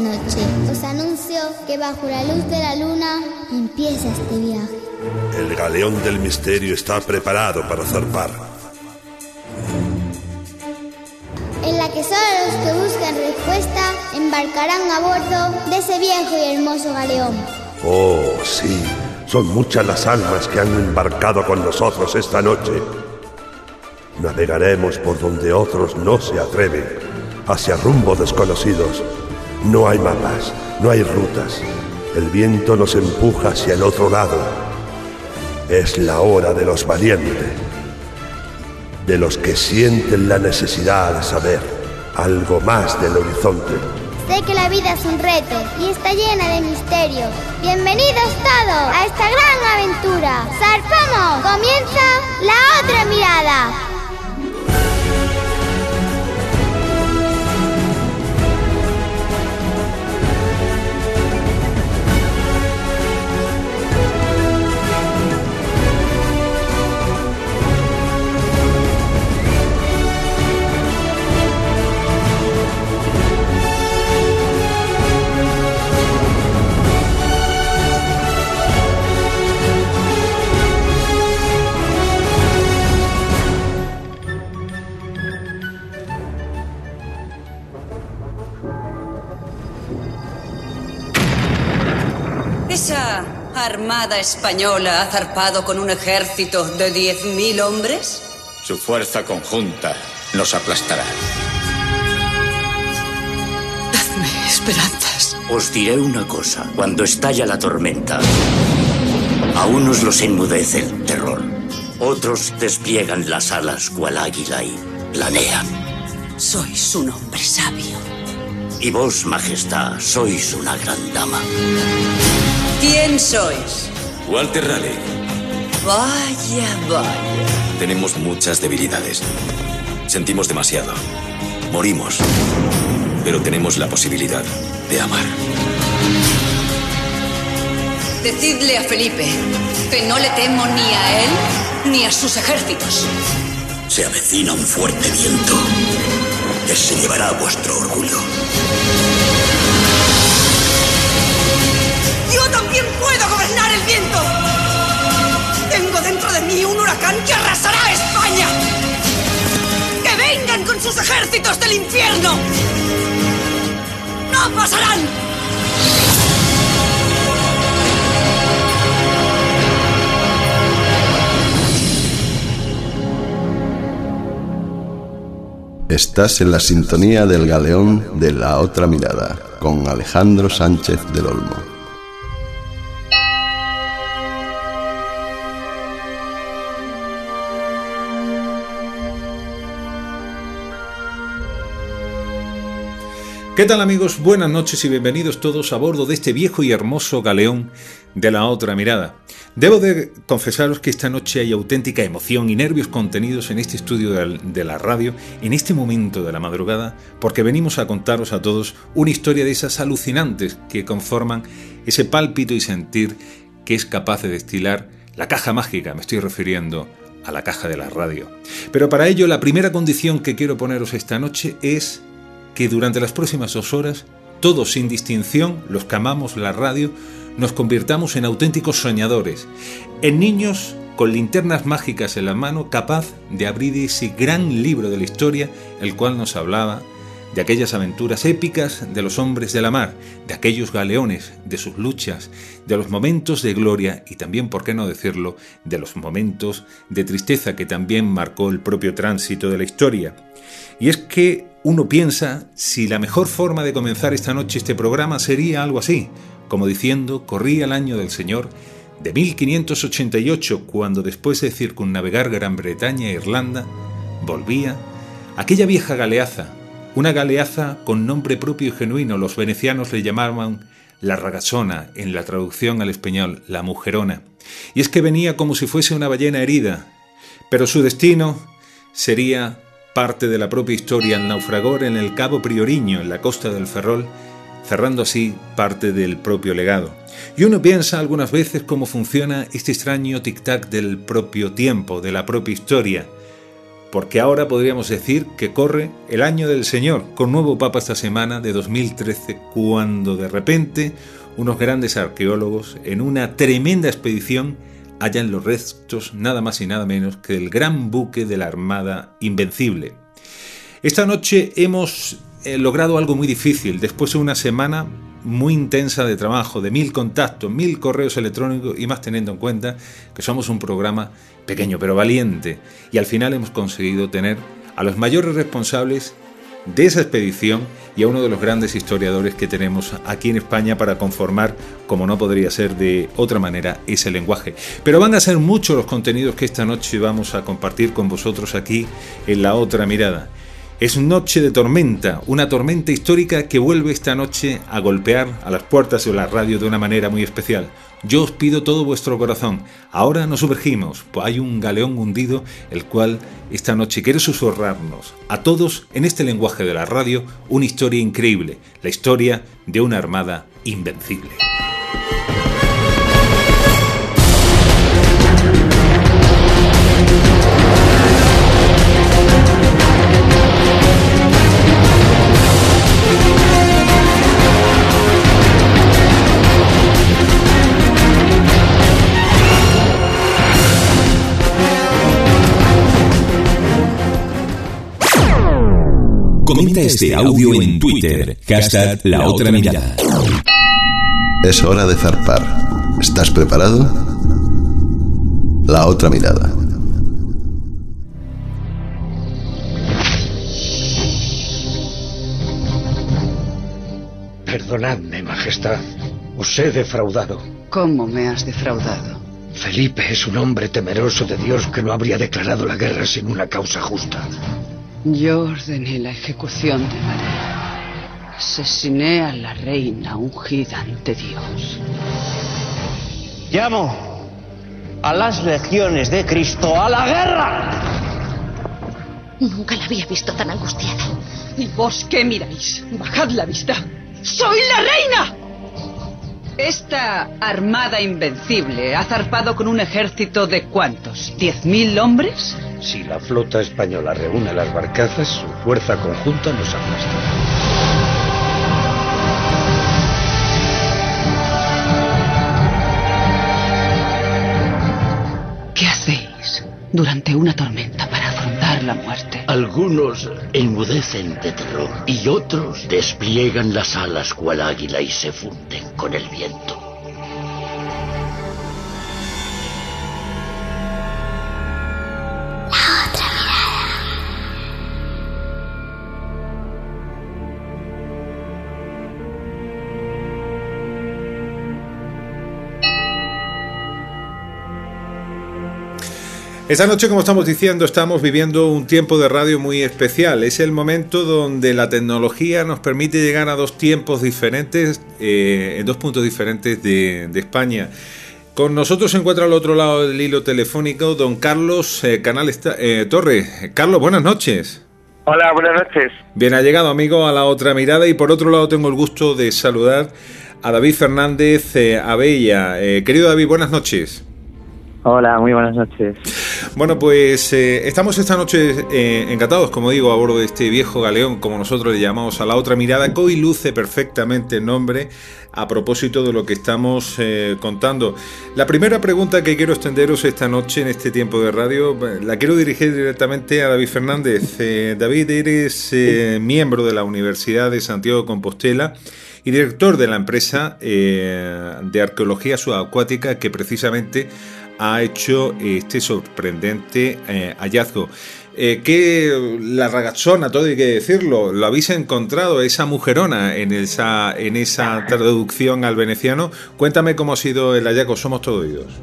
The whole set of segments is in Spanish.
noche os anuncio que bajo la luz de la luna empieza este viaje. El galeón del misterio está preparado para zarpar. En la que solo los que buscan respuesta embarcarán a bordo de ese viejo y hermoso galeón. Oh, sí, son muchas las almas que han embarcado con nosotros esta noche. Navegaremos por donde otros no se atreven, hacia rumbos desconocidos. No hay mapas, no hay rutas. El viento nos empuja hacia el otro lado. Es la hora de los valientes, de los que sienten la necesidad de saber algo más del horizonte. Sé que la vida es un reto y está llena de misterios. Bienvenidos todos a esta gran aventura. ¡Zarpamos! Comienza La Otra Mirada. ¿Esa armada española ha zarpado con un ejército de 10.000 hombres? Su fuerza conjunta nos aplastará. Dadme esperanzas. Os diré una cosa. Cuando estalla la tormenta, a unos los enmudece el terror. Otros despliegan las alas cual águila y planean. Sois un hombre sabio. Y vos, majestad, sois una gran dama. ¿Quién sois? Walter Raleigh. Vaya, vaya. Tenemos muchas debilidades. Sentimos demasiado. Morimos. Pero tenemos la posibilidad de amar. Decidle a Felipe que no le temo ni a él ni a sus ejércitos. Se avecina un fuerte viento que se llevará vuestro orgullo. ¡Yo también puedo gobernar el viento! Tengo dentro de mí un huracán que arrasará a España. ¡Que vengan con sus ejércitos del infierno! ¡No pasarán! Estás en la sintonía del galeón de La Otra Mirada, con Alejandro Sánchez del Olmo. ¿Qué tal, amigos? Buenas noches y bienvenidos todos a bordo de este viejo y hermoso galeón de La Otra Mirada. Debo de confesaros que esta noche hay auténtica emoción y nervios contenidos en este estudio de la radio, en este momento de la madrugada, porque venimos a contaros a todos una historia de esas alucinantes que conforman ese pálpito y sentir que es capaz de destilar la caja mágica, me estoy refiriendo a la caja de la radio. Pero para ello, la primera condición que quiero poneros esta noche es que durante las próximas 2 horas, todos sin distinción, los que amamos la radio, nos convirtamos en auténticos soñadores, en niños con linternas mágicas en la mano, capaz de abrir ese gran libro de la historia, el cual nos hablaba de aquellas aventuras épicas de los hombres de la mar, de aquellos galeones, de sus luchas, de los momentos de gloria y también, por qué no decirlo, de los momentos de tristeza que también marcó el propio tránsito de la historia. Y es que uno piensa si la mejor forma de comenzar esta noche este programa sería algo así, como diciendo, corría el año del Señor de 1588, cuando después de circunnavegar Gran Bretaña e Irlanda, volvía aquella vieja galeaza, una galeaza con nombre propio y genuino. Los venecianos le llamaban la ragazzona, en la traducción al español, la mujerona. Y es que venía como si fuese una ballena herida, pero su destino sería parte de la propia historia al naufragar en el Cabo Prioriño, en la costa del Ferrol, cerrando así parte del propio legado. Y uno piensa algunas veces cómo funciona este extraño tic-tac del propio tiempo, de la propia historia. porque ahora podríamos decir que corre el año del Señor, con nuevo Papa esta semana de 2013, cuando de repente unos grandes arqueólogos en una tremenda expedición hallan los restos nada más y nada menos que del gran buque de la Armada Invencible. Esta noche hemos logrado algo muy difícil, después de una semana muy intensa de trabajo, de 1000 contactos, 1000 correos electrónicos y más teniendo en cuenta que somos un programa pequeño pero valiente, y al final hemos conseguido tener a los mayores responsables de esa expedición y a uno de los grandes historiadores que tenemos aquí en España para conformar, como no podría ser de otra manera, ese lenguaje. Pero van a ser muchos los contenidos que esta noche vamos a compartir con vosotros aquí en La Otra Mirada. Es noche de tormenta, una tormenta histórica que vuelve esta noche a golpear a las puertas de la radio de una manera muy especial. Yo os pido todo vuestro corazón. Ahora nos sumergimos, pues hay un galeón hundido, el cual esta noche quiere susurrarnos a todos en este lenguaje de la radio una historia increíble, la historia de una armada invencible. Comenta este audio en Twitter, hashtag La Otra Mirada. Es hora de zarpar. ¿Estás preparado? La Otra Mirada. Perdonadme, Majestad. Os he defraudado. ¿Cómo me has defraudado? Felipe es un hombre temeroso de Dios que no habría declarado la guerra sin una causa justa. Yo ordené la ejecución de María. Asesiné a la reina ungida ante Dios. Llamo a las legiones de Cristo a la guerra. Nunca la había visto tan angustiada. ¿Y vos qué miráis? Bajad la vista. ¡Soy la reina! Esta armada invencible ha zarpado con un ejército de ¿cuántos? ¿10.000 hombres? Si la flota española reúne las barcazas, su fuerza conjunta nos aplastará. ¿Qué hacéis durante una tormenta para afrontar la muerte? Algunos enmudecen de terror y otros despliegan las alas cual águila y se funden con el viento. Esta noche, como estamos diciendo, estamos viviendo un tiempo de radio muy especial. Es el momento donde la tecnología nos permite llegar a dos tiempos diferentes, en dos puntos diferentes de España. Con nosotros se encuentra al otro lado del hilo telefónico don Carlos Canales Torre. Carlos, buenas noches. Hola, buenas noches. Bien, ha llegado, amigo, a La Otra Mirada, y por otro lado tengo el gusto de saludar a David Fernández Abella. Querido David, buenas noches. Hola, muy buenas noches. Bueno, pues estamos esta noche encantados, como digo, a bordo de este viejo galeón, como nosotros le llamamos, a La Otra Mirada, que hoy luce perfectamente el nombre a propósito de lo que estamos contando. La primera pregunta que quiero extenderos esta noche en este tiempo de radio, la quiero dirigir directamente a David Fernández. David, eres miembro de la Universidad de Santiago de Compostela y director de la empresa de arqueología subacuática que precisamente ha hecho este sorprendente hallazgo. Que la ragazzona, todo hay que decirlo, lo habéis encontrado, esa mujerona en esa traducción al veneciano. Cuéntame cómo ha sido el hallazgo, somos todo oídos.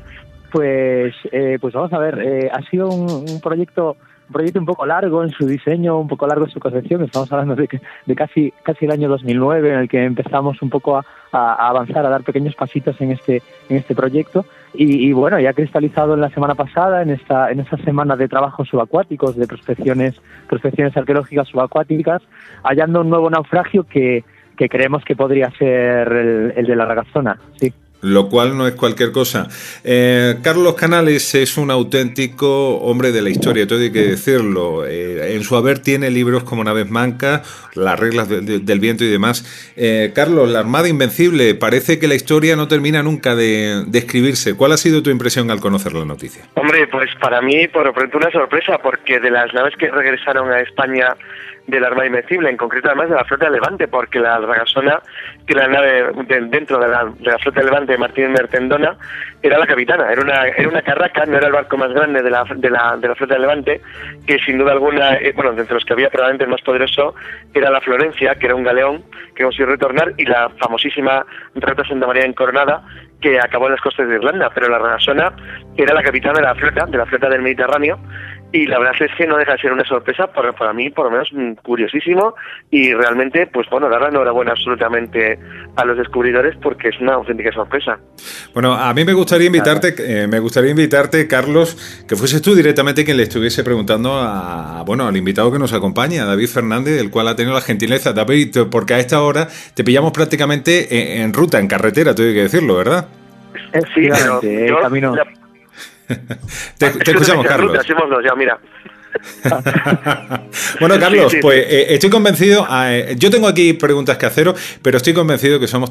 Pues vamos a ver, ha sido un proyecto un poco largo en su diseño, un poco largo en su concepción. Estamos hablando de casi el año 2009, en el que empezamos un poco a avanzar, a dar pequeños pasitos en este proyecto. Y bueno, ya cristalizado en la semana pasada, en esta semana de trabajos subacuáticos, de prospecciones arqueológicas subacuáticas, hallando un nuevo naufragio que creemos que podría ser el de la Ragazzona, sí. Lo cual no es cualquier cosa. Carlos Canales es un auténtico hombre de la historia, todo hay que decirlo. En su haber tiene libros como Naves Mancas, Las reglas del viento y demás. Carlos, la Armada Invencible, parece que la historia no termina nunca de escribirse. ¿Cuál ha sido tu impresión al conocer la noticia? Hombre, pues para mí, por pronto, una sorpresa, porque de las naves que regresaron a España de la Armada Invencible, en concreto además de la Flota de Levante, porque la Ragasona, que era la nave dentro de la Flota de Levante de Martínez Mertendona, era la capitana, era una carraca, no era el barco más grande de la Flota de Levante, que sin duda alguna, bueno, de entre los que había probablemente el más poderoso, era la Florencia, que era un galeón que consiguió retornar, y la famosísima Rota Santa María Encoronada, que acabó en las costas de Irlanda, pero la Ragasona era la capitana de la flota del Mediterráneo, y la verdad es que no deja de ser una sorpresa para mí, por lo menos, curiosísimo, y realmente, pues bueno, dar la enhorabuena absolutamente a los descubridores, porque es una auténtica sorpresa. Bueno, a mí me gustaría invitarte, Carlos, que fueses tú directamente quien le estuviese preguntando al invitado que nos acompaña, David Fernández, el cual ha tenido la gentileza. David, porque a esta hora te pillamos prácticamente en ruta, en carretera, tengo que decirlo, ¿verdad? Sí, pero yo... camino. Te escuchamos, Carlos. Ya, mira. Bueno, Carlos, pues estoy convencido. Yo tengo aquí preguntas que haceros, pero estoy convencido que somos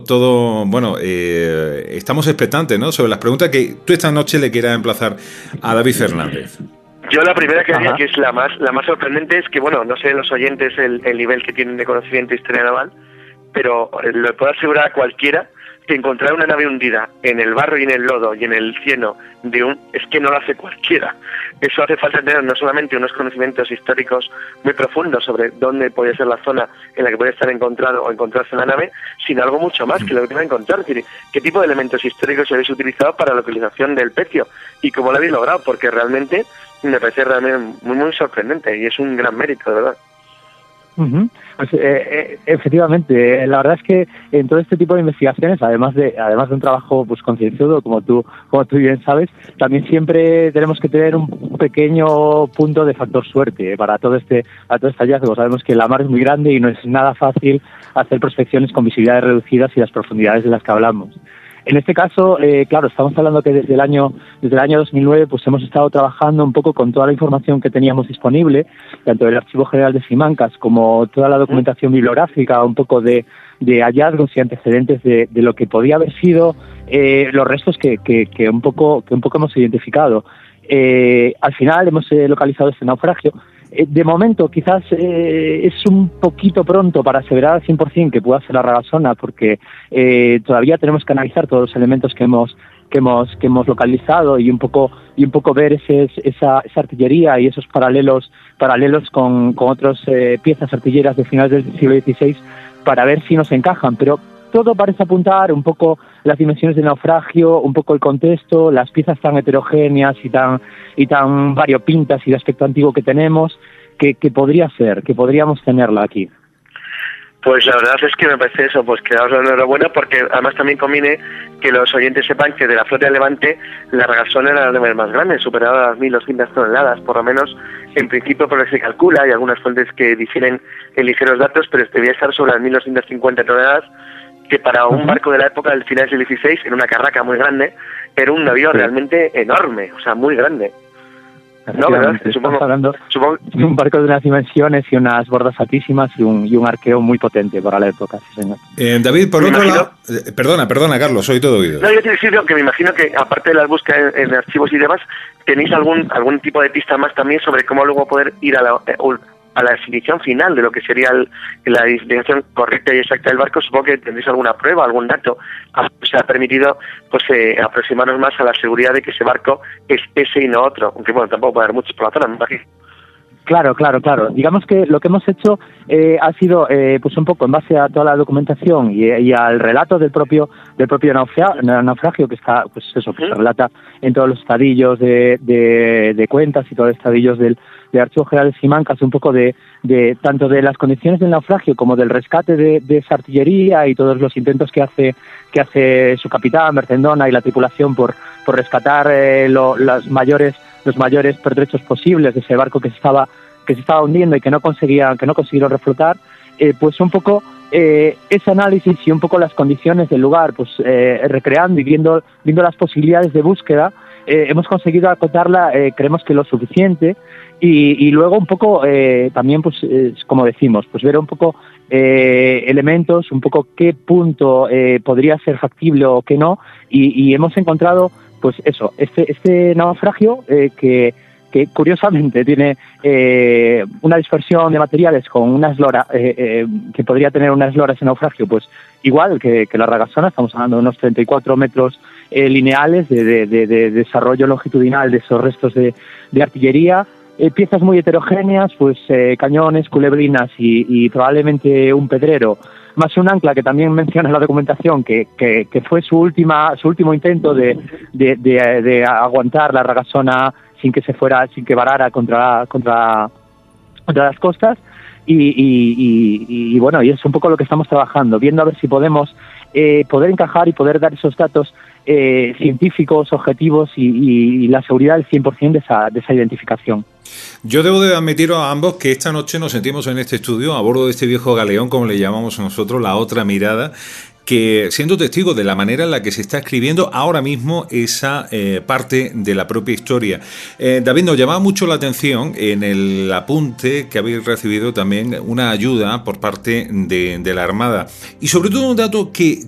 estamos expectantes, ¿no? Sobre las preguntas que tú esta noche le quieras emplazar a David Fernández. Yo la primera que diría que es la más sorprendente es que, bueno, no sé los oyentes el nivel que tienen de conocimiento de historia naval, pero le puedo asegurar a cualquiera que encontrar una nave hundida en el barro y en el lodo y en el cieno es que no lo hace cualquiera. Eso hace falta tener no solamente unos conocimientos históricos muy profundos sobre dónde puede ser la zona en la que puede estar encontrado o encontrarse la nave, sino algo mucho más que lo que va a encontrar. Es decir, qué tipo de elementos históricos habéis utilizado para la localización del pecio y cómo lo habéis logrado, porque realmente me parece realmente muy, muy sorprendente y es un gran mérito, de verdad. Uh-huh. Pues, efectivamente, la verdad es que en todo este tipo de investigaciones, además de un trabajo pues concienzudo, como tú bien sabes, también siempre tenemos que tener un pequeño punto de factor suerte para todo este hallazgo. Sabemos que la mar es muy grande y no es nada fácil hacer prospecciones con visibilidades reducidas y las profundidades de las que hablamos. En este caso, claro, estamos hablando que desde el año 2009 pues hemos estado trabajando un poco con toda la información que teníamos disponible, tanto del Archivo General de Simancas como toda la documentación bibliográfica, un poco de hallazgos y antecedentes de lo que podía haber sido los restos que un poco hemos identificado. Al final hemos localizado este naufragio. De momento, quizás es un poquito pronto para aseverar al 100% que pueda ser la Ragasona, porque todavía tenemos que analizar todos los elementos que hemos localizado y un poco ver esa artillería y esos paralelos con otras piezas artilleras de finales del siglo XVI para ver si nos encajan, pero todo parece apuntar un poco las dimensiones del naufragio, un poco el contexto, las piezas tan heterogéneas y tan variopintas y de aspecto antiguo que tenemos, que podría ser, que podríamos tenerla aquí. Pues la verdad es que me parece eso, pues que daos la enhorabuena, porque además también conviene que los oyentes sepan que de la Flota de Levante la Ragasona era la nave más grande, superaba las 1.200 toneladas, por lo menos en principio por lo que se calcula. Hay algunas fuentes que difieren en ligeros datos, pero debía estar sobre las 1.250 toneladas, que para un barco de la época del final del XVI, en una carraca muy grande, era un navío realmente enorme, o sea, muy grande. No, ¿verdad? Estamos hablando de un barco de unas dimensiones y unas bordas altísimas y un arqueo muy potente para la época, sí, señor. David, por otro lado... Perdona, Carlos, soy todo oído. No, yo te decía que me imagino que, aparte de las búsquedas en archivos y demás, tenéis algún tipo de pista más también sobre cómo luego poder ir a la definición final de lo que sería la definición correcta y exacta del barco. Supongo que tendréis alguna prueba, algún dato que se ha permitido pues aproximarnos más a la seguridad de que ese barco es ese y no otro, aunque bueno, tampoco puede haber muchos por la zona, me imagino. Claro. Digamos que lo que hemos hecho ha sido pues un poco en base a toda la documentación y al relato del propio naufragio, que está pues eso, que se relata en todos los estadillos de cuentas y todos los estadillos del Archivo General de Simancas, un poco de tanto de las condiciones del naufragio como del rescate de esa artillería y todos los intentos que hace su capitán Mercendona y la tripulación por rescatar los mayores pertrechos posibles de ese barco que se estaba hundiendo y que no consiguieron reflotar. pues un poco ese análisis y un poco las condiciones del lugar, pues recreando y viendo las posibilidades de búsqueda, hemos conseguido acotarla, creemos que lo suficiente, y luego un poco también, pues como decimos, pues ver un poco elementos, un poco qué punto podría ser factible o qué no, y hemos encontrado, pues eso, este naufragio que curiosamente tiene una dispersión de materiales con una eslora, que podría tener una eslora ese naufragio, pues igual que la Ragasona. Estamos hablando de unos 34 metros lineales de desarrollo longitudinal de esos restos de artillería, piezas muy heterogéneas, pues cañones, culebrinas y probablemente un pedrero, más un ancla que también menciona en la documentación que fue su último intento de aguantar la Ragasona sin que varara contra las costas, y bueno, y es un poco lo que estamos trabajando, viendo a ver si podemos poder encajar y poder dar esos datos científicos, objetivos y la seguridad del 100% de esa identificación. Yo debo de admitir a ambos que esta noche nos sentimos en este estudio, a bordo de este viejo galeón, como le llamamos nosotros, La Otra Mirada, que siendo testigo de la manera en la que se está escribiendo ahora mismo esa parte de la propia historia. David, nos llamaba mucho la atención en el apunte que habéis recibido también una ayuda por parte de la Armada, y sobre todo un dato que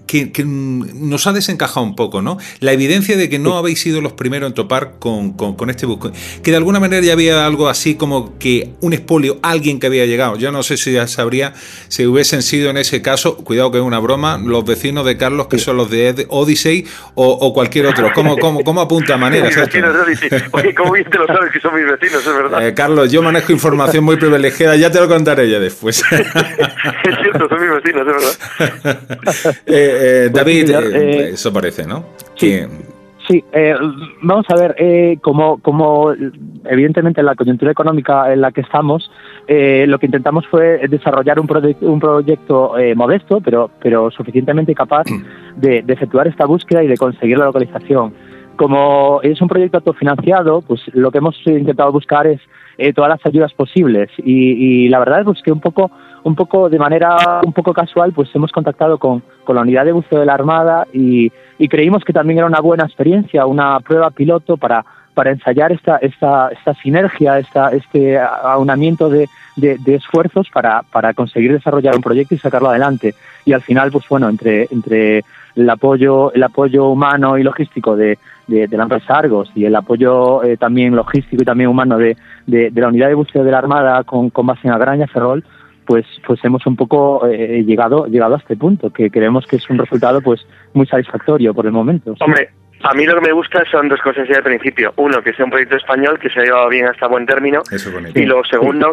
nos ha desencajado un poco, ¿no? La evidencia de que no habéis sido los primeros en topar con este buque, que de alguna manera ya había algo así como que un expolio, alguien que había llegado. Yo no sé si ya sabría si hubiesen sido en ese caso, cuidado que es una broma, los vecinos de Carlos, que son los de Odyssey o cualquier otro. ¿Cómo apunta maneras? Mis vecinos de Odyssey. Oye, ¿cómo bien te lo sabes que son mis vecinos? Es verdad. Carlos, yo manejo información muy privilegiada, ya te lo contaré ya después. Es cierto, son mis vecinos, es verdad. David, eso parece, ¿no? Sí. Sí, vamos a ver, como evidentemente en la coyuntura económica en la que estamos, lo que intentamos fue desarrollar un proyecto modesto, pero suficientemente capaz de efectuar esta búsqueda y de conseguir la localización. Como es un proyecto autofinanciado, pues lo que hemos intentado buscar es todas las ayudas posibles, y la verdad es pues, que un poco de manera un poco casual, pues hemos contactado con la unidad de buceo de la Armada y creímos que también era una buena experiencia, una prueba piloto para ensayar esta sinergia, este aunamiento de esfuerzos para conseguir desarrollar un proyecto y sacarlo adelante. Y al final, pues bueno, entre el apoyo humano y logístico de la empresa Argos y el apoyo también logístico y también humano de la unidad de buceo de la Armada con base en Agraña, Ferrol, pues hemos un poco llegado a este punto, que creemos que es un resultado pues muy satisfactorio por el momento. Hombre, a mí lo que me gusta son dos cosas ya al principio. Uno, que sea un proyecto español que se ha llevado bien hasta buen término. Eso es bonito. Y lo segundo,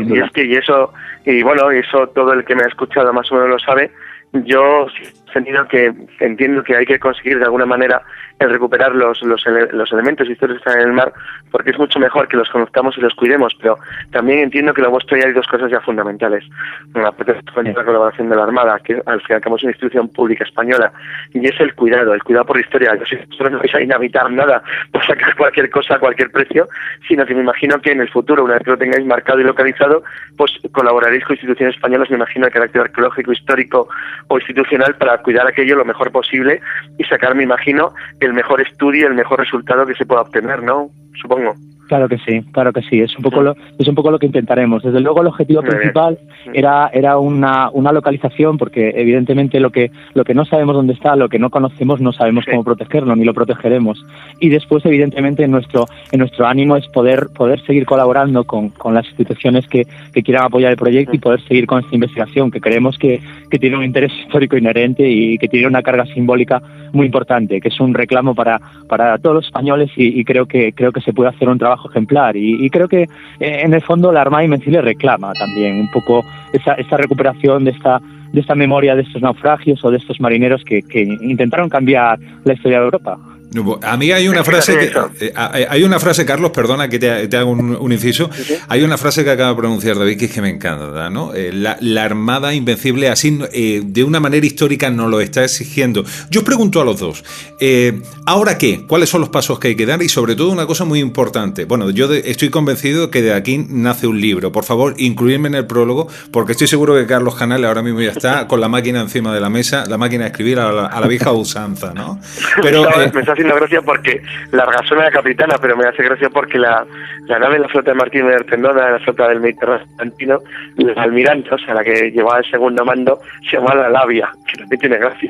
eso todo el que me ha escuchado más o menos lo sabe. Yo entiendo que hay que conseguir de alguna manera el recuperar los elementos históricos que están en el mar, porque es mucho mejor que los conozcamos y los cuidemos, pero también entiendo que en lo vuestro ya hay dos cosas ya fundamentales. Una parte es la colaboración de la Armada, que al fin y al cabo es una institución pública española, y es el cuidado por la historia. Yo, si vosotros no vais a inhabitar nada por sacar cualquier cosa a cualquier precio, sino que me imagino que en el futuro, una vez que lo tengáis marcado y localizado, pues colaboraréis con instituciones españolas, me imagino, de carácter arqueológico, histórico o institucional, para cuidar aquello lo mejor posible y sacar, me imagino, el mejor estudio, el mejor resultado que se pueda obtener, ¿no? Supongo. Claro que sí. Es un poco lo que intentaremos. Desde luego el objetivo principal era una localización, porque evidentemente lo que no sabemos dónde está, lo que no conocemos, no sabemos cómo protegerlo, ni lo protegeremos. Y después, evidentemente, en nuestro ánimo es poder seguir colaborando con las instituciones que quieran apoyar el proyecto y poder seguir con esta investigación, que creemos que tiene un interés histórico inherente y que tiene una carga simbólica muy importante, que es un reclamo para todos los españoles, y creo que se puede hacer un trabajo ejemplar, y creo que en el fondo la Armada Invencible reclama también un poco esa recuperación de esta memoria de estos naufragios o de estos marineros que intentaron cambiar la historia de Europa. A mí hay una frase, Carlos, perdona que te hago un inciso. ¿Sí? Hay una frase que acaba de pronunciar David que es que me encanta, ¿no? La Armada Invencible, así de una manera histórica, nos lo está exigiendo. Yo os pregunto a los dos, ¿ahora qué? ¿Cuáles son los pasos que hay que dar? Y sobre todo una cosa muy importante. Bueno, yo estoy convencido que de aquí nace un libro. Por favor, incluirme en el prólogo, porque estoy seguro que Carlos Canales ahora mismo ya está con la máquina encima de la mesa, la máquina de escribir a la vieja usanza, ¿no? Pero me está haciendo gracia porque la Argasona era capitana, pero me hace gracia porque la nave de la flota de Martín de Tendona, la flota del Mediterráneo, el almirante, o sea, la que llevaba el segundo mando, se llamaba la Labia, que también tiene gracia.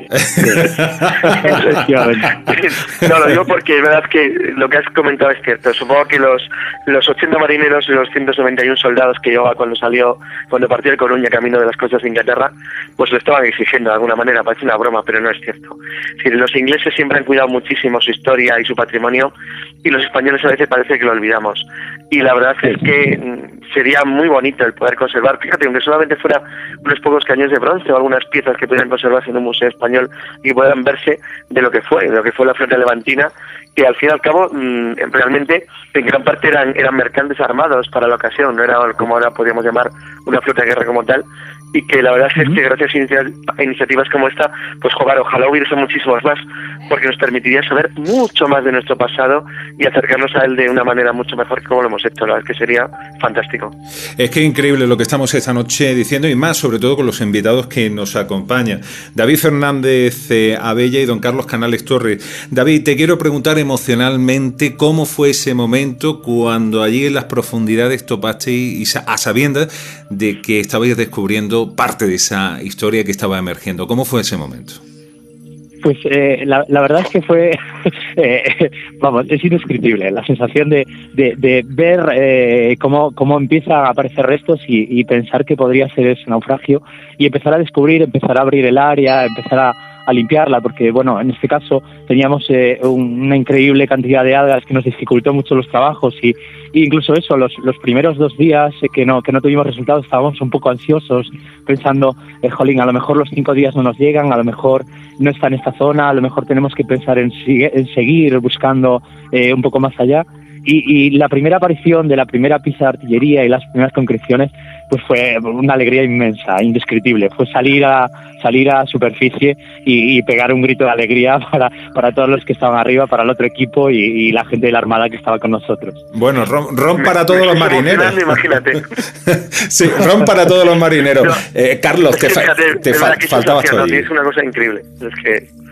No, lo digo porque es verdad que lo que has comentado es cierto. Supongo que los 80 marineros y los 191 soldados que llevaba cuando partió de Coruña camino de las costas de Inglaterra, pues lo estaban exigiendo de alguna manera. Parece una broma, pero no es cierto. Es decir, los ingleses siempre han cuidado muchísimo su historia y su patrimonio, y los españoles a veces parece que lo olvidamos. Y la verdad es que sería muy bonito el poder conservar, fíjate, aunque solamente fuera unos pocos cañones de bronce o algunas piezas que pudieran conservarse en un museo español y puedan verse de lo que fue la flota levantina, que al fin y al cabo realmente en gran parte eran mercantes armados para la ocasión, no era como ahora podríamos llamar una flota de guerra como tal, y que la verdad es que gracias a iniciativas como esta, pues ojalá hubiese muchísimos más, porque nos permitiría saber mucho más de nuestro pasado y acercarnos a él de una manera mucho mejor que como lo hemos hecho. La verdad es que sería fantástico. Es que increíble lo que estamos esta noche diciendo, y más sobre todo con los invitados que nos acompañan. David Fernández Abella y don Carlos Canales Torres. David, te quiero preguntar emocionalmente cómo fue ese momento cuando allí en las profundidades topasteis a sabiendas de que estabais descubriendo parte de esa historia que estaba emergiendo. ¿Cómo fue ese momento? Pues la verdad es que fue, es indescriptible la sensación de ver cómo empiezan a aparecer restos y pensar que podría ser ese naufragio y empezar a descubrir, empezar a abrir el área, empezar a limpiarla, porque bueno, en este caso teníamos una increíble cantidad de algas que nos dificultó mucho los trabajos y incluso eso, los primeros 2 días que no tuvimos resultados, estábamos un poco ansiosos pensando, jolín, a lo mejor los 5 días no nos llegan, a lo mejor no está en esta zona, a lo mejor tenemos que pensar en seguir buscando un poco más allá. Y la primera aparición de la primera pieza de artillería y las primeras concreciones, pues fue una alegría inmensa, indescriptible. Fue salir a superficie y pegar un grito de alegría para todos los que estaban arriba, para el otro equipo y la gente de la Armada que estaba con nosotros. Bueno, ron para todos los marineros. Imagínate. Sí, ron para todos los marineros. No. Carlos, te faltaba esto ahí. Es una cosa increíble. Es que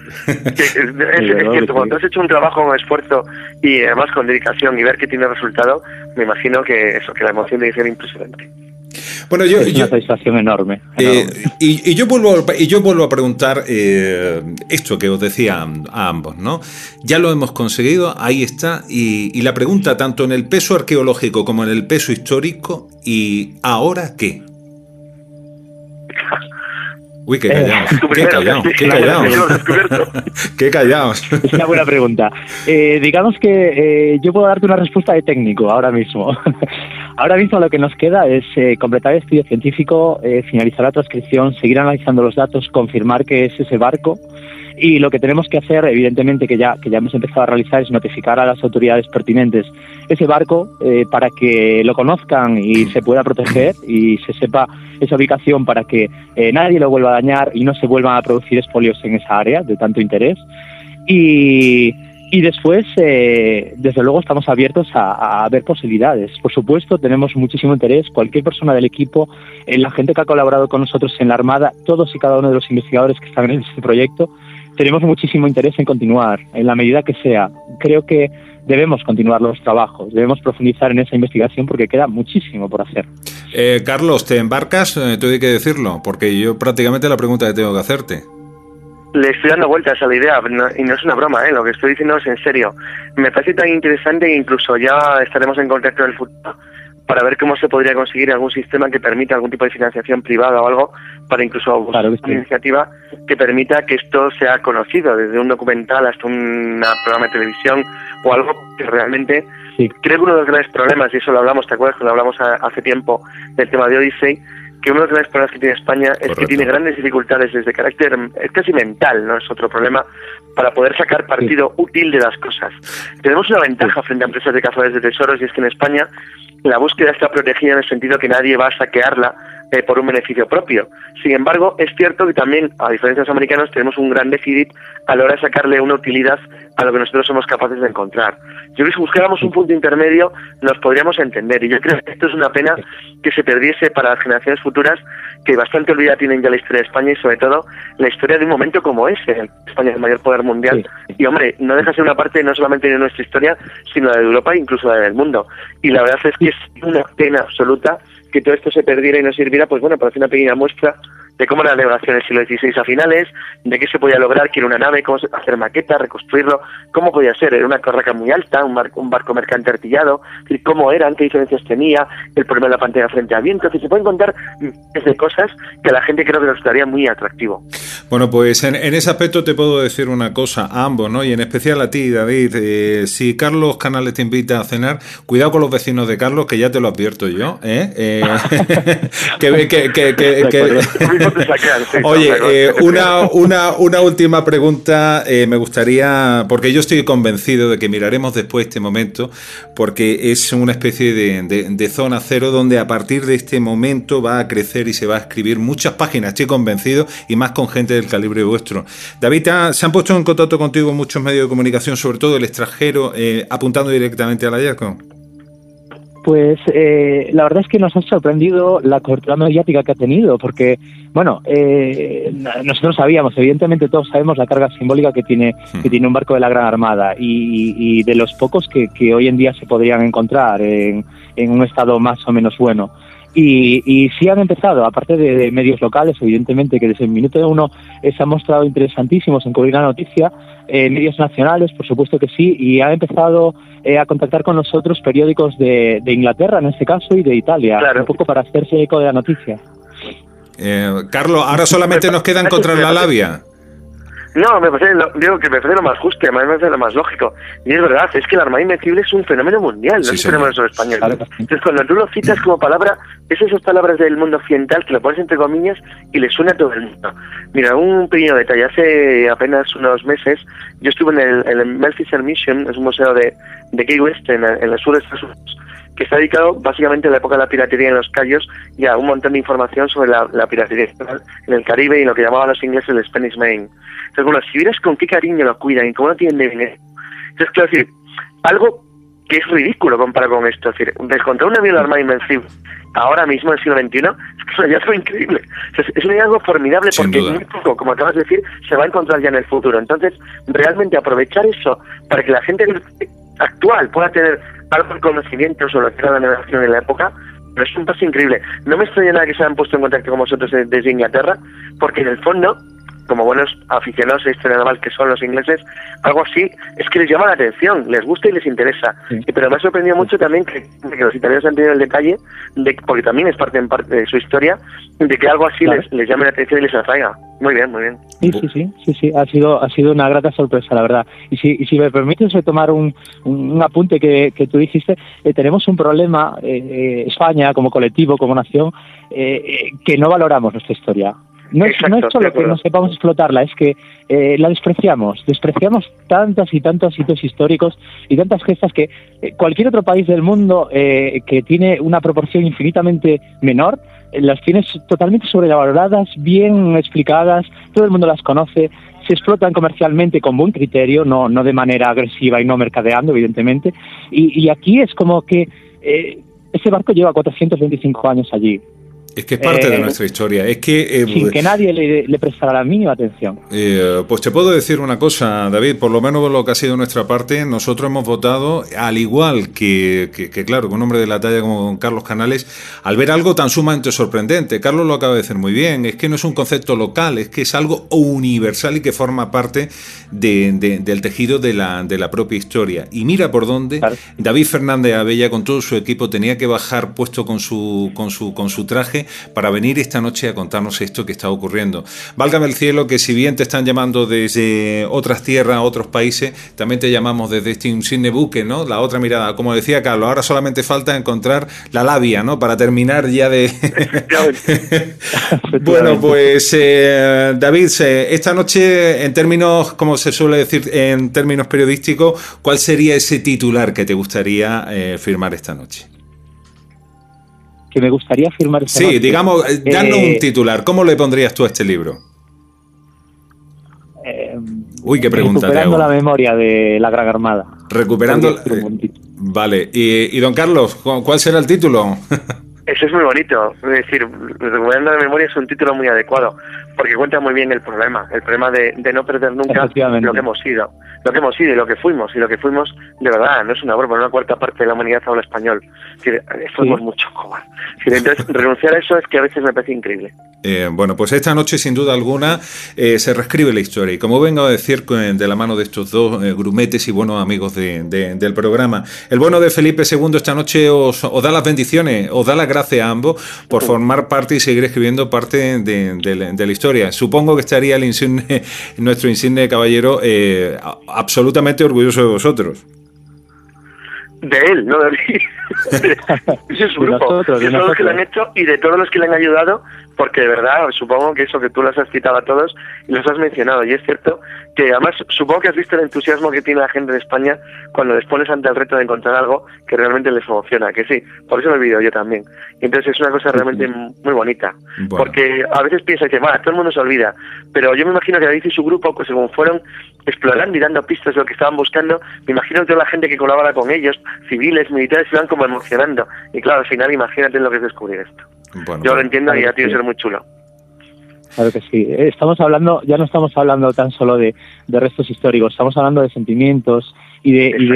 es cierto, cuando has hecho un trabajo con esfuerzo y además con dedicación y ver que tiene resultado, me imagino que la emoción debe ser impresionante. Bueno, es una satisfacción enorme. Y yo vuelvo a preguntar esto que os decía a ambos, ¿no? Ya lo hemos conseguido, ahí está, y la pregunta tanto en el peso arqueológico como en el peso histórico, ¿y ahora qué? Uy, qué callados. Es una buena pregunta. Digamos que yo puedo darte una respuesta de técnico ahora mismo. Ahora mismo lo que nos queda es completar el estudio científico, finalizar la transcripción, seguir analizando los datos, confirmar que es ese barco. Y lo que tenemos que hacer, evidentemente, que ya hemos empezado a realizar, es notificar a las autoridades pertinentes ese barco para que lo conozcan y se pueda proteger y se sepa esa ubicación para que nadie lo vuelva a dañar y no se vuelvan a producir expolios en esa área de tanto interés. Y después, desde luego, estamos abiertos a ver posibilidades. Por supuesto, tenemos muchísimo interés. Cualquier persona del equipo, la gente que ha colaborado con nosotros en la Armada, todos y cada uno de los investigadores que están en este proyecto, tenemos muchísimo interés en continuar, en la medida que sea. Creo que debemos continuar los trabajos, debemos profundizar en esa investigación porque queda muchísimo por hacer. Carlos, ¿te embarcas? Te hay que decirlo, porque yo prácticamente la pregunta que tengo que hacerte. Le estoy dando vueltas a la idea, y no es una broma, lo que estoy diciendo es en serio. Me parece tan interesante que incluso ya estaremos en contacto en el futuro para ver cómo se podría conseguir algún sistema que permita algún tipo de financiación privada o algo, para incluso buscar una iniciativa que permita que esto sea conocido, desde un documental hasta un programa de televisión o algo que realmente... Sí. Creo que uno de los grandes problemas, y eso lo hablamos, ¿te acuerdas? Cuando hablamos hace tiempo del tema de Odyssey, que uno de los grandes problemas que tiene España es que tiene grandes dificultades desde carácter, es casi mental, no es otro problema, para poder sacar partido útil de las cosas. Tenemos una ventaja frente a empresas de cazadores de tesoros, y es que en España la búsqueda está protegida en el sentido que nadie va a saquearla por un beneficio propio. Sin embargo, es cierto que también, a diferencia de los americanos, tenemos un gran déficit a la hora de sacarle una utilidad a lo que nosotros somos capaces de encontrar. Yo creo que si buscáramos un punto intermedio nos podríamos entender, y yo creo que esto es una pena que se perdiese para las generaciones futuras, que bastante olvidada tienen ya la historia de España y sobre todo la historia de un momento como ese. España es el mayor poder mundial y, hombre, no deja de ser una parte no solamente de nuestra historia, sino la de Europa e incluso la del mundo. Y la verdad es que es una pena absoluta que todo esto se perdiera y no sirviera, pues bueno, para hacer una pequeña muestra de cómo era la navegación del siglo XVI a finales, de qué se podía lograr, que era una nave, cómo hacer maquetas, reconstruirlo, cómo podía ser, era una carraca muy alta, un barco mercante artillado, cómo eran, qué diferencias tenía, el problema de la pantalla frente al viento, que se pueden contar desde cosas que a la gente creo que les estaría muy atractivo. Bueno, pues en ese aspecto te puedo decir una cosa a ambos, ¿no? Y en especial a ti, David. Si Carlos Canales te invita a cenar, cuidado con los vecinos de Carlos, que ya te lo advierto yo, Oye, una última pregunta, me gustaría, porque yo estoy convencido de que miraremos después este momento, porque es una especie de zona cero donde a partir de este momento va a crecer y se va a escribir muchas páginas, estoy convencido, y más con gente del calibre vuestro. David, ¿se han puesto en contacto contigo muchos medios de comunicación, sobre todo el extranjero, apuntando directamente al hallazgo? Pues la verdad es que nos ha sorprendido la cobertura mediática que ha tenido, porque, bueno, nosotros sabíamos, evidentemente todos sabemos la carga simbólica que tiene un barco de la Gran Armada y de los pocos que hoy en día se podrían encontrar en un estado más o menos bueno. Y sí han empezado, aparte de medios locales, evidentemente, que desde el minuto uno se han mostrado interesantísimos en cubrir la noticia, medios nacionales, por supuesto que sí, y han empezado a contactar con nosotros periódicos de Inglaterra, en este caso, y de Italia, claro, un poco para hacerse eco de la noticia. Carlos, ahora solamente nos queda encontrar la labia. No, me parece lo más justo, además me parece lo más lógico. Y es verdad, es que la Armada Invencible es un fenómeno mundial, no es un fenómeno solo español. Entonces, cuando tú lo citas como palabra, es esas palabras del mundo occidental que lo pones entre comillas y le suena a todo el mundo. Mira, un pequeño detalle. Hace apenas unos meses yo estuve en el Melfisher Mission, es un museo de Key West, en el sur de Estados Unidos, que está dedicado básicamente a la época de la piratería en los Cayos y a un montón de información sobre la piratería en el Caribe y lo que llamaban los ingleses el Spanish Main. Entonces, bueno, si vieras con qué cariño lo cuidan y cómo lo tienen de dinero. Entonces, quiero decir, algo que es ridículo comparado con esto. Es decir, descontar un avión de Armada Invencible ahora mismo en el siglo XXI es un hallazgo increíble. O sea, es un hallazgo formidable porque muy poco, como acabas de decir, se va a encontrar ya en el futuro. Entonces, realmente aprovechar eso para que la gente actual pueda tener algo de conocimiento sobre lo que era la navegación en la época, pero es un paso increíble. No me extraña nada que se hayan puesto en contacto con vosotros desde Inglaterra, porque en el fondo, como buenos aficionados a historia naval que son los ingleses, algo así es que les llama la atención, les gusta y les interesa. Sí. Pero me ha sorprendido mucho también que los italianos han tenido el detalle, porque también es parte de su historia, de que algo así les llame la atención y les atraiga. Muy bien, muy bien. Sí, ha sido una grata sorpresa, la verdad. Y si me permites retomar un apunte que tú dijiste, tenemos un problema, España como colectivo, como nación, que no valoramos nuestra historia. No es solo que no sepamos explotarla, es que la despreciamos tantos y tantos hitos históricos y tantas gestas que cualquier otro país del mundo que tiene una proporción infinitamente menor, las tiene totalmente sobrevaloradas, bien explicadas, todo el mundo las conoce, se explotan comercialmente con buen criterio, no de manera agresiva y no mercadeando, evidentemente, y aquí es como que ese barco lleva 425 años allí. Es que es parte de nuestra historia. Es que sin que nadie le prestara la mínima atención. Pues te puedo decir una cosa, David, por lo menos lo que ha sido nuestra parte, nosotros hemos votado, al igual que claro, con un hombre de la talla como Carlos Canales, al ver algo tan sumamente sorprendente. Carlos lo acaba de decir muy bien, es que no es un concepto local, es que es algo universal y que forma parte del tejido de la propia historia. Y mira por dónde David Fernández Abella con todo su equipo tenía que bajar puesto con su traje viaje para venir esta noche a contarnos esto que está ocurriendo. Válgame el cielo que si bien te están llamando desde otras tierras, otros países, también te llamamos desde este insigne buque, ¿no? La otra mirada, como decía Carlos, ahora solamente falta encontrar la labia, ¿no? Para terminar ya de... Bueno, pues David, esta noche, en términos, como se suele decir en términos periodísticos, ¿cuál sería ese titular que te gustaría firmar esta noche? Que me gustaría firmar esta noche. Sí, digamos, danos un titular. ¿Cómo le pondrías tú a este libro? Uy, qué pregunta te hago. Recuperando la memoria de la Gran Armada. Recuperando... vale. Y don Carlos, ¿cuál será el título? Eso es muy bonito, es decir, Recuperando la memoria es un título muy adecuado, porque cuenta muy bien el problema de no perder nunca lo que hemos sido y lo que fuimos de verdad, no es una broma, una cuarta parte de la humanidad habla español, es decir, fuimos mucho joven. Entonces, renunciar a eso es que a veces me parece increíble. Bueno, pues esta noche, sin duda alguna, se reescribe la historia. Y como vengo a decir, de la mano de estos dos grumetes y buenos amigos del programa, el bueno de Felipe II esta noche os da las bendiciones, os da las gracias a ambos por formar parte y seguir escribiendo parte de la historia. Supongo que estaría nuestro insigne caballero absolutamente orgulloso de vosotros. De él, no de mí. Ese es su grupo, de todos los que lo han hecho y de todos los que le han ayudado, porque de verdad, supongo que eso que tú los has citado a todos y los has mencionado, y es cierto que además supongo que has visto el entusiasmo que tiene la gente de España cuando les pones ante el reto de encontrar algo que realmente les emociona, que sí, por eso me olvido yo también. Y entonces es una cosa realmente muy bonita, porque a veces piensas que, todo el mundo se olvida, pero yo me imagino que David y su grupo, pues según fueron explorando y dando pistas de lo que estaban buscando, me imagino que toda la gente que colabora con ellos, civiles, militares, se van como emocionando. Y claro, al final imagínate lo que es descubrir esto. Bueno, yo lo entiendo y ya tiene que ser muy chulo. Claro que sí. Ya no estamos hablando tan solo de restos históricos, estamos hablando de sentimientos y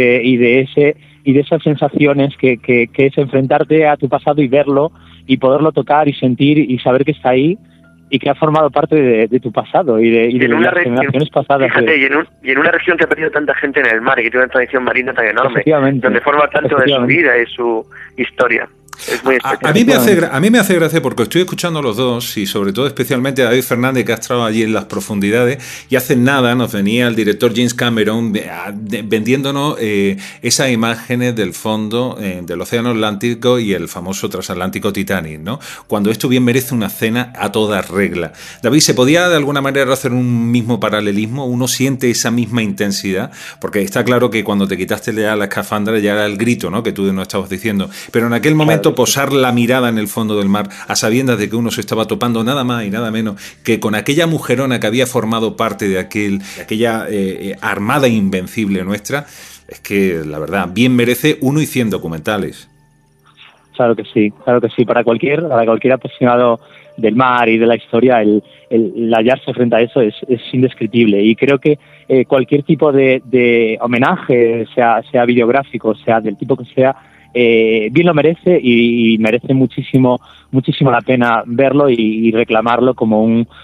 de esas sensaciones que es enfrentarte a tu pasado y verlo y poderlo tocar y sentir y saber que está ahí y que ha formado parte de tu pasado y de las generaciones pasadas. Fíjate, y en una región que ha perdido tanta gente en el mar y que tiene una tradición marina tan enorme, donde forma tanto de su vida y su historia. Es muy a mí me hace gracia porque estoy escuchando a los dos y sobre todo especialmente a David Fernández, que ha estado allí en las profundidades, y hace nada nos venía el director James Cameron vendiéndonos esas imágenes del fondo del Océano Atlántico y el famoso transatlántico Titanic, ¿no? Cuando esto bien merece una cena a toda regla. David, ¿se podía de alguna manera hacer un mismo paralelismo? ¿Uno siente esa misma intensidad? Porque está claro que cuando te quitaste ya la escafandra ya era el grito, ¿no? Que tú nos estabas diciendo, pero en aquel momento posar la mirada en el fondo del mar a sabiendas de que uno se estaba topando nada más y nada menos que con aquella mujerona que había formado parte de aquella armada invencible nuestra, es que la verdad bien merece 100 documentales. Claro que sí. Para cualquier apasionado del mar y de la historia, el hallarse frente a eso es indescriptible. Y creo que cualquier tipo de homenaje, sea videográfico, sea del tipo que sea, bien lo merece y merece muchísimo la pena verlo y reclamarlo como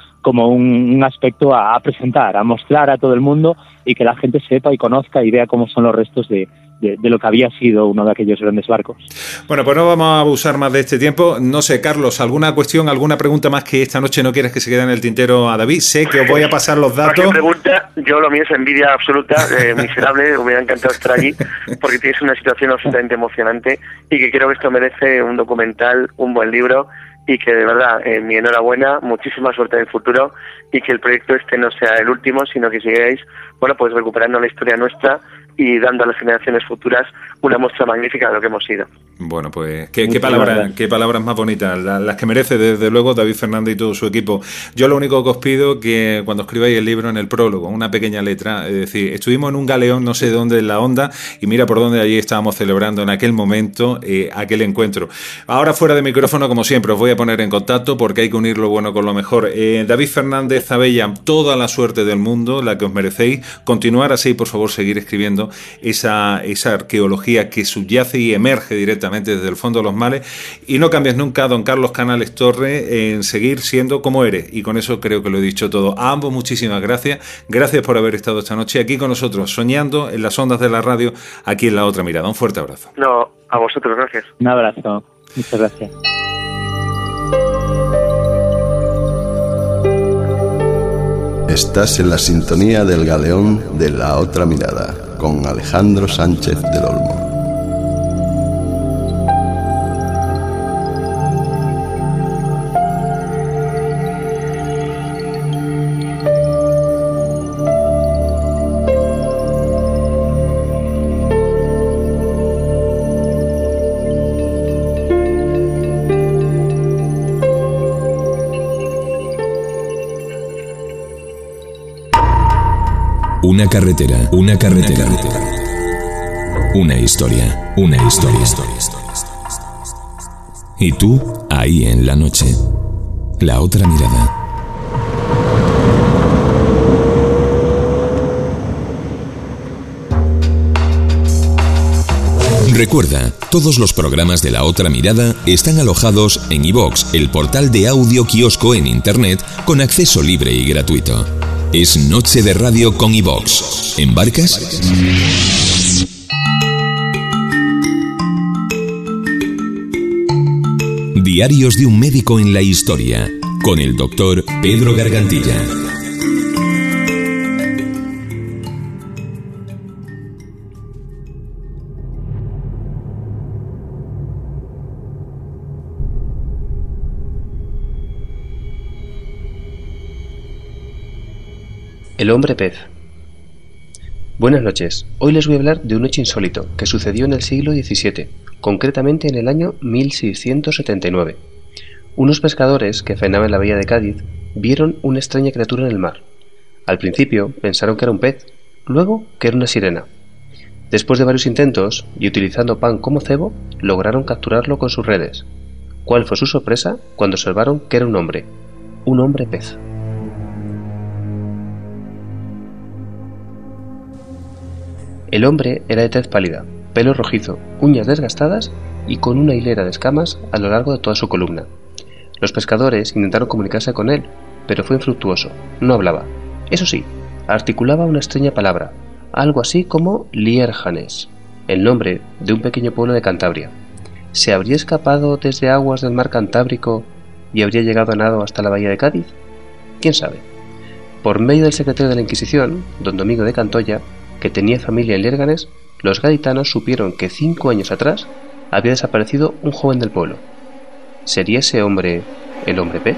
un aspecto a presentar, a mostrar a todo el mundo y que la gente sepa y conozca y vea cómo son los restos de lo que había sido uno de aquellos grandes barcos. Bueno, pues no vamos a abusar más de este tiempo. No sé, Carlos, ¿alguna cuestión, alguna pregunta más que esta noche no quieres que se quede en el tintero a David? Sé que os voy a pasar los datos. Pregunta, yo lo mío es envidia absoluta, miserable, me hubiera encantado estar allí, porque tienes una situación absolutamente emocionante y que creo que esto merece un documental, un buen libro, y que de verdad, mi enhorabuena, muchísima suerte en el futuro y que el proyecto este no sea el último, sino que sigáis, pues recuperando la historia nuestra y dando a las generaciones futuras una muestra magnífica de lo que hemos sido. Bueno, pues qué palabras más bonitas, las que merece desde luego David Fernández y todo su equipo. Yo lo único que os pido que cuando escribáis el libro en el prólogo, una pequeña letra, es decir, estuvimos en un galeón no sé dónde en la onda y mira por dónde allí estábamos celebrando en aquel momento aquel encuentro. Ahora fuera de micrófono, como siempre, os voy a poner en contacto porque hay que unir lo bueno con lo mejor. David Fernández, Abella, toda la suerte del mundo, la que os merecéis. Continuar así, por favor, seguir escribiendo esa arqueología que subyace y emerge directamente desde el fondo de los mares, y no cambies nunca, don Carlos Canales Torre, en seguir siendo como eres, y con eso creo que lo he dicho todo. A ambos muchísimas gracias por haber estado esta noche aquí con nosotros, soñando en las ondas de la radio, aquí en La Otra Mirada. Un fuerte abrazo. No, a vosotros, gracias. Un abrazo, muchas gracias. Estás en la sintonía del Galeón de La Otra Mirada, con Alejandro Sánchez del Olmo. Una carretera. Una historia. Y tú, ahí en la noche. La otra mirada. Recuerda, todos los programas de La Otra Mirada están alojados en iVoox, el portal de audio kiosco en internet con acceso libre y gratuito. Es Noche de Radio con iVoox. ¿Embarcas? Diarios de un médico en la historia, con el doctor Pedro Gargantilla. El hombre pez. Buenas noches. Hoy les voy a hablar de un hecho insólito que sucedió en el siglo XVII, concretamente en el año 1679. Unos pescadores que faenaban en la bahía de Cádiz vieron una extraña criatura en el mar. Al principio pensaron que era un pez, luego que era una sirena. Después de varios intentos y utilizando pan como cebo, lograron capturarlo con sus redes. ¿Cuál fue su sorpresa cuando observaron que era un hombre pez? El hombre era de tez pálida, pelo rojizo, uñas desgastadas y con una hilera de escamas a lo largo de toda su columna. Los pescadores intentaron comunicarse con él, pero fue infructuoso, no hablaba. Eso sí, articulaba una extraña palabra, algo así como Liérjanes, el nombre de un pequeño pueblo de Cantabria. ¿Se habría escapado desde aguas del mar Cantábrico y habría llegado a nado hasta la bahía de Cádiz? ¿Quién sabe? Por medio del secretario de la Inquisición, don Domingo de Cantoya, que tenía familia en Lérganes, los gaditanos supieron que 5 años atrás había desaparecido un joven del pueblo. ¿Sería ese hombre el hombre pez?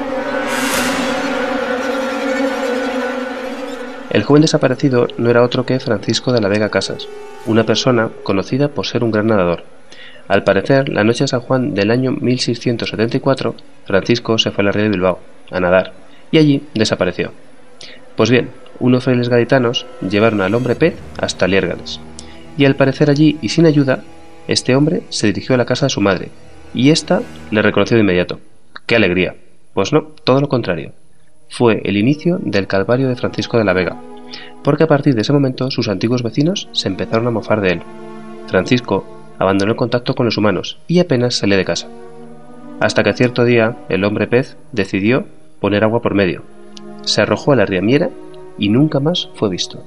El joven desaparecido no era otro que Francisco de la Vega Casas, una persona conocida por ser un gran nadador. Al parecer, la noche de San Juan del año 1674, Francisco se fue a la ría de Bilbao a nadar y allí desapareció. Pues bien, unos frailes gaditanos llevaron al hombre pez hasta Lérganes, y al parecer allí y sin ayuda, este hombre se dirigió a la casa de su madre, y ésta le reconoció de inmediato. ¡Qué alegría! Pues no, todo lo contrario. Fue el inicio del calvario de Francisco de la Vega, porque a partir de ese momento sus antiguos vecinos se empezaron a mofar de él. Francisco abandonó el contacto con los humanos y apenas salía de casa. Hasta que cierto día el hombre pez decidió poner agua por medio. Se arrojó a la riamiera y nunca más fue visto.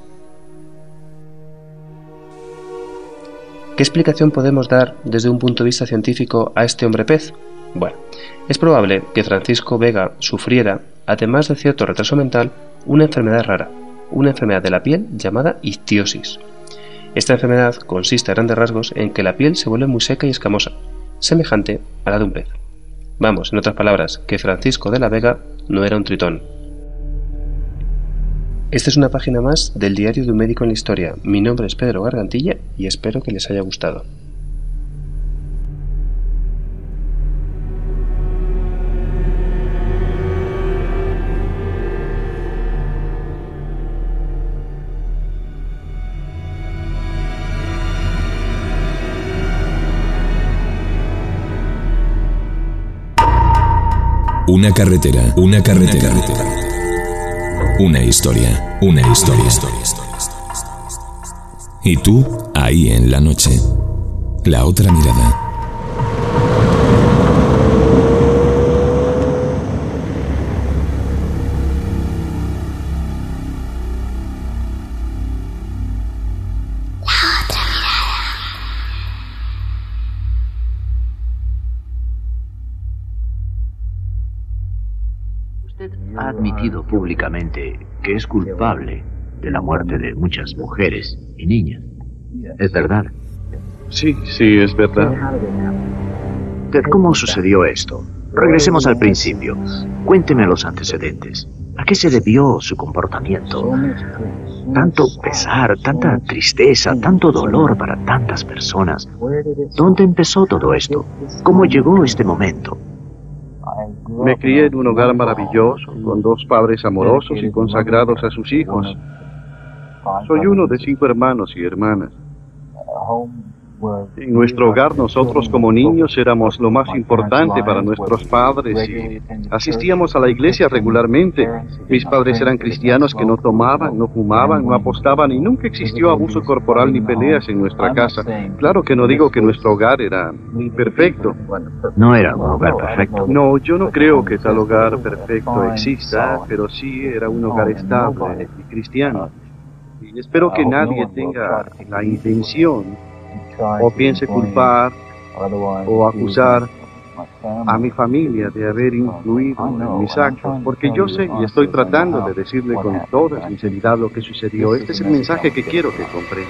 ¿Qué explicación podemos dar desde un punto de vista científico a este hombre pez? Bueno, es probable que Francisco Vega sufriera, además de cierto retraso mental, una enfermedad rara, una enfermedad de la piel llamada ictiosis. Esta enfermedad consiste a grandes rasgos en que la piel se vuelve muy seca y escamosa, semejante a la de un pez. Vamos, en otras palabras, que Francisco de la Vega no era un tritón. Esta es una página más del Diario de un médico en la historia. Mi nombre es Pedro Gargantilla y espero que les haya gustado. Una carretera. Una historia. Y tú, ahí en la noche. La otra mirada. Usted ha admitido públicamente que es culpable de la muerte de muchas mujeres y niñas. ¿Es verdad? Sí, es verdad. Ted, ¿cómo sucedió esto? Regresemos al principio. Cuénteme los antecedentes. ¿A qué se debió su comportamiento? Tanto pesar, tanta tristeza, tanto dolor para tantas personas. ¿Dónde empezó todo esto? ¿Cómo llegó este momento? Me crié en un hogar maravilloso, con 2 padres amorosos y consagrados a sus hijos. Soy uno de 5 hermanos y hermanas. En nuestro hogar, nosotros como niños éramos lo más importante para nuestros padres y asistíamos a la iglesia regularmente. Mis padres eran cristianos que no tomaban, no fumaban, no apostaban y nunca existió abuso corporal ni peleas en nuestra casa. Claro que no digo que nuestro hogar era perfecto. No era un hogar perfecto. No, yo no creo que tal hogar perfecto exista, pero sí era un hogar estable y cristiano. Y espero que nadie tenga la intención o piense culpar o acusar a mi familia de haber influido en mis actos, porque yo sé y estoy tratando de decirle con toda sinceridad lo que sucedió. Este es el mensaje que quiero que comprenda.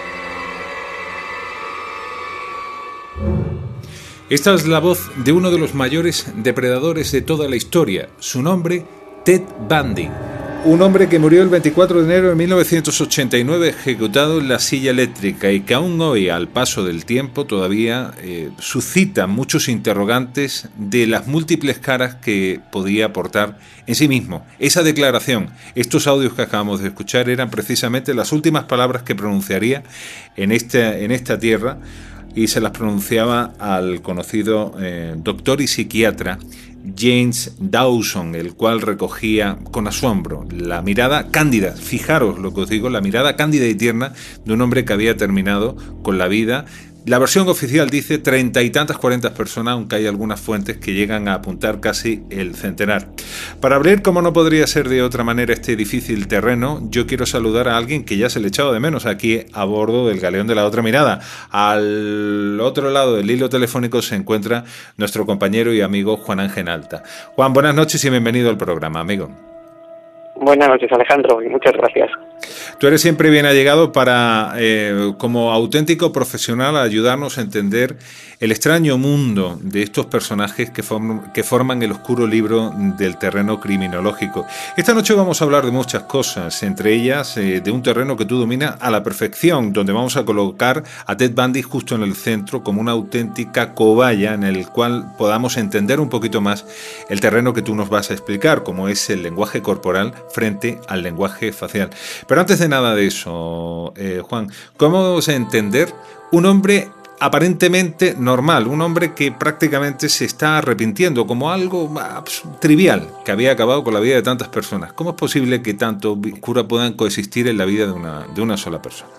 Esta es la voz de uno de los mayores depredadores de toda la historia. Su nombre, Ted Bundy. Un hombre que murió el 24 de enero de 1989 ejecutado en la silla eléctrica y que aún hoy, al paso del tiempo, todavía suscita muchos interrogantes de las múltiples caras que podía aportar en sí mismo. Esa declaración, estos audios que acabamos de escuchar, eran precisamente las últimas palabras que pronunciaría en esta tierra, y se las pronunciaba al conocido doctor y psiquiatra James Dawson, el cual recogía con asombro la mirada cándida, fijaros lo que os digo, la mirada cándida y tierna de un hombre que había terminado con la vida. La versión oficial dice 30 y tantas, 40 personas, aunque hay algunas fuentes que llegan a apuntar casi el centenar. Para abrir, como no podría ser de otra manera, este difícil terreno, yo quiero saludar a alguien que ya se le ha echado de menos aquí a bordo del Galeón de la Otra Mirada. Al otro lado del hilo telefónico se encuentra nuestro compañero y amigo Juan Ángel Alta. Juan, buenas noches y bienvenido al programa, amigo. Buenas noches, Alejandro, y muchas gracias. Tú eres siempre bien allegado para, como auténtico profesional, ayudarnos a entender el extraño mundo de estos personajes que forman el oscuro libro del terreno criminológico. Esta noche vamos a hablar de muchas cosas, entre ellas de un terreno que tú dominas a la perfección, donde vamos a colocar a Ted Bundy justo en el centro como una auténtica cobaya en el cual podamos entender un poquito más el terreno que tú nos vas a explicar, como es el lenguaje corporal frente al lenguaje facial. Pero antes de nada de eso, Juan, ¿cómo vamos a entender un hombre aparentemente normal, un hombre que prácticamente se está arrepintiendo como algo trivial, que había acabado con la vida de tantas personas? ¿Cómo es posible que tanto cura puedan coexistir en la vida de una sola persona?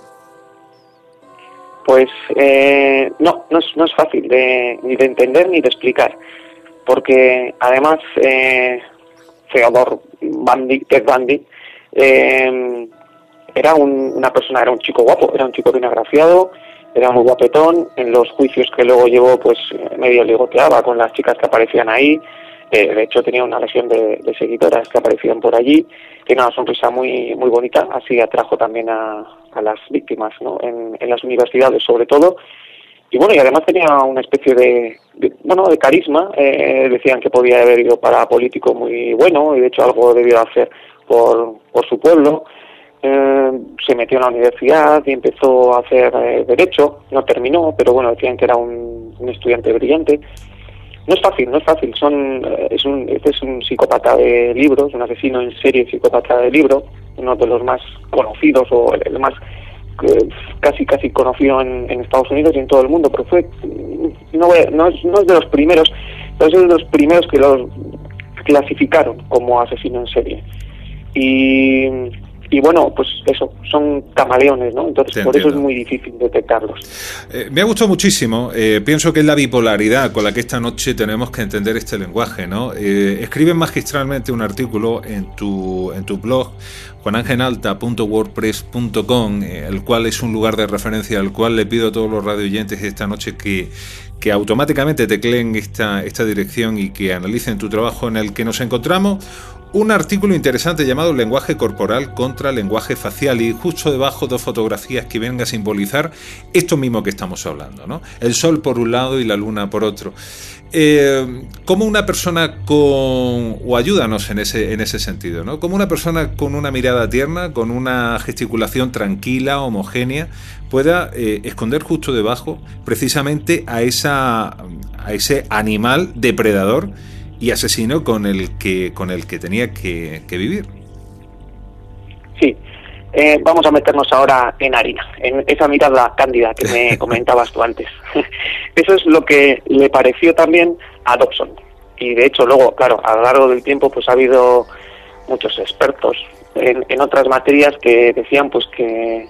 Pues no es fácil ni de entender ni de explicar, porque además Theodore Bundy, Ted Bundy, era una persona, era un chico guapo, era un chico bien agraciado, era muy guapetón. En los juicios que luego llevó, pues medio ligoteaba con las chicas que aparecían ahí. De hecho tenía una legión de seguidoras que aparecían por allí. Tiene una sonrisa muy muy bonita, así atrajo también a las víctimas, ¿no? En las universidades sobre todo. Y bueno, y además tenía una especie de carisma. Decían que podía haber ido para político muy bueno, y de hecho algo debió hacer por su pueblo. Se metió en la universidad y empezó a hacer derecho. No terminó, pero bueno, decían que era un estudiante brillante. No es fácil. Este es un psicópata de libros, un asesino en serie psicópata de libro, uno de los más conocidos, o el más casi conocido en Estados Unidos y en todo el mundo, pero no es de los primeros, pero es de los primeros que los clasificaron como asesino en serie. Y bueno, pues eso, son camaleones, ¿no? Entonces, por eso es muy difícil detectarlos. Me ha gustado muchísimo. Pienso que es la bipolaridad con la que esta noche tenemos que entender este lenguaje, ¿no? Escribes magistralmente un artículo en tu blog, juanangelalta.wordpress.com, el cual es un lugar de referencia, al cual le pido a todos los radioyentes esta noche que que automáticamente tecleen esta dirección y que analicen tu trabajo, en el que nos encontramos un artículo interesante llamado Lenguaje corporal contra lenguaje facial, y justo debajo 2 fotografías que vengan a simbolizar esto mismo que estamos hablando, ¿no? El sol por un lado y la luna por otro. Como una persona o ayúdanos en ese sentido, ¿no? Como una persona con una mirada tierna, con una gesticulación tranquila, homogénea, pueda esconder justo debajo precisamente a ese animal depredador y asesino con el que tenía que vivir. Sí. Vamos a meternos ahora en harina, en esa mirada cándida que me comentabas tú antes. Eso es lo que le pareció también a Dobson. Y de hecho luego, claro, a lo largo del tiempo pues ha habido muchos expertos en otras materias que decían pues que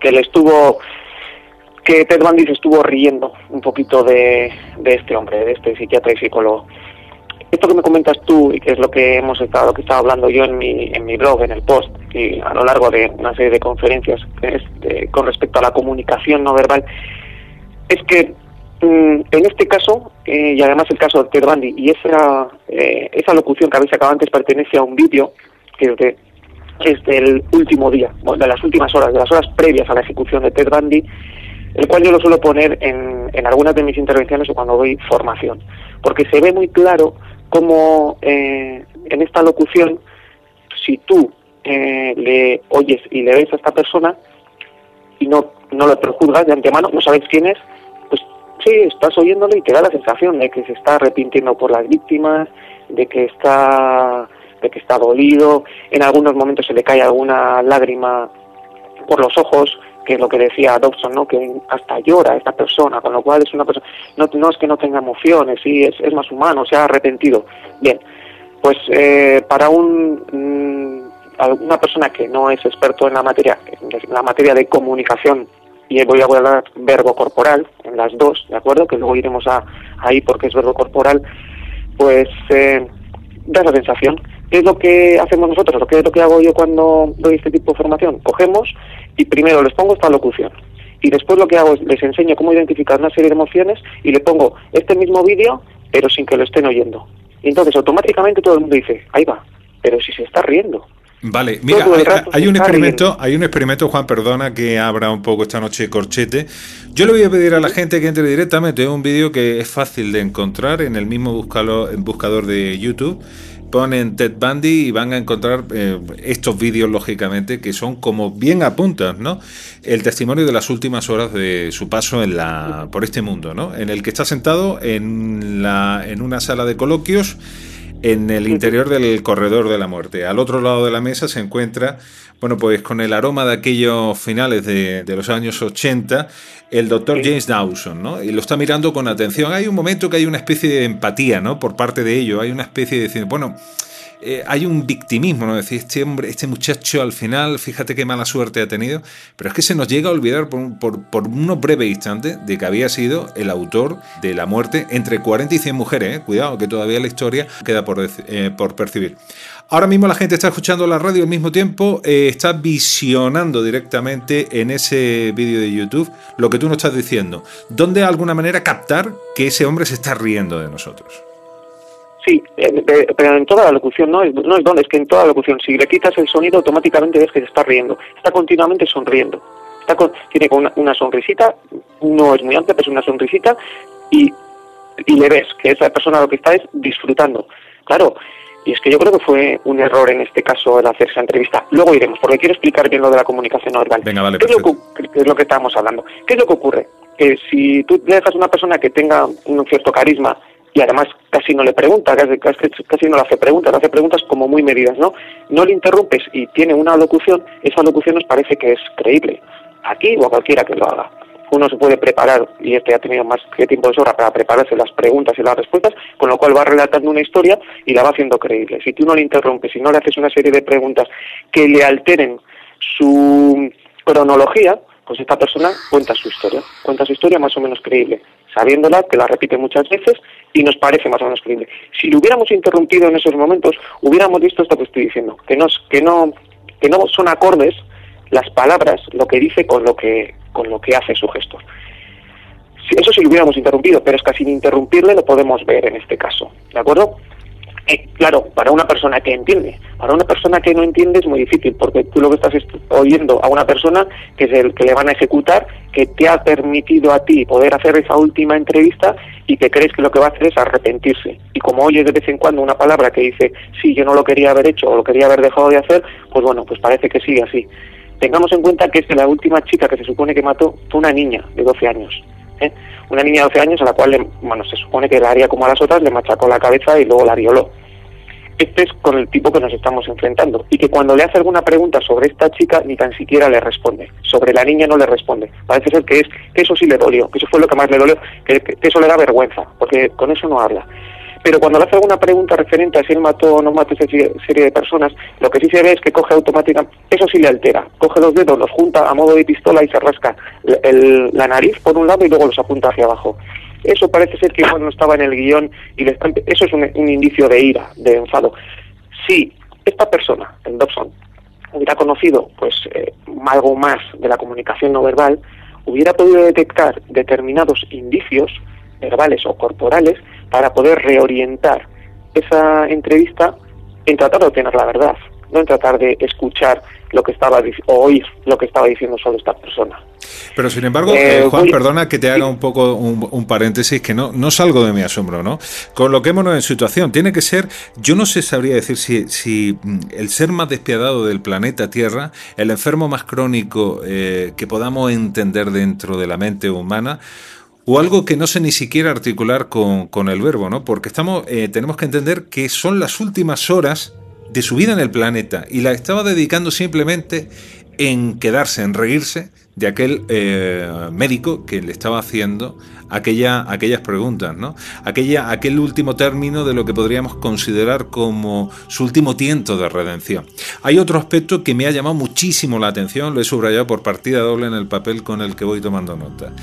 Ted Bundy se estuvo riendo un poquito de este hombre, de este psiquiatra y psicólogo. Esto que me comentas tú, y que es lo que estaba hablando yo en mi blog, en el post, y a lo largo de una serie de conferencias con respecto a la comunicación no verbal, es que en este caso, y además el caso de Ted Bundy, y esa locución que habéis sacado antes pertenece a un vídeo que es del último día, de las últimas horas, de las horas previas a la ejecución de Ted Bundy, el cual yo lo suelo poner en algunas de mis intervenciones o cuando doy formación, porque se ve muy claro cómo en esta locución, si tú le oyes y le ves a esta persona y no lo prejuzgas de antemano, no sabes quién es, pues sí, estás oyéndolo y te da la sensación de que se está arrepintiendo por las víctimas, de que está dolido, en algunos momentos se le cae alguna lágrima por los ojos, que es lo que decía Dobson, ¿no? Que hasta llora esta persona, con lo cual es una persona, no es que no tenga emociones, sí, es más humano, se ha arrepentido. Bien, pues para una persona que no es experto en la materia de comunicación, y voy a hablar verbo corporal en las dos, ¿de acuerdo? Que luego iremos ahí porque es verbo corporal, pues da esa sensación. ¿Qué es lo que hacemos nosotros? ¿Qué es lo que hago yo cuando doy este tipo de formación? Cogemos y primero les pongo esta locución. Y después lo que hago es les enseño cómo identificar una serie de emociones y le pongo este mismo vídeo, pero sin que lo estén oyendo. Y entonces automáticamente todo el mundo dice, ahí va, pero si se está riendo. Vale, mira, hay un experimento, Juan, perdona que abra un poco esta noche corchete. Yo le voy a pedir a la gente que entre directamente en un vídeo que es fácil de encontrar en el mismo buscador de YouTube. Ponen Ted Bundy y van a encontrar estos vídeos, lógicamente, que son, como bien apuntas, ¿no?, el testimonio de las últimas horas de su paso por este mundo, ¿no?, en el que está sentado en una sala de coloquios en el interior del corredor de la muerte. Al otro lado de la mesa se encuentra, bueno, pues con el aroma de aquellos finales de los años 80, el doctor James Dawson, ¿no? Y lo está mirando con atención. Hay un momento que hay una especie de empatía, ¿no?, por parte de ellos. Hay una especie de decir, bueno, hay un victimismo, ¿no? Decir, este muchacho al final, fíjate qué mala suerte ha tenido. Pero es que se nos llega a olvidar por unos breves instantes de que había sido el autor de la muerte entre 40 y 100 mujeres, Cuidado, que todavía la historia queda por percibir. Ahora mismo la gente está escuchando la radio, al mismo tiempo está visionando directamente en ese vídeo de YouTube lo que tú nos estás diciendo, donde de alguna manera captar que ese hombre se está riendo de nosotros. Sí, pero en toda la locución, no es donde, es que en toda la locución, si le quitas el sonido, automáticamente ves que se está riendo, está continuamente sonriendo, tiene una sonrisita, no es muy amplia, pero es una sonrisita, y le ves que esa persona lo que está es disfrutando. Claro, y es que yo creo que fue un error en este caso el hacer esa entrevista. Luego iremos, porque quiero explicar bien lo de la comunicación no verbal. Venga, vale, ¿Qué es lo que estábamos hablando? ¿Qué es lo que ocurre? Que si tú le dejas a una persona que tenga un cierto carisma, y además casi no le pregunta, casi no le hace preguntas como muy medidas, ¿no? No le interrumpes y tiene una locución, esa locución nos parece que es creíble, aquí o a cualquiera que lo haga. Uno se puede preparar, y ha tenido más que tiempo de sobra para prepararse las preguntas y las respuestas, con lo cual va relatando una historia y la va haciendo creíble. Si tú no le interrumpes, si no le haces una serie de preguntas que le alteren su cronología, pues esta persona cuenta su historia más o menos creíble, sabiéndola, que la repite muchas veces y nos parece más o menos creíble. Si lo hubiéramos interrumpido en esos momentos, hubiéramos visto esto que estoy diciendo, que no son acordes las palabras, lo que dice con lo que hace su gesto. Eso sí lo hubiéramos interrumpido, pero es que sin interrumpirle lo podemos ver en este caso, ¿de acuerdo? Claro, para una persona que entiende. Para una persona que no entiende es muy difícil, porque tú lo que estás oyendo a una persona que es el que le van a ejecutar, que te ha permitido a ti poder hacer esa última entrevista y que crees que lo que va a hacer es arrepentirse. Y como oyes de vez en cuando una palabra que dice, sí, yo no lo quería haber hecho o lo quería haber dejado de hacer, pues bueno, pues parece que sigue así. Tengamos en cuenta que es que la última chica que se supone que mató fue una niña de 12 años. Una niña de 12 años a la cual, se supone que la haría como a las otras, le machacó la cabeza y luego la violó. Este es con el tipo que nos estamos enfrentando, y que cuando le hace alguna pregunta sobre esta chica ni tan siquiera le responde, sobre la niña no le responde. Parece ser que eso sí le dolió, que eso fue lo que más le dolió, que eso le da vergüenza, porque con eso no habla. Pero cuando le hace alguna pregunta referente a si él mató o no mató esa serie de personas, lo que sí se ve es que coge automáticamente, eso sí le altera, coge los dedos, los junta a modo de pistola y se rasca la nariz por un lado y luego los apunta hacia abajo. Eso parece ser que igual no estaba en el guión y eso es un indicio de ira, de enfado. Si esta persona, el Dobson, hubiera conocido algo más de la comunicación no verbal, hubiera podido detectar determinados indicios verbales o corporales para poder reorientar esa entrevista en tratar de obtener la verdad, no en tratar de escuchar lo que estaba o oír lo que estaba diciendo solo esta persona. Pero sin embargo, Juan, perdona que te haga un poco un paréntesis, que no salgo de mi asombro, ¿no? Coloquémonos en situación. Tiene que ser, yo no sabría decir si el ser más despiadado del planeta Tierra, el enfermo más crónico que podamos entender dentro de la mente humana, o algo que no sé ni siquiera articular con el verbo, ¿no? Porque tenemos que entender que son las últimas horas de su vida en el planeta y la estaba dedicando simplemente en quedarse, en reírse de aquel médico que le estaba haciendo aquellas preguntas, ¿no? Aquel último término de lo que podríamos considerar como su último tiento de redención. Hay otro aspecto que me ha llamado muchísimo la atención, lo he subrayado por partida doble en el papel con el que voy tomando nota.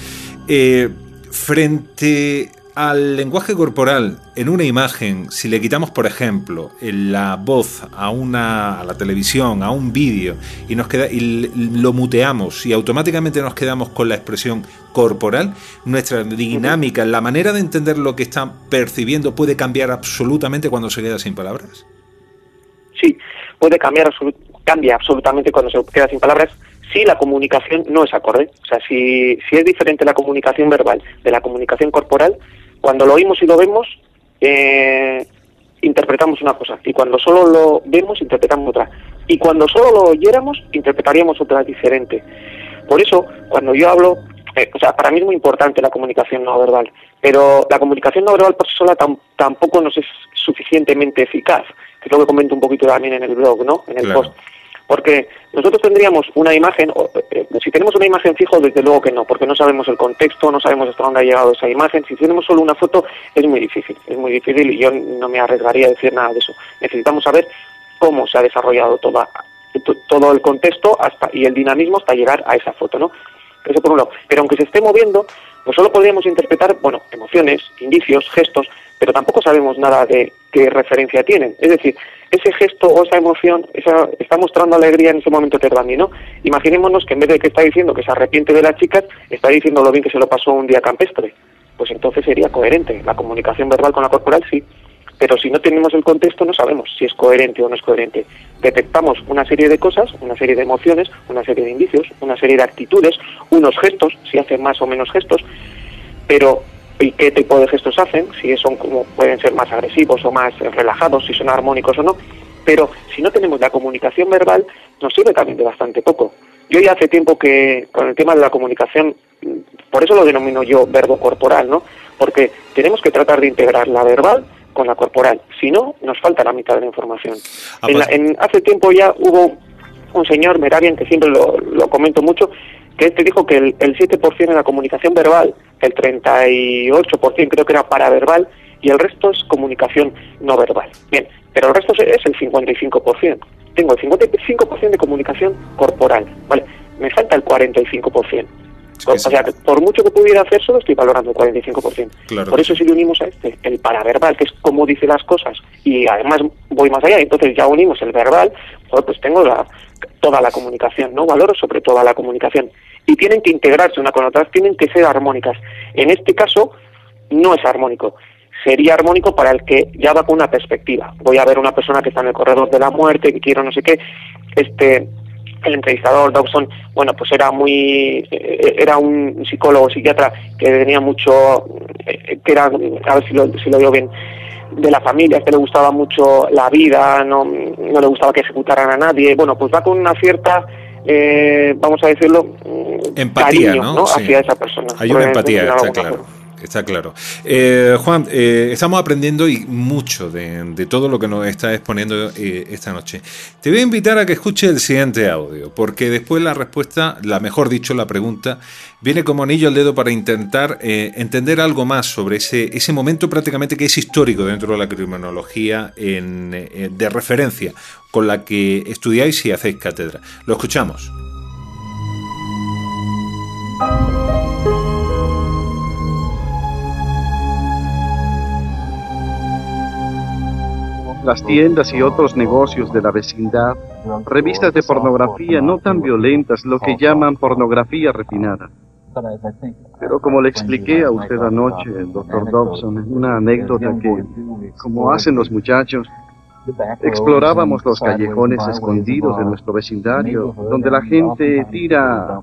Frente al lenguaje corporal en una imagen, si le quitamos, por ejemplo, la voz a la televisión, a un vídeo, y lo muteamos y automáticamente nos quedamos con la expresión corporal, nuestra dinámica, la manera de entender lo que está percibiendo puede cambiar absolutamente cuando se queda sin palabras. Sí, cambia absolutamente cuando se queda sin palabras. Si la comunicación no es acorde, o sea, si es diferente la comunicación verbal de la comunicación corporal, cuando lo oímos y lo vemos, interpretamos una cosa, y cuando solo lo vemos, interpretamos otra, y cuando solo lo oyéramos, interpretaríamos otra diferente. Por eso, cuando yo hablo, para mí es muy importante la comunicación no verbal, pero la comunicación no verbal por sí sola tampoco nos es suficientemente eficaz, que es lo que comento un poquito también en el blog, ¿no? En el post. Porque nosotros tendríamos una imagen, si tenemos una imagen fijo, desde luego que no, porque no sabemos el contexto, no sabemos hasta dónde ha llegado esa imagen. Si tenemos solo una foto, es muy difícil y yo no me arriesgaría a decir nada de eso. Necesitamos saber cómo se ha desarrollado todo el contexto y el dinamismo hasta llegar a esa foto, ¿no? Eso por un lado. Pero aunque se esté moviendo, pues solo podríamos interpretar, emociones, indicios, gestos, tampoco sabemos nada de qué referencia tienen. Es decir, ese gesto o esa emoción está mostrando alegría en ese momento que para mí, ¿no? Imaginémonos que en vez de que está diciendo que se arrepiente de las chicas, está diciendo lo bien que se lo pasó un día campestre. Pues entonces sería coherente. La comunicación verbal con la corporal sí, pero si no tenemos el contexto no sabemos si es coherente o no es coherente. Detectamos una serie de cosas, una serie de emociones, una serie de indicios, una serie de actitudes, unos gestos, si hacen más o menos gestos, pero ¿y qué tipo de gestos hacen? Si son como pueden ser más agresivos o más relajados, si son armónicos o no. Pero si no tenemos la comunicación verbal, nos sirve también de bastante poco. Yo ya hace tiempo que con el tema de la comunicación, por eso lo denomino yo verbo corporal, ¿no? Porque tenemos que tratar de integrar la verbal con la corporal. Si no, nos falta la mitad de la información. Hace tiempo ya hubo un señor, Meravian, que siempre lo comento mucho, que dijo que el 7% de la comunicación verbal, el 38% creo que era paraverbal, y el resto es comunicación no verbal. Bien, pero el resto es el 55%. Tengo el 55% de comunicación corporal, ¿vale? Me falta el 45%. O sea, que por mucho que pudiera hacer, solo estoy valorando el 45%. Claro. Por eso si le unimos a el paraverbal, que es cómo dice las cosas, y además voy más allá, entonces ya unimos el verbal, pues tengo toda la comunicación, ¿no? Valoro sobre toda la comunicación. y tienen que integrarse una con otras, tienen que ser armónicas. En este caso no es armónico. Sería armónico para el que ya va con una perspectiva. Voy a ver una persona que está en el corredor de la muerte, que quiero no sé qué. El entrevistador Dobson, bueno, pues era un psicólogo, psiquiatra que tenía mucho, que era, a ver si lo digo bien, de la familia, que le gustaba mucho la vida, no le gustaba que ejecutaran a nadie. Bueno, pues va con una cierta, vamos a decirlo, empatía, cariño, ¿no? Sí. Hacia esa persona. Hay una empatía, está claro. Está claro. Juan, estamos aprendiendo y mucho de todo lo que nos está exponiendo esta noche. Te voy a invitar a que escuches el siguiente audio, porque después la respuesta, mejor dicho, la pregunta, viene como anillo al dedo para intentar entender algo más sobre ese momento prácticamente que es histórico dentro de la criminología de referencia con la que estudiáis y hacéis cátedra. Lo escuchamos. Las tiendas y otros negocios de la vecindad, revistas de pornografía no tan violentas, lo que llaman pornografía refinada. Pero como le expliqué a usted anoche, Dr. Dobson, en una anécdota que, como hacen los muchachos, explorábamos los callejones escondidos de nuestro vecindario, donde la gente tira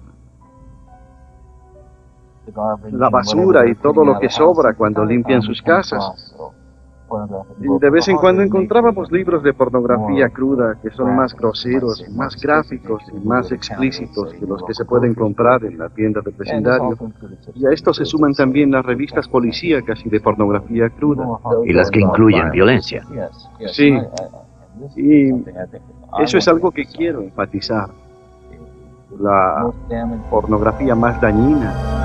la basura y todo lo que sobra cuando limpian sus casas. Y de vez en cuando encontrábamos libros de pornografía cruda que son más groseros, más gráficos y más explícitos que los que se pueden comprar en la tienda del vecindario. Y a esto se suman también las revistas policíacas y de pornografía cruda. Y las que incluyen violencia. Sí. Y eso es algo que quiero enfatizar. La pornografía más dañina.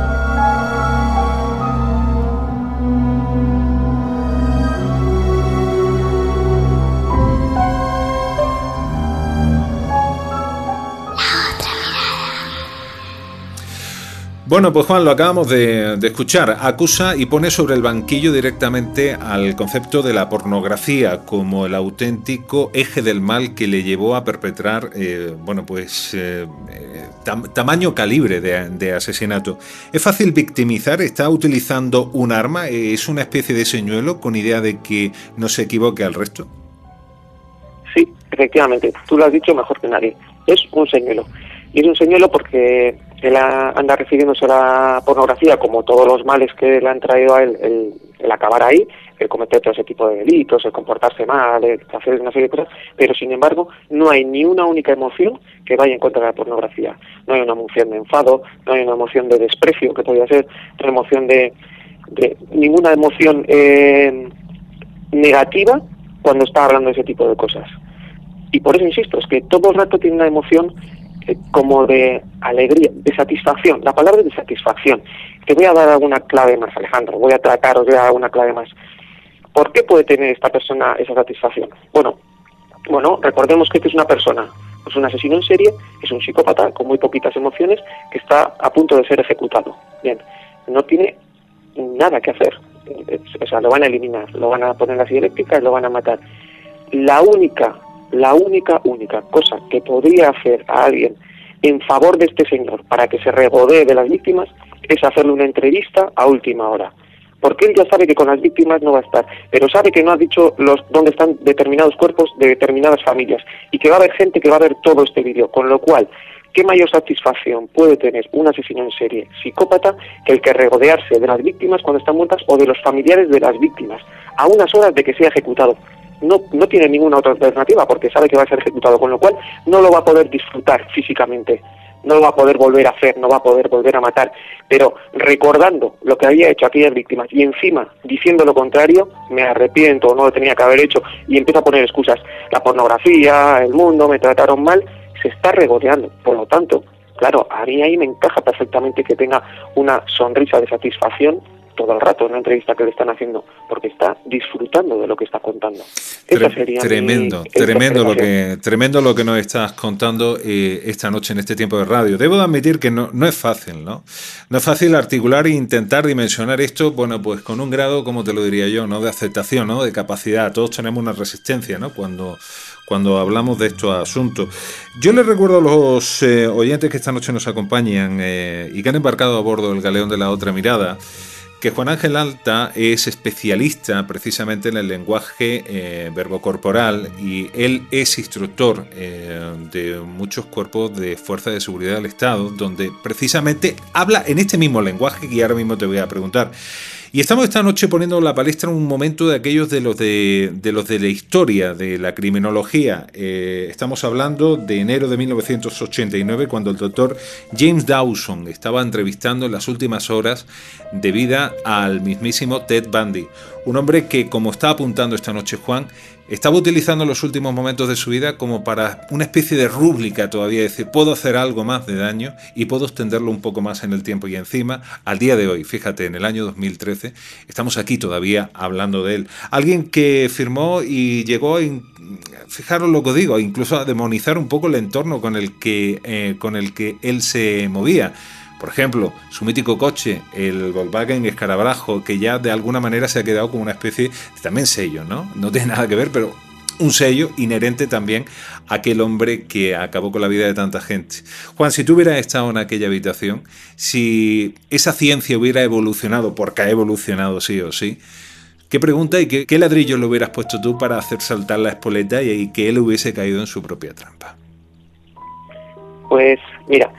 Bueno, pues Juan, lo acabamos de escuchar. Acusa y pone sobre el banquillo directamente al concepto de la pornografía como el auténtico eje del mal que le llevó a perpetrar, tamaño calibre de asesinato. ¿Es fácil victimizar? ¿Está utilizando un arma? ¿Es una especie de señuelo con idea de que no se equivoque al resto? Sí, efectivamente. Tú lo has dicho mejor que nadie. Es un señuelo. Y es un señuelo porque él anda refiriéndose a la pornografía como todos los males que le han traído a él el acabar ahí, el cometer todo ese tipo de delitos, el comportarse mal, el hacer una serie de cosas, pero sin embargo no hay ni una única emoción que vaya en contra de la pornografía. No hay una emoción de enfado, no hay una emoción de desprecio, que podría ser una emoción de ninguna emoción negativa cuando está hablando de ese tipo de cosas. Y por eso insisto, es que todo el rato tiene una emoción como de alegría, de satisfacción. La palabra es de satisfacción. Te voy a dar alguna clave más, Alejandro. Voy a trataros de dar alguna clave más. ¿Por qué puede tener esta persona esa satisfacción? Bueno, recordemos que es una persona, es un asesino en serie, es un psicópata con muy poquitas emociones que está a punto de ser ejecutado. Bien, no tiene nada que hacer. O sea, lo van a eliminar, lo van a poner en la silla eléctrica y lo van a matar. La única cosa que podría hacer a alguien en favor de este señor para que se regodee de las víctimas es hacerle una entrevista a última hora. Porque él ya sabe que con las víctimas no va a estar, pero sabe que no ha dicho dónde están determinados cuerpos de determinadas familias y que va a haber gente que va a ver todo este vídeo, con lo cual, ¿qué mayor satisfacción puede tener un asesino en serie psicópata que el que regodearse de las víctimas cuando están muertas o de los familiares de las víctimas a unas horas de que sea ejecutado? No tiene ninguna otra alternativa porque sabe que va a ser ejecutado, con lo cual no lo va a poder disfrutar físicamente, no lo va a poder volver a hacer, no va a poder volver a matar, pero recordando lo que había hecho aquellas víctimas y encima diciendo lo contrario, me arrepiento, no lo tenía que haber hecho, y empieza a poner excusas, la pornografía, el mundo, me trataron mal, se está regodeando. Por lo tanto, claro, a mí ahí me encaja perfectamente que tenga una sonrisa de satisfacción todo el rato en la entrevista que le están haciendo, porque está disfrutando de lo que está contando. Tremendo lo que nos estás contando esta noche en este tiempo de radio. Debo de admitir que no es fácil, ¿no? No es fácil articular e intentar dimensionar esto, bueno, pues con un grado, como te lo diría yo, ¿no? De aceptación, ¿no? De capacidad. Todos tenemos una resistencia, ¿no? Cuando hablamos de estos asuntos. Yo les recuerdo a los oyentes que esta noche nos acompañan y que han embarcado a bordo del galeón de La Otra Mirada, que Juan Ángel Alta es especialista precisamente en el lenguaje verbocorporal, y él es instructor de muchos cuerpos de fuerzas de seguridad del Estado, donde precisamente habla en este mismo lenguaje que ahora mismo te voy a preguntar. Y estamos esta noche poniendo en la palestra un momento de aquellos de los de la historia, de la criminología. Estamos hablando de enero de 1989, cuando el doctor James Dawson estaba entrevistando en las últimas horas de vida al mismísimo Ted Bundy. Un hombre que, como está apuntando esta noche Juan, estaba utilizando los últimos momentos de su vida como para una especie de rúbrica todavía, es decir, puedo hacer algo más de daño y puedo extenderlo un poco más en el tiempo, y encima, al día de hoy, fíjate, en el año 2013, estamos aquí todavía hablando de él. Alguien que firmó y llegó a, fijaros lo que digo, incluso a demonizar un poco el entorno con el que él se movía. Por ejemplo, su mítico coche, el Volkswagen Escarabajo, que ya de alguna manera se ha quedado como una especie de también sello, ¿no? No tiene nada que ver, pero un sello inherente también a aquel hombre que acabó con la vida de tanta gente. Juan, si tú hubieras estado en aquella habitación, si esa ciencia hubiera evolucionado, porque ha evolucionado sí o sí, ¿qué pregunta y qué ladrillo le hubieras puesto tú para hacer saltar la espoleta y que él hubiese caído en su propia trampa? Pues, mira,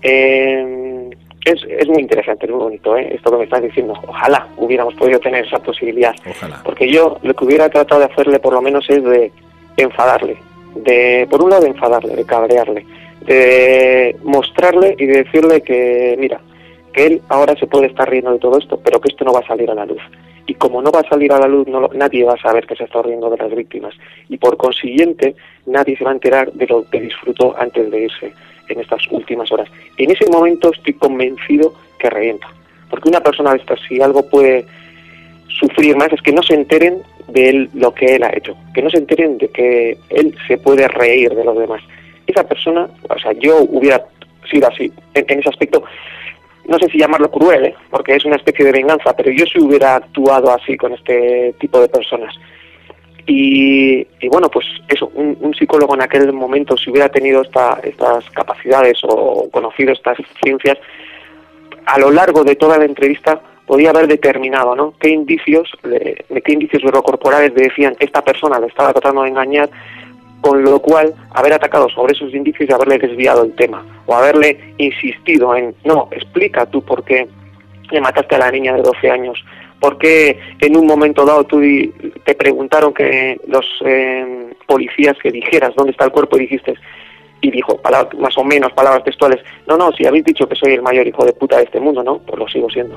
es muy interesante, es muy bonito, esto que me estás diciendo. Ojalá hubiéramos podido tener esa posibilidad. Ojalá. Porque yo lo que hubiera tratado de hacerle por lo menos es de enfadarle, por un lado de enfadarle, de cabrearle, de mostrarle y de decirle que, mira, que él ahora se puede estar riendo de todo esto, pero que esto no va a salir a la luz. Y como no va a salir a la luz, nadie va a saber que se está riendo de las víctimas. Y por consiguiente, nadie se va a enterar de lo que disfrutó antes de irse en estas últimas horas. En ese momento estoy convencido que revienta. Porque una persona de estas, si algo puede sufrir más, es que no se enteren de él lo que él ha hecho. Que no se enteren de que él se puede reír de los demás. Esa persona, o sea, yo hubiera sido así, en ese aspecto. No sé si llamarlo cruel, porque es una especie de venganza, pero yo sí hubiera actuado así con este tipo de personas. Y bueno, pues eso, un psicólogo en aquel momento, si hubiera tenido estas capacidades o conocido estas ciencias, a lo largo de toda la entrevista podía haber determinado, ¿no?, qué indicios verbocorporales decían que esta persona le estaba tratando de engañar, con lo cual haber atacado sobre esos indicios y haberle desviado el tema, o haberle insistido en, no, explica tú por qué le mataste a la niña de 12 años, por qué en un momento dado te preguntaron que los policías que dijeras dónde está el cuerpo y dijiste, y dijo, más o menos palabras textuales, no, si habéis dicho que soy el mayor hijo de puta de este mundo, ¿no? Pues lo sigo siendo.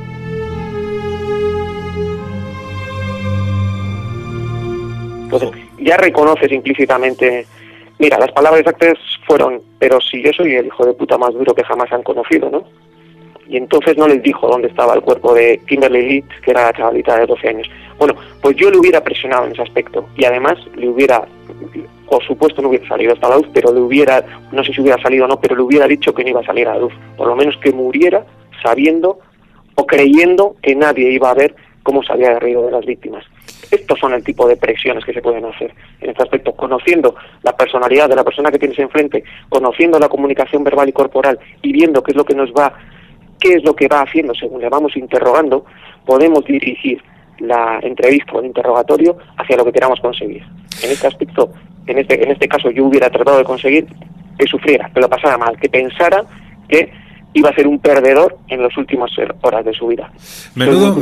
Entonces, ya reconoces implícitamente, mira, las palabras exactas fueron, pero si yo soy el hijo de puta más duro que jamás han conocido, ¿no? Y entonces no les dijo dónde estaba el cuerpo de Kimberly Leeds, que era la chavalita de 12 años. Bueno, pues yo le hubiera presionado en ese aspecto, y además le hubiera, por supuesto no hubiera salido hasta la luz, pero le hubiera, no sé si hubiera salido o no, pero le hubiera dicho que no iba a salir a la luz, por lo menos que muriera sabiendo o creyendo que nadie iba a ver cómo se había reído de las víctimas. Estos son el tipo de presiones que se pueden hacer en este aspecto, conociendo la personalidad de la persona que tienes enfrente, conociendo la comunicación verbal y corporal y viendo qué es lo que va haciendo según le vamos interrogando, podemos dirigir la entrevista o el interrogatorio hacia lo que queramos conseguir. En este aspecto, en este caso yo hubiera tratado de conseguir que sufriera, que lo pasara mal, que pensara que iba a ser un perdedor en las últimas horas de su vida. Menudo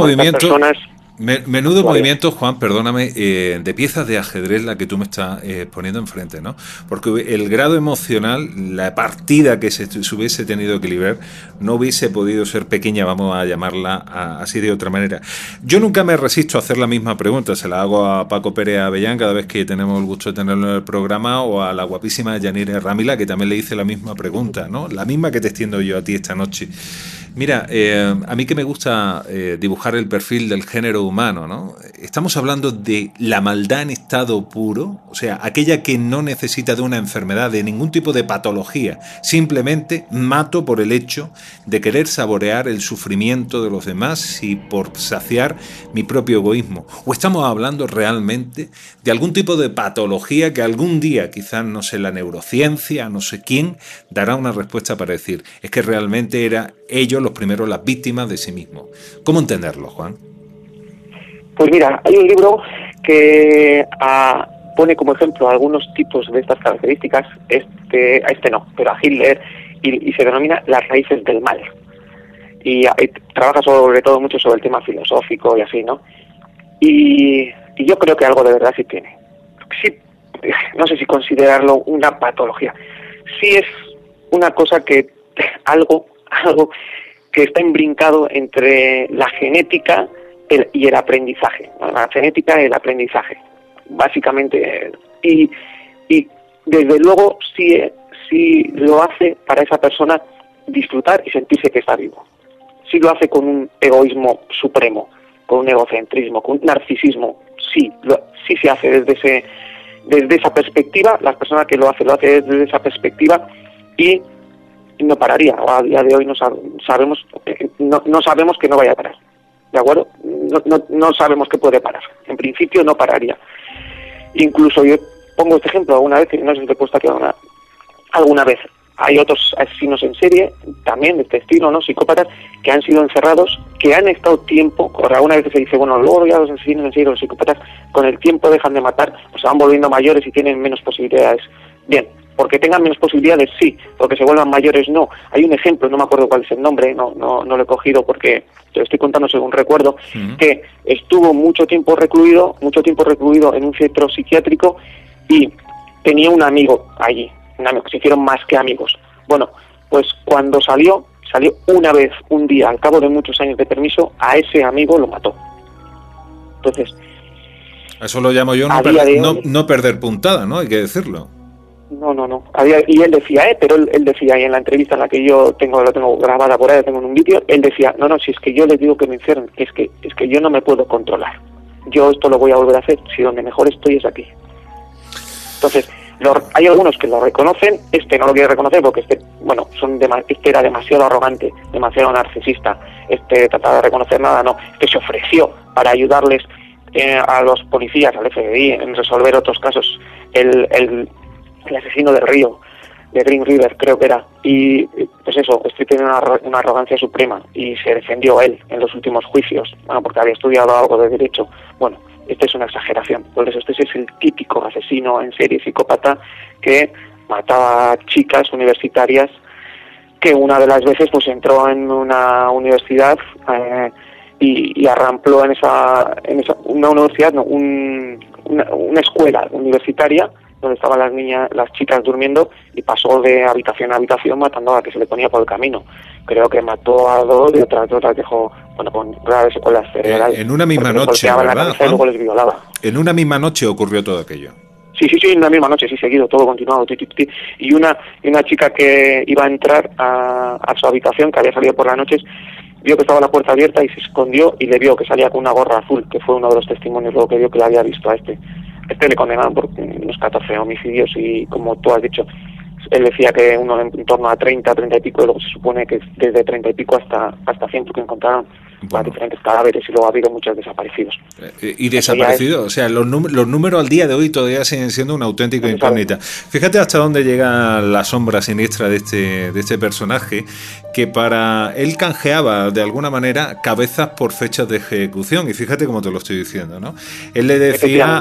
movimiento, Juan, perdóname, de piezas de ajedrez la que tú me estás poniendo enfrente, ¿no? Porque el grado emocional, la partida que se hubiese tenido que librar, no hubiese podido ser pequeña, vamos a llamarla así de otra manera. Yo nunca me resisto a hacer la misma pregunta, se la hago a Paco Pérez Avellán cada vez que tenemos el gusto de tenerlo en el programa, o a la guapísima Yanire Ramila, que también le hice la misma pregunta, ¿no? La misma que te extiendo yo a ti esta noche. Mira, a mí que me gusta dibujar el perfil del género humano, ¿no? Estamos hablando de la maldad en estado puro, o sea, aquella que no necesita de una enfermedad, de ningún tipo de patología, simplemente mato por el hecho de querer saborear el sufrimiento de los demás y por saciar mi propio egoísmo. O estamos hablando realmente de algún tipo de patología que algún día, quizás, no sé, la neurociencia, no sé quién, dará una respuesta para decir, es que realmente eran ellos los primeros las víctimas de sí mismos. ¿Cómo entenderlo, Juan? Pues mira, hay un libro que pone como ejemplo algunos tipos de estas características, a este no, pero a Hitler, y se denomina Las raíces del mal. Y trabaja sobre todo mucho sobre el tema filosófico y así, ¿no? Y yo creo que algo de verdad sí tiene. Sí, no sé si considerarlo una patología. Sí es una cosa que algo que está imbrincado entre la genética y el aprendizaje, ¿no? La genética y el aprendizaje, básicamente. Y desde luego sí lo hace para esa persona disfrutar y sentirse que está vivo. Sí lo hace con un egoísmo supremo, con un egocentrismo, con un narcisismo. Sí se hace desde esa perspectiva. La persona que lo hace desde esa perspectiva y no pararía. A día de hoy no sabemos que no vaya a parar, ¿de acuerdo? No sabemos que puede parar. En principio no pararía. Incluso yo pongo este ejemplo alguna vez, que no sé si te he puesto aquí alguna vez. Hay otros asesinos en serie, también de este estilo, ¿no? Psicópatas, que han sido encerrados, que han estado tiempo, alguna vez se dice, bueno, luego ya los asesinos en serie, los psicópatas, con el tiempo dejan de matar, pues se van volviendo mayores y tienen menos posibilidades. Bien, porque tengan menos posibilidades, sí, porque se vuelvan mayores, no. Hay un ejemplo, no me acuerdo cuál es el nombre, no lo he cogido porque te lo estoy contando según recuerdo, que estuvo mucho tiempo recluido en un centro psiquiátrico y tenía un amigo allí. Se hicieron más que amigos. Bueno, pues cuando salió una vez, un día, al cabo de muchos años de permiso, a ese amigo lo mató. Entonces... Eso lo llamo yo no perder puntada, ¿no? Hay que decirlo. No. Y él decía, pero él decía, y en la entrevista en la que yo lo tengo grabada por ahí, lo tengo en un vídeo, él decía, no, si es que yo les digo que me encierren, es que yo no me puedo controlar. Yo esto lo voy a volver a hacer, si donde mejor estoy es aquí. Entonces... hay algunos que lo reconocen, no lo quiere reconocer porque este era demasiado arrogante, demasiado narcisista, trataba de reconocer nada, no, se ofreció para ayudarles a los policías, al FBI, en resolver otros casos, el asesino del río, de Green River creo que era, y pues eso, tiene una arrogancia suprema y se defendió él en los últimos juicios, porque había estudiado algo de derecho, esta es una exageración, por eso este es el típico asesino en serie psicópata que mataba chicas universitarias, que una de las veces pues entró en una universidad y arrampló una universidad, no, una escuela universitaria donde estaban las chicas durmiendo, y pasó de habitación a habitación matando a la que se le ponía por el camino. Creo que mató a dos y otras dejó con graves secuelas cerebrales. En una misma noche, ¿verdad? Y luego les violaba. En una misma noche ocurrió todo aquello. Sí, en una misma noche, sí, seguido, todo continuado. Y una chica que iba a entrar a su habitación, que había salido por las noches, vio que estaba la puerta abierta y se escondió, y le vio que salía con una gorra azul, que fue uno de los testimonios luego que vio que le había visto a le condenaron por unos 14 homicidios, y como tú has dicho, él decía que uno en torno a 30 y pico, y luego se supone que desde 30 y pico hasta 100 que encontraron a diferentes cadáveres, y luego ha habido muchos desaparecidos. Y desaparecidos, o sea, los números al día de hoy todavía siguen siendo una auténtica incógnita. Fíjate hasta dónde llega la sombra siniestra de este personaje, que para él canjeaba de alguna manera cabezas por fechas de ejecución, y fíjate cómo te lo estoy diciendo, ¿no? Él le decía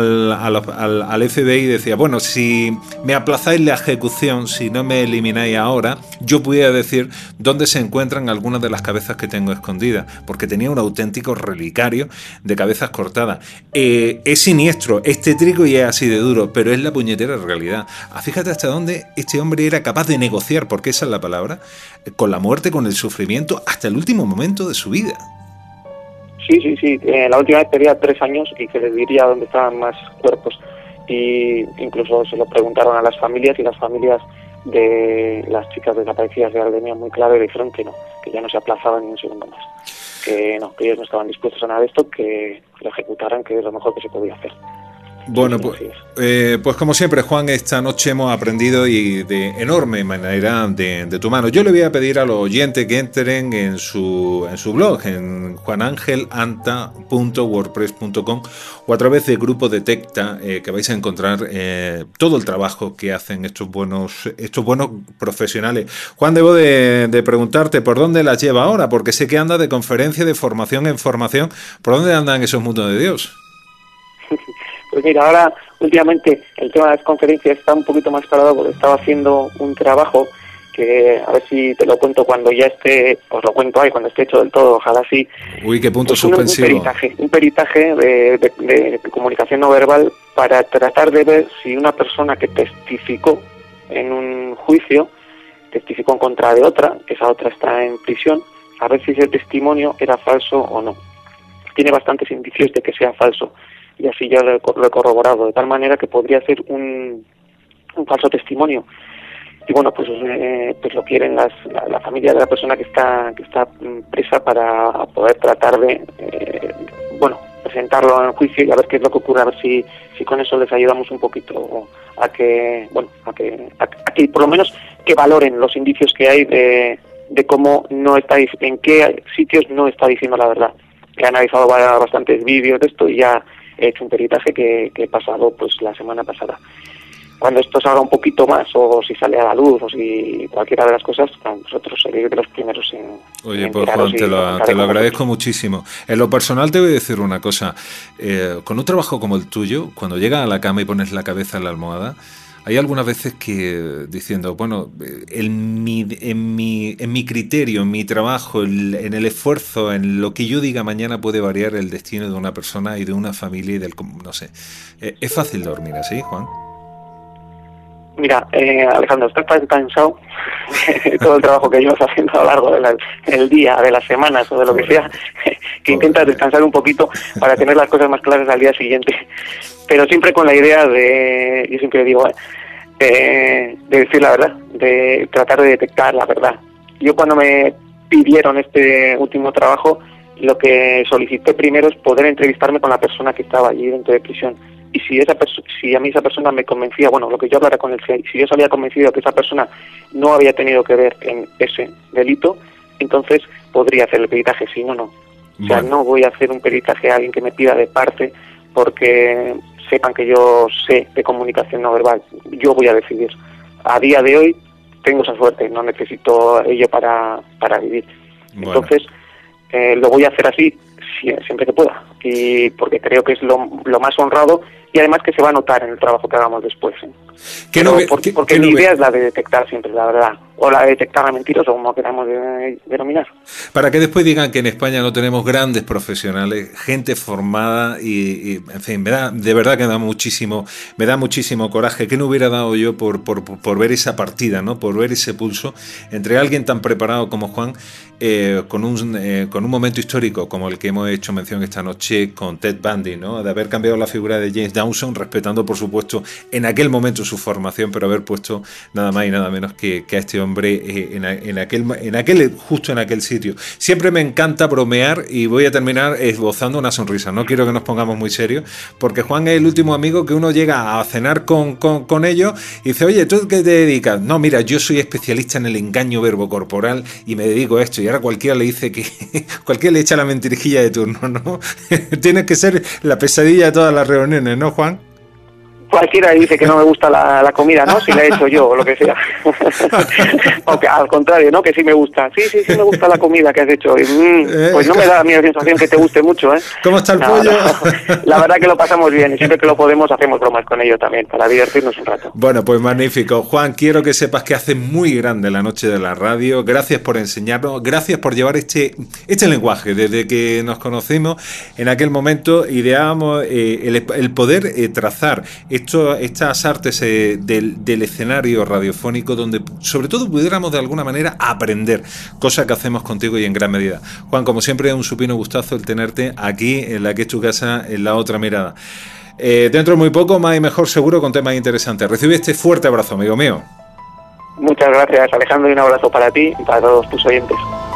al FBI, decía, bueno, si me aplazáis la ejecución, si no me elimináis ahora, yo voy a decir dónde se encuentran algunas de las cabezas que tengo escondidas, porque tenía un auténtico relicario de cabezas cortadas. Es siniestro, es tétrico y es así de duro, pero es la puñetera realidad. Fíjate hasta dónde este hombre era capaz de negociar, porque esa es la palabra, con la muerte, con el sufrimiento, hasta el último momento de su vida. Sí. La última vez pedía 3 años y que les diría dónde estaban más cuerpos. Y incluso se lo preguntaron a las familias, y las familias de las chicas desaparecidas de Ardenia muy claro y dijeron que no, que ya no se aplazaba ni un segundo más, que no, que ellos no estaban dispuestos a nada de esto, que lo ejecutaran, que es lo mejor que se podía hacer. Bueno, pues como siempre, Juan, esta noche hemos aprendido y de enorme manera de tu mano. Yo le voy a pedir a los oyentes que entren en su blog, en juanangelanta.wordpress.com, o a través del grupo Detecta, que vais a encontrar todo el trabajo que hacen estos buenos profesionales. Juan, debo de preguntarte por dónde las lleva ahora, porque sé que anda de conferencia, de formación en formación. ¿Por dónde andan esos mundos de Dios? Pues mira, ahora últimamente el tema de las conferencias está un poquito más parado porque estaba haciendo un trabajo que a ver si te lo cuento cuando ya esté, os lo cuento ahí cuando esté hecho del todo, ojalá sí. Uy, qué punto pues suspensivo. Un peritaje de comunicación no verbal para tratar de ver si una persona que testificó en un juicio, testificó en contra de otra, que esa otra está en prisión, a ver si ese testimonio era falso o no. Tiene bastantes indicios de que sea falso. Y así ya lo he corroborado, de tal manera que podría ser un falso testimonio. Y bueno, pues lo quieren la familia de la persona que está presa para poder tratar de presentarlo en juicio y a ver qué es lo que ocurre, a ver si con eso les ayudamos un poquito a que por lo menos que valoren los indicios que hay de cómo no está, en qué sitios no está diciendo la verdad. He analizado bastantes vídeos de esto y ya he hecho un peritaje que he pasado pues la semana pasada. Cuando esto salga un poquito más, o si sale a la luz, o si cualquiera de las cosas, nosotros seréis de los primeros en... Oye, pues Juan, te lo agradezco muchísimo. En lo personal te voy a decir una cosa. Con un trabajo como el tuyo, cuando llegas a la cama y pones la cabeza en la almohada, hay algunas veces que diciendo, bueno, en mi criterio, en mi trabajo, en el esfuerzo, en lo que yo diga mañana puede variar el destino de una persona y de una familia y del... no sé. ¿Es fácil dormir así, Juan? Mira, Alejandro, estás tan cansado de todo el trabajo que llevas haciendo a lo largo del día, de las semanas o de lo que sea, que intentas descansar un poquito para tener las cosas más claras al día siguiente. Pero siempre con la idea de, yo siempre digo, de decir la verdad, de tratar de detectar la verdad. Yo cuando me pidieron este último trabajo, lo que solicité primero es poder entrevistarme con la persona que estaba allí dentro de prisión. Y si a mí esa persona me convencía, bueno, lo que yo hablara con él, si yo salía convencido que esa persona no había tenido que ver en ese delito, entonces podría hacer el peritaje, si no, no. O sea, no voy a hacer un peritaje a alguien que me pida de parte porque sepan que yo sé de comunicación no verbal. Yo voy a decidir. A día de hoy tengo esa suerte, no necesito ello para vivir. Bueno. Entonces, lo voy a hacer así siempre que pueda, y porque creo que es lo más honrado y además que se va a notar en el trabajo que hagamos después. Porque mi idea es la de detectar siempre la verdad, o la de detectar a mentirosos, como queramos denominar. Para que después digan que en España no tenemos grandes profesionales, gente formada y en fin, de verdad que me da muchísimo coraje. ¿Qué no hubiera dado yo por ver esa partida, ¿no? Por ver ese pulso entre alguien tan preparado como Juan, con un momento histórico como el que hemos hecho mención esta noche con Ted Bundy, ¿no? De haber cambiado la figura de James Dawson, respetando por supuesto en aquel momento su formación, pero haber puesto nada más y nada menos que a este hombre justo en aquel sitio. Siempre me encanta bromear y voy a terminar esbozando una sonrisa. No quiero que nos pongamos muy serios, porque Juan es el último amigo que uno llega a cenar con ellos y dice, oye, ¿tú qué te dedicas? No, mira, yo soy especialista en el engaño verbocorporal y me dedico a esto. Y ahora cualquiera le dice que cualquiera le echa la mentirijilla de turno, ¿no? Tienes que ser la pesadilla de todas las reuniones, ¿no, Juan? Cualquiera dice que no me gusta la comida, ¿no? Si la he hecho yo o lo que sea. O que al contrario, ¿no? Que sí me gusta. Sí me gusta la comida que has hecho. Pues no me da a mí la sensación que te guste mucho, ¿eh? ¿Cómo está el pollo? No. La verdad que lo pasamos bien y siempre que lo podemos hacemos bromas con ello también, para divertirnos un rato. Bueno, pues magnífico. Juan, quiero que sepas que hace muy grande la noche de la radio. Gracias por enseñarnos, gracias por llevar este lenguaje. Desde que nos conocimos, en aquel momento ideábamos el poder trazar estas artes del escenario radiofónico, donde sobre todo pudiéramos de alguna manera aprender, cosa que hacemos contigo y en gran medida. Juan, como siempre, es un supino gustazo el tenerte aquí en la que es tu casa, en La Otra Mirada. Dentro de muy poco, más y mejor seguro, con temas interesantes. Recibe este fuerte abrazo, amigo mío. Muchas gracias, Alejandro, y un abrazo para ti y para todos tus oyentes.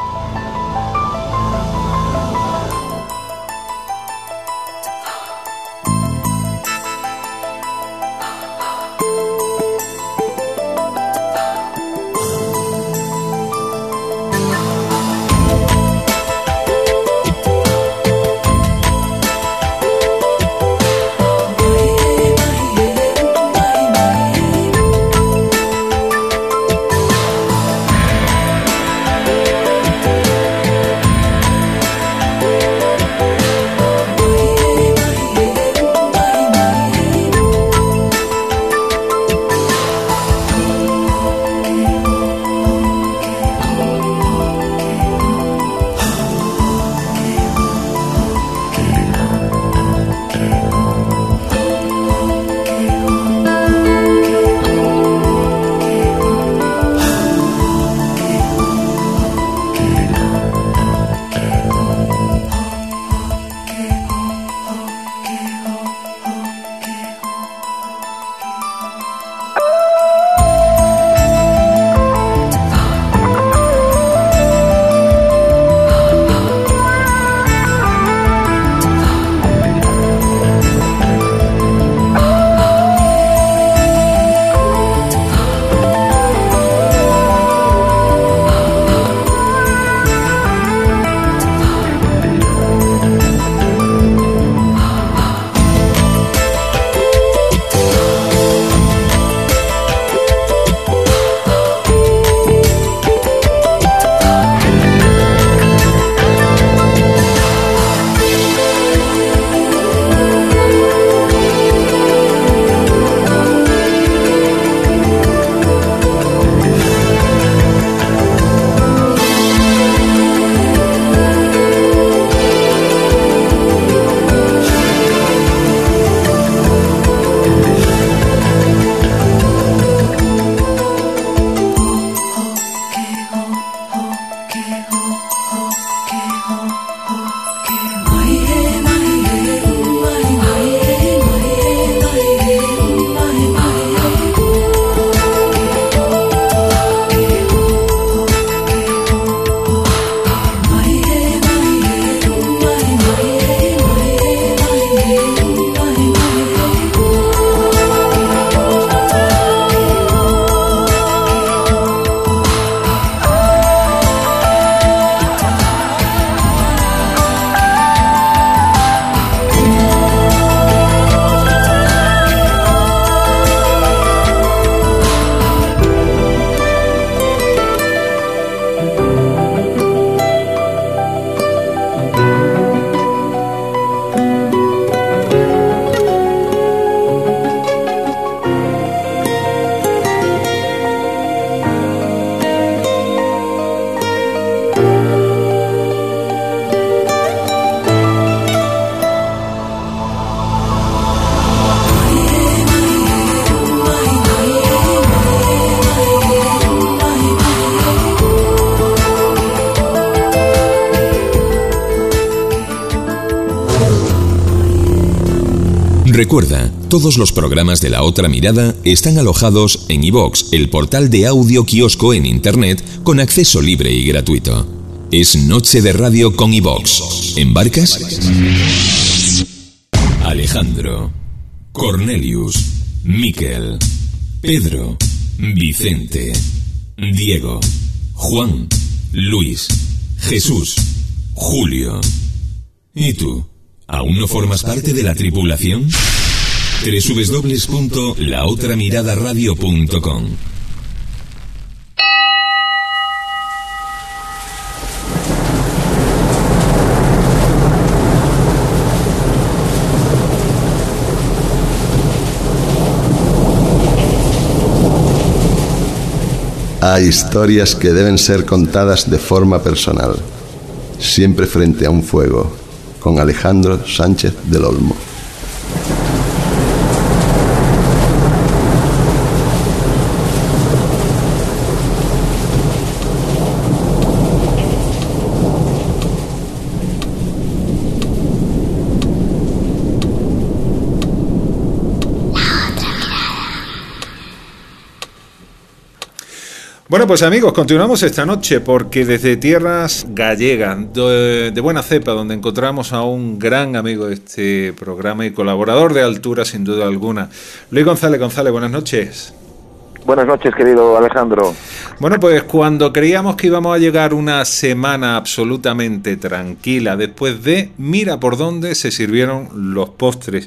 Recuerda, todos los programas de La Otra Mirada están alojados en iVox, el portal de audio kiosco en Internet con acceso libre y gratuito. Es Noche de Radio con iVox. ¿Embarcas? Alejandro, Cornelius, Miquel, Pedro, Vicente, Diego, Juan, Luis, Jesús, Julio. ¿Y tú? ¿Aún no formas parte de la tripulación? www.laotramiradaradio.com. Hay historias que deben ser contadas de forma personal, siempre frente a un fuego, con Alejandro Sánchez del Olmo. Bueno, pues amigos, continuamos esta noche porque desde tierras gallegas, de buena cepa, donde encontramos a un gran amigo de este programa y colaborador de altura sin duda alguna, Luis González. González, buenas noches. Buenas noches, querido Alejandro. Bueno, pues cuando creíamos que íbamos a llegar una semana absolutamente tranquila, después de mira por dónde se sirvieron los postres.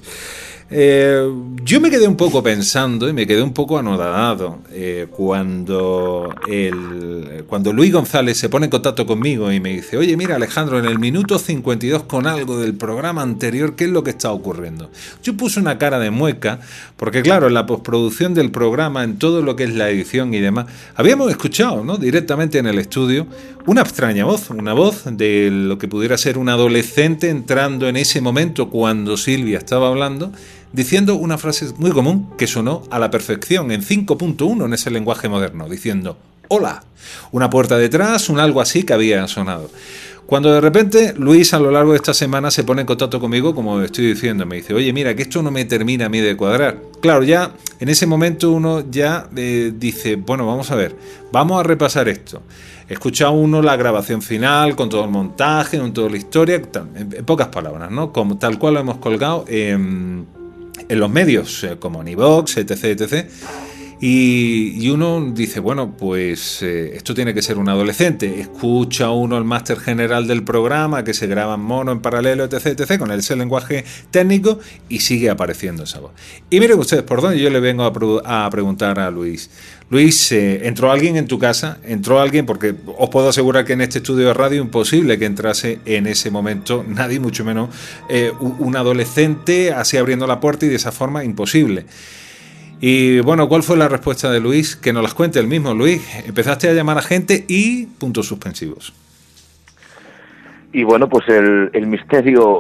Yo me quedé un poco pensando y me quedé un poco anodado cuando Luis González se pone en contacto conmigo y me dice: oye, mira, Alejandro, en el minuto 52 con algo del programa anterior, ¿qué es lo que está ocurriendo? Yo puse una cara de mueca porque, claro, en la postproducción del programa, en todo lo que es la edición y demás, habíamos escuchado, ¿no?, directamente en el estudio una extraña voz, una voz de lo que pudiera ser un adolescente entrando en ese momento cuando Silvia estaba hablando, diciendo una frase muy común que sonó a la perfección en 5.1 en ese lenguaje moderno, diciendo hola, una puerta detrás, un algo así que había sonado. Cuando de repente Luis a lo largo de esta semana se pone en contacto conmigo, como estoy diciendo, me dice: oye, mira, que esto no me termina a mí de cuadrar. Claro, ya en ese momento uno ya dice, bueno, vamos a ver, vamos a repasar esto. Escucha uno la grabación final con todo el montaje, con toda la historia, en pocas palabras, ¿no?, como tal cual lo hemos colgado en los medios, como en iVoox, etc, etc. Y uno dice, bueno, pues esto tiene que ser un adolescente. Escucha uno el máster general del programa, que se graba en mono, en paralelo, etc, etc, con ese lenguaje técnico, y sigue apareciendo esa voz. Y miren ustedes por dónde yo le vengo a preguntar a Luis. Luis, ¿entró alguien en tu casa? ¿Entró alguien? Porque os puedo asegurar que en este estudio de radio imposible que entrase en ese momento nadie, mucho menos un adolescente así abriendo la puerta, y de esa forma imposible. Y bueno, ¿cuál fue la respuesta de Luis? Que nos las cuente el mismo. Luis, empezaste a llamar a gente y puntos suspensivos. Y bueno, pues el misterio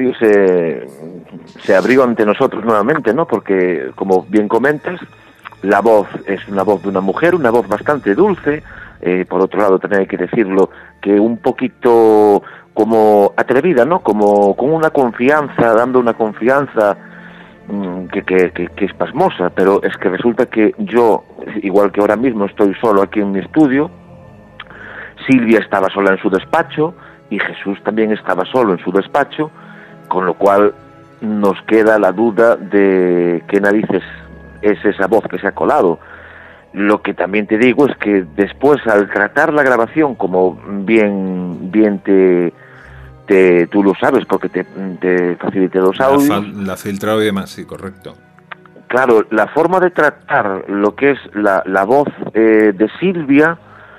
se abrió ante nosotros nuevamente, ¿no? Porque, como bien comentas, la voz es una voz de una mujer, una voz bastante dulce, por otro lado también hay que decirlo, que un poquito como atrevida, ¿no? Como con una confianza, dando una confianza que es pasmosa, pero es que resulta que yo, igual que ahora mismo estoy solo aquí en mi estudio, Silvia estaba sola en su despacho y Jesús también estaba solo en su despacho, con lo cual nos queda la duda de qué narices es esa voz que se ha colado. Lo que también te digo es que después, al tratar la grabación, como bien tú lo sabes porque te facilité los audios, la filtrado y demás, sí, correcto. Claro, la forma de tratar lo que es la voz de Silvia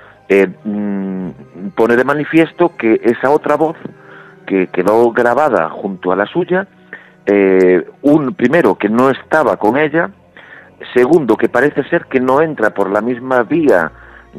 pone de manifiesto que esa otra voz que quedó grabada junto a la suya, primero, que no estaba con ella; segundo, que parece ser que no entra por la misma vía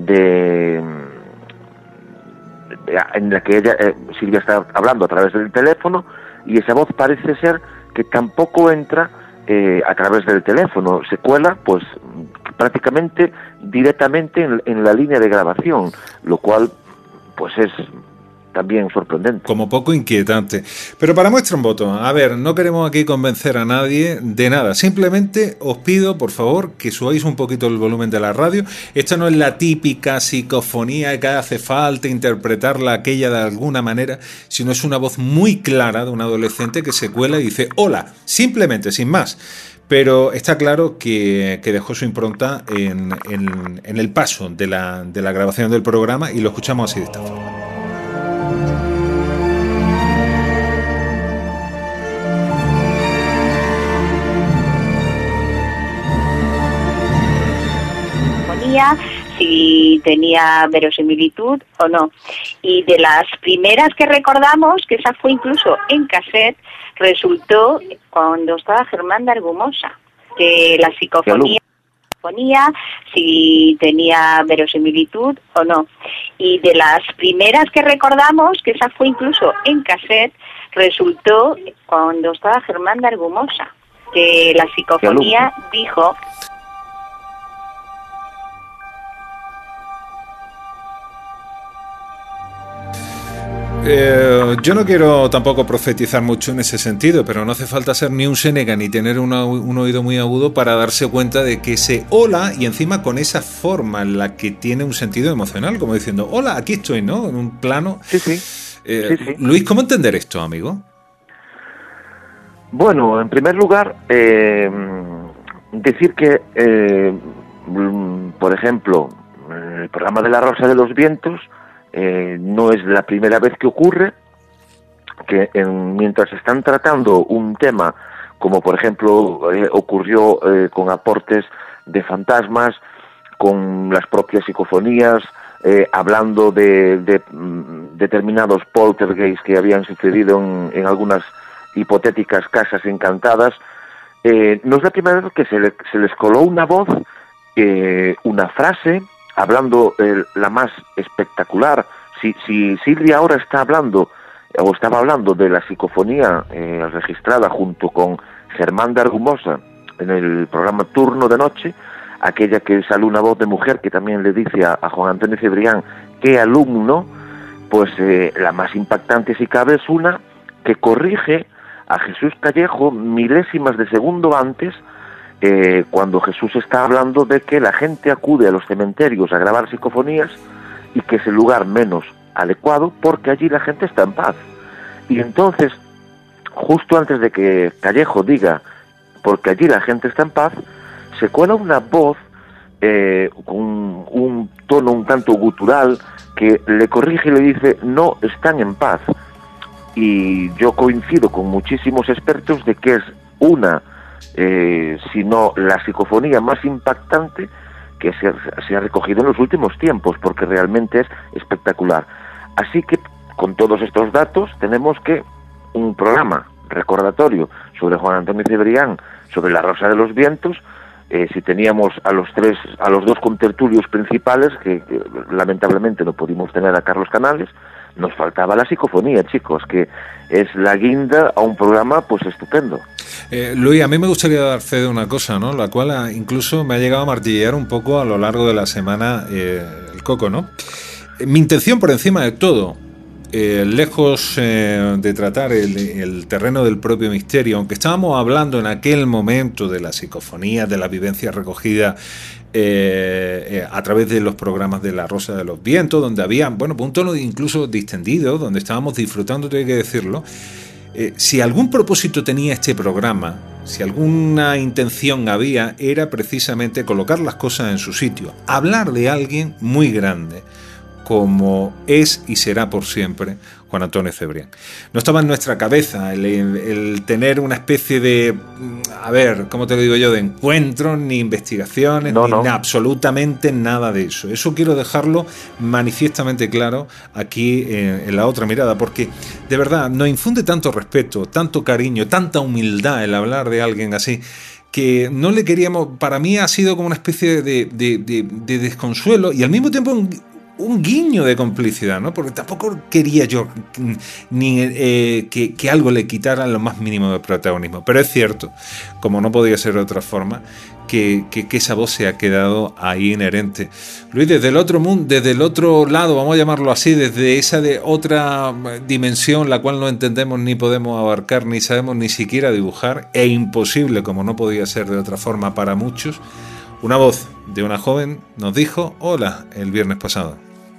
en la que Silvia está hablando a través del teléfono, y esa voz parece ser que tampoco entra a través del teléfono, se cuela pues prácticamente directamente en la línea de grabación, lo cual pues es también sorprendente. Como poco inquietante. Pero para muestra un voto, a ver, no queremos aquí convencer a nadie de nada, simplemente os pido, por favor, que subáis un poquito el volumen de la radio. Esta no es la típica psicofonía que hace falta interpretarla aquella de alguna manera, sino es una voz muy clara de un adolescente que se cuela y dice hola, simplemente, sin más. Pero está claro que dejó su impronta en el paso de la grabación del programa, y lo escuchamos así de esta forma. Si tenía verosimilitud o no. Y de las primeras que recordamos, que esa fue incluso en cassette, resultó cuando estaba Germán de Argumosa, que la psicofonía si tenía verosimilitud o no. Y de las primeras que recordamos, que esa fue incluso en cassette, resultó cuando estaba Germán de Argumosa, que la psicofonía dijo... Yo no quiero tampoco profetizar mucho en ese sentido, pero no hace falta ser ni un Séneca ni tener un oído muy agudo para darse cuenta de que ese hola, y encima con esa forma en la que tiene un sentido emocional, como diciendo, hola, aquí estoy, ¿no? En un plano. Sí. Luis, ¿cómo entender esto, amigo? Bueno, en primer lugar, decir que, por ejemplo, el programa de La Rosa de los Vientos no es la primera vez que ocurre, que mientras están tratando un tema, como por ejemplo ocurrió con aportes de fantasmas, con las propias psicofonías, hablando de determinados poltergeists que habían sucedido en algunas hipotéticas casas encantadas, no es la primera vez que se les coló una voz, una frase, hablando la más espectacular. Si Silvia ahora está hablando, o estaba hablando de la psicofonía registrada junto con Germán de Argumosa en el programa Turno de Noche, aquella que sale una voz de mujer que también le dice a Juan Antonio Cebrián, qué alumno, pues la más impactante si cabe es una que corrige a Jesús Callejo milésimas de segundo antes, cuando Jesús está hablando de que la gente acude a los cementerios a grabar psicofonías y que es el lugar menos adecuado porque allí la gente está en paz. Y entonces, justo antes de que Callejo diga porque allí la gente está en paz, se cuela una voz con un tono un tanto gutural que le corrige y le dice no están en paz. Y yo coincido con muchísimos expertos de que es una, si no la psicofonía más impactante que se ha recogido en los últimos tiempos, porque realmente es espectacular. Así que con todos estos datos tenemos que un programa recordatorio sobre Juan Antonio Cebrián, sobre La Rosa de los Vientos. Si teníamos a los dos contertulios principales, que lamentablemente no pudimos tener a Carlos Canales, nos faltaba la psicofonía, chicos, que es la guinda a un programa pues estupendo. Luis, a mí me gustaría dar fe de una cosa, ¿no? La cual incluso me ha llegado a martillear un poco a lo largo de la semana el coco, ¿no? Mi intención, por encima de todo, lejos de tratar el terreno del propio misterio, aunque estábamos hablando en aquel momento de la psicofonía, de la vivencia recogida a través de los programas de La Rosa de los Vientos, donde había, bueno, un tono incluso distendido, donde estábamos disfrutando, tengo que decirlo. Si algún propósito tenía este programa, si alguna intención había, era precisamente colocar las cosas en su sitio, hablar de alguien muy grande, como es y será por siempre Juan Antonio Cebrián. No estaba en nuestra cabeza el tener una especie de, a ver, ¿cómo te lo digo yo?, de encuentros, ni investigaciones, ni absolutamente nada de eso. Eso quiero dejarlo manifiestamente claro aquí en La Otra Mirada, porque de verdad nos infunde tanto respeto, tanto cariño, tanta humildad el hablar de alguien así, que no le queríamos. Para mí ha sido como una especie de desconsuelo y al mismo tiempo un guiño de complicidad, ¿no? Porque tampoco quería yo ni que algo le quitara lo más mínimo de protagonismo. Pero es cierto, como no podía ser de otra forma, que esa voz se ha quedado ahí inherente. Luis, desde el otro mundo, desde el otro lado, vamos a llamarlo así, desde esa de otra dimensión, la cual no entendemos ni podemos abarcar, ni sabemos ni siquiera dibujar, e imposible, como no podía ser de otra forma para muchos, una voz de una joven nos dijo hola el viernes pasado.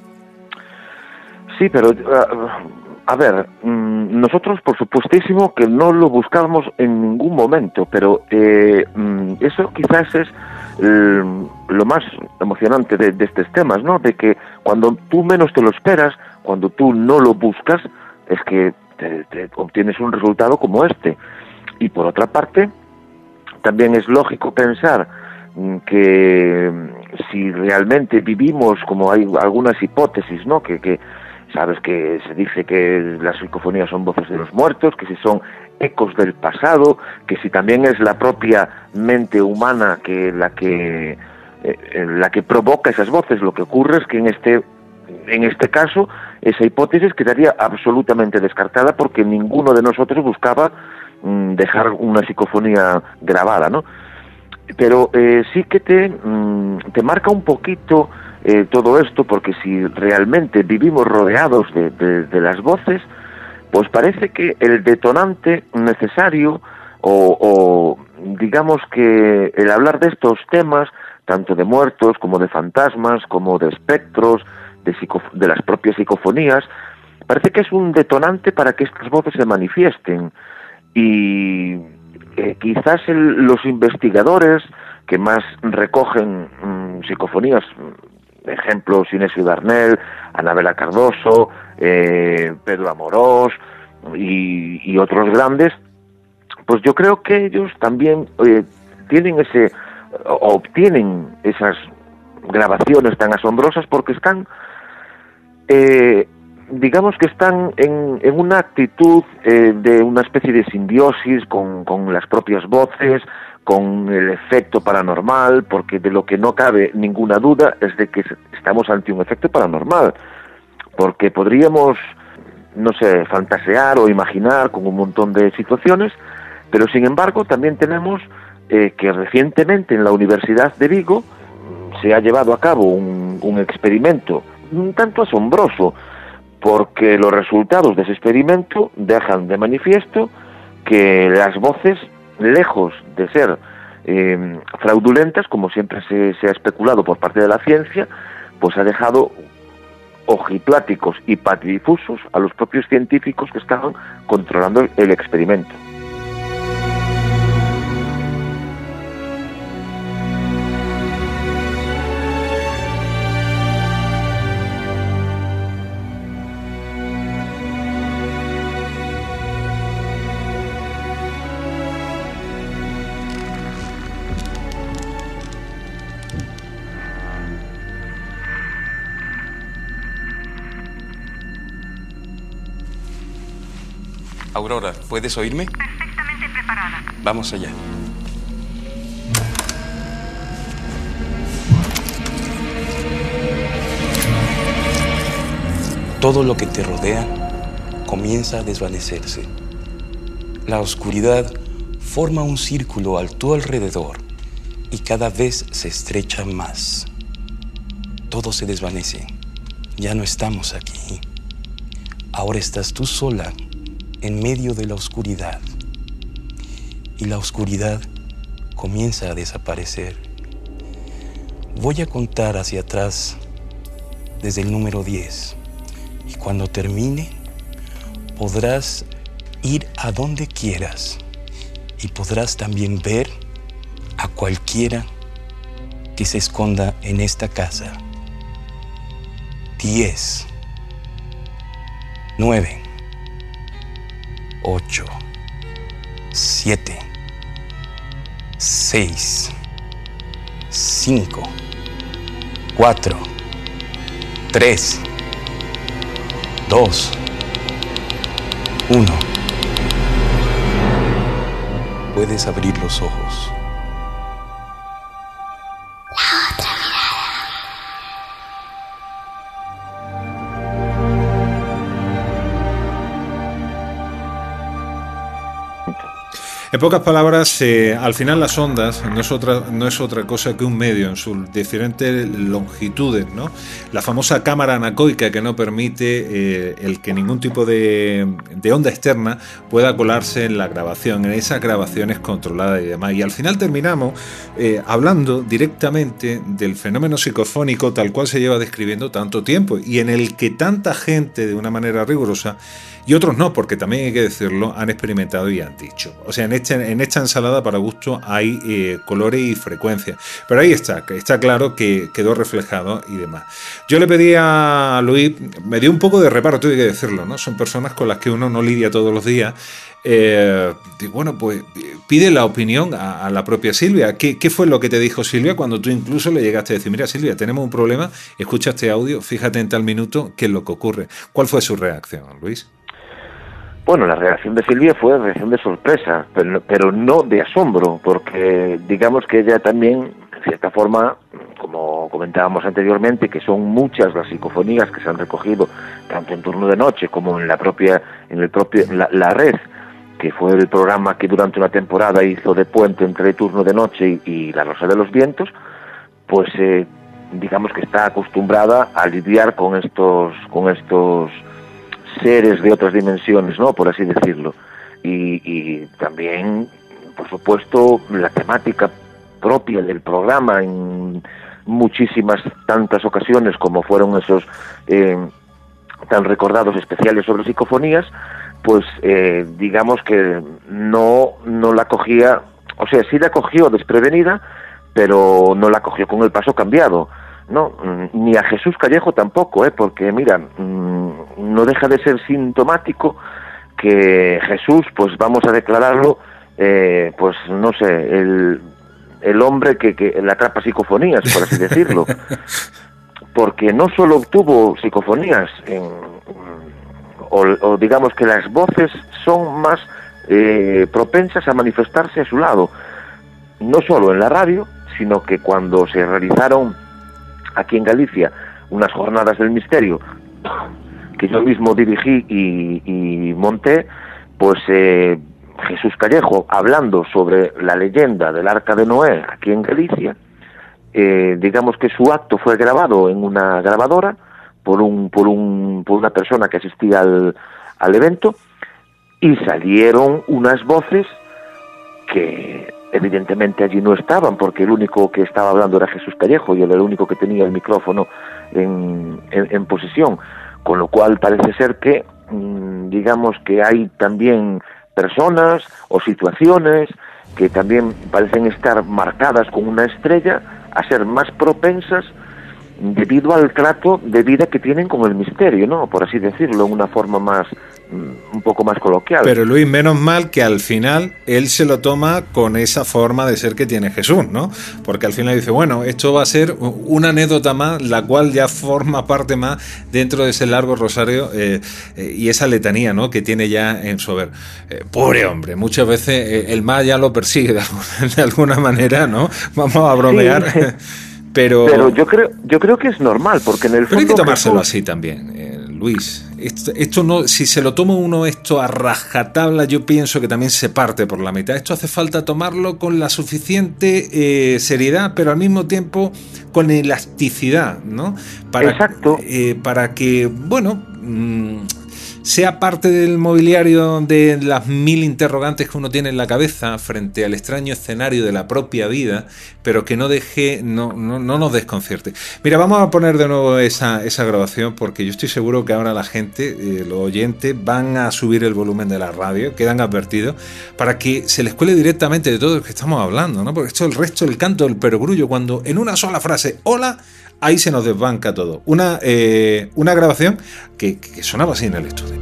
Sí, pero a ver, nosotros por supuestísimo que no lo buscábamos en ningún momento, pero eso quizás es lo más emocionante de estos temas, ¿no? De que cuando tú menos te lo esperas, cuando tú no lo buscas, es que te obtienes un resultado como este. Y por otra parte, también es lógico pensar que si realmente vivimos, como hay algunas hipótesis, ¿no? Que sabes que se dice que las psicofonías son voces de los muertos, que si son ecos del pasado, que si también es la propia mente humana la que provoca esas voces. Lo que ocurre es que en este caso esa hipótesis quedaría absolutamente descartada porque ninguno de nosotros buscaba dejar una psicofonía grabada, ¿no? Pero sí que te marca un poquito todo esto, porque si realmente vivimos rodeados de las voces, pues parece que el detonante necesario o digamos que el hablar de estos temas, tanto de muertos como de fantasmas, como de espectros, de las propias psicofonías, parece que es un detonante para que estas voces se manifiesten. Y quizás los investigadores que más recogen psicofonías, ejemplos Inesio Darnell, Anabela Cardoso, Pedro Amorós y otros grandes, pues yo creo que ellos también obtienen esas grabaciones tan asombrosas porque están, digamos que están en una actitud de una especie de simbiosis con las propias voces, con el efecto paranormal, porque de lo que no cabe ninguna duda es de que estamos ante un efecto paranormal, porque podríamos, no sé, fantasear o imaginar con un montón de situaciones, pero sin embargo también tenemos que recientemente en la Universidad de Vigo se ha llevado a cabo un experimento un tanto asombroso, porque los resultados de ese experimento dejan de manifiesto que las voces, lejos de ser fraudulentas, como siempre se ha especulado por parte de la ciencia, pues ha dejado ojipláticos y patidifusos a los propios científicos que estaban controlando el experimento. Aurora, ¿puedes oírme? Perfectamente preparada. Vamos allá. Todo lo que te rodea comienza a desvanecerse. La oscuridad forma un círculo a tu alrededor y cada vez se estrecha más. Todo se desvanece. Ya no estamos aquí. Ahora estás tú sola en medio de la oscuridad, y la oscuridad comienza a desaparecer. Voy a contar hacia atrás desde el número 10, y cuando termine podrás ir a donde quieras y podrás también ver a cualquiera que se esconda en esta casa. 10, 9, 8, 7, 6, 5, 4, 3, 2, 1. Puedes abrir los ojos. La otra mirada. En pocas palabras, al final las ondas no es otra cosa que un medio en sus diferentes longitudes, ¿no? La famosa cámara anecoica que no permite el que ningún tipo de onda externa pueda colarse en la grabación, en esas grabaciones controladas y demás. Y al final terminamos hablando directamente del fenómeno psicofónico tal cual se lleva describiendo tanto tiempo y en el que tanta gente de una manera rigurosa y otros no, porque también hay que decirlo, han experimentado y han dicho. O sea, en esta ensalada para gusto hay colores y frecuencias. Pero ahí está claro que quedó reflejado y demás. Yo le pedí a Luis, me dio un poco de reparo, tengo que decirlo, ¿no? Son personas con las que uno no lidia todos los días. Bueno, pues pide la opinión a la propia Silvia. ¿Qué fue lo que te dijo Silvia cuando tú incluso le llegaste a decir, mira Silvia, tenemos un problema, escucha este audio, fíjate en tal minuto qué es lo que ocurre? ¿Cuál fue su reacción, Luis? Bueno, la reacción de Silvia fue reacción de sorpresa, pero no de asombro, porque digamos que ella también, de cierta forma, como comentábamos anteriormente, que son muchas las psicofonías que se han recogido, tanto en Turno de Noche como en la Red, que fue el programa que durante una temporada hizo de puente entre Turno de Noche y La Rosa de los Vientos, pues digamos que está acostumbrada a lidiar con estos seres de otras dimensiones, ¿no? Por así decirlo. Y también, por supuesto, la temática propia del programa en muchísimas tantas ocasiones como fueron esos tan recordados especiales sobre psicofonías, pues digamos que no la cogía, o sea, sí la cogió desprevenida, pero no la cogió con el paso cambiado, ¿no? Ni a Jesús Callejo tampoco, porque mira, no deja de ser sintomático que Jesús, pues vamos a declararlo, pues no sé, el hombre que le atrapa psicofonías, por así decirlo, porque no solo obtuvo psicofonías, o digamos que las voces son más propensas a manifestarse a su lado, no solo en la radio, sino que cuando se realizaron aquí en Galicia unas jornadas del misterio que yo mismo dirigí y monté, pues Jesús Callejo, hablando sobre la leyenda del Arca de Noé aquí en Galicia, digamos que su acto fue grabado en una grabadora por una persona que asistía al evento, y salieron unas voces que evidentemente allí no estaban, porque el único que estaba hablando era Jesús Callejo y él era el único que tenía el micrófono en posesión, con lo cual parece ser que digamos que hay también personas o situaciones que también parecen estar marcadas con una estrella a ser más propensas debido al trato de vida que tienen con el misterio, ¿no? Por así decirlo, en una forma más, un poco más coloquial. Pero Luis, menos mal que al final él se lo toma con esa forma de ser que tiene Jesús, ¿no? Porque al final dice, bueno, esto va a ser una anécdota más, la cual ya forma parte más dentro de ese largo rosario y esa letanía, ¿no? Que tiene ya en su haber. Pobre hombre, muchas veces el mal ya lo persigue de alguna manera, ¿no? Vamos a bromear. Sí. Pero yo creo que es normal, porque en el fondo... Pero hay que tomárselo así también, Luis. Esto no, si se lo toma uno esto a rajatabla, yo pienso que también se parte por la mitad. Esto hace falta tomarlo con la suficiente seriedad, pero al mismo tiempo con elasticidad, ¿no? Exacto. Para que, bueno... sea parte del mobiliario de las 1000 interrogantes que uno tiene en la cabeza frente al extraño escenario de la propia vida, pero que no nos desconcierte. Mira, vamos a poner de nuevo esa grabación, porque yo estoy seguro que ahora la gente, los oyentes, van a subir el volumen de la radio, quedan advertidos, para que se les cuele directamente de todo lo que estamos hablando, ¿no? Porque esto es el resto del canto del perogrullo, cuando en una sola frase, hola, ahí se nos desbanca todo. Una grabación que sonaba así en el estudio.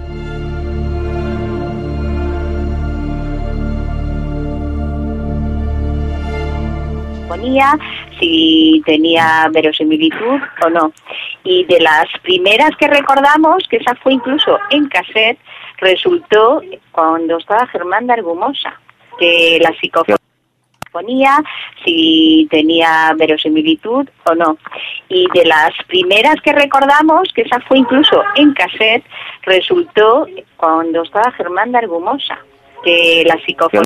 Ponía si tenía verosimilitud o no. Y de las primeras que recordamos, que esa fue incluso en cassette, resultó cuando estaba Germán de Argumosa, que la psicofonía ponía si tenía verosimilitud o no. Y de las primeras que recordamos, que esa fue incluso en cassette, resultó cuando estaba Germán de Argumosa, que la psicofonía...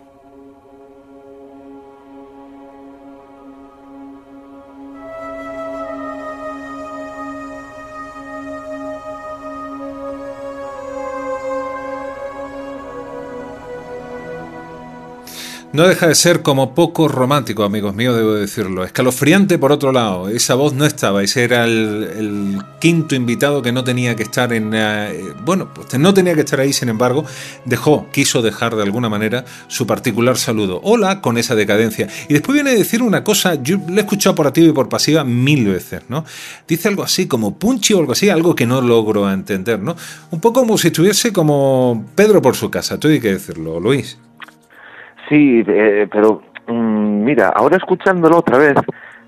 No deja de ser como poco romántico, amigos míos, debo decirlo. Escalofriante por otro lado. Esa voz no estaba. Ese era el quinto invitado que no tenía que estar pues no tenía que estar ahí, sin embargo, quiso dejar de alguna manera su particular saludo. Hola, con esa decadencia. Y después viene a decir una cosa, yo le he escuchado por activa y por pasiva 1000 veces, ¿no? Dice algo así como Punchi o algo así, algo que no logro entender, ¿no? Un poco como si estuviese como Pedro por su casa, tú hay que decirlo, Luis. Sí, pero mira, ahora escuchándolo otra vez,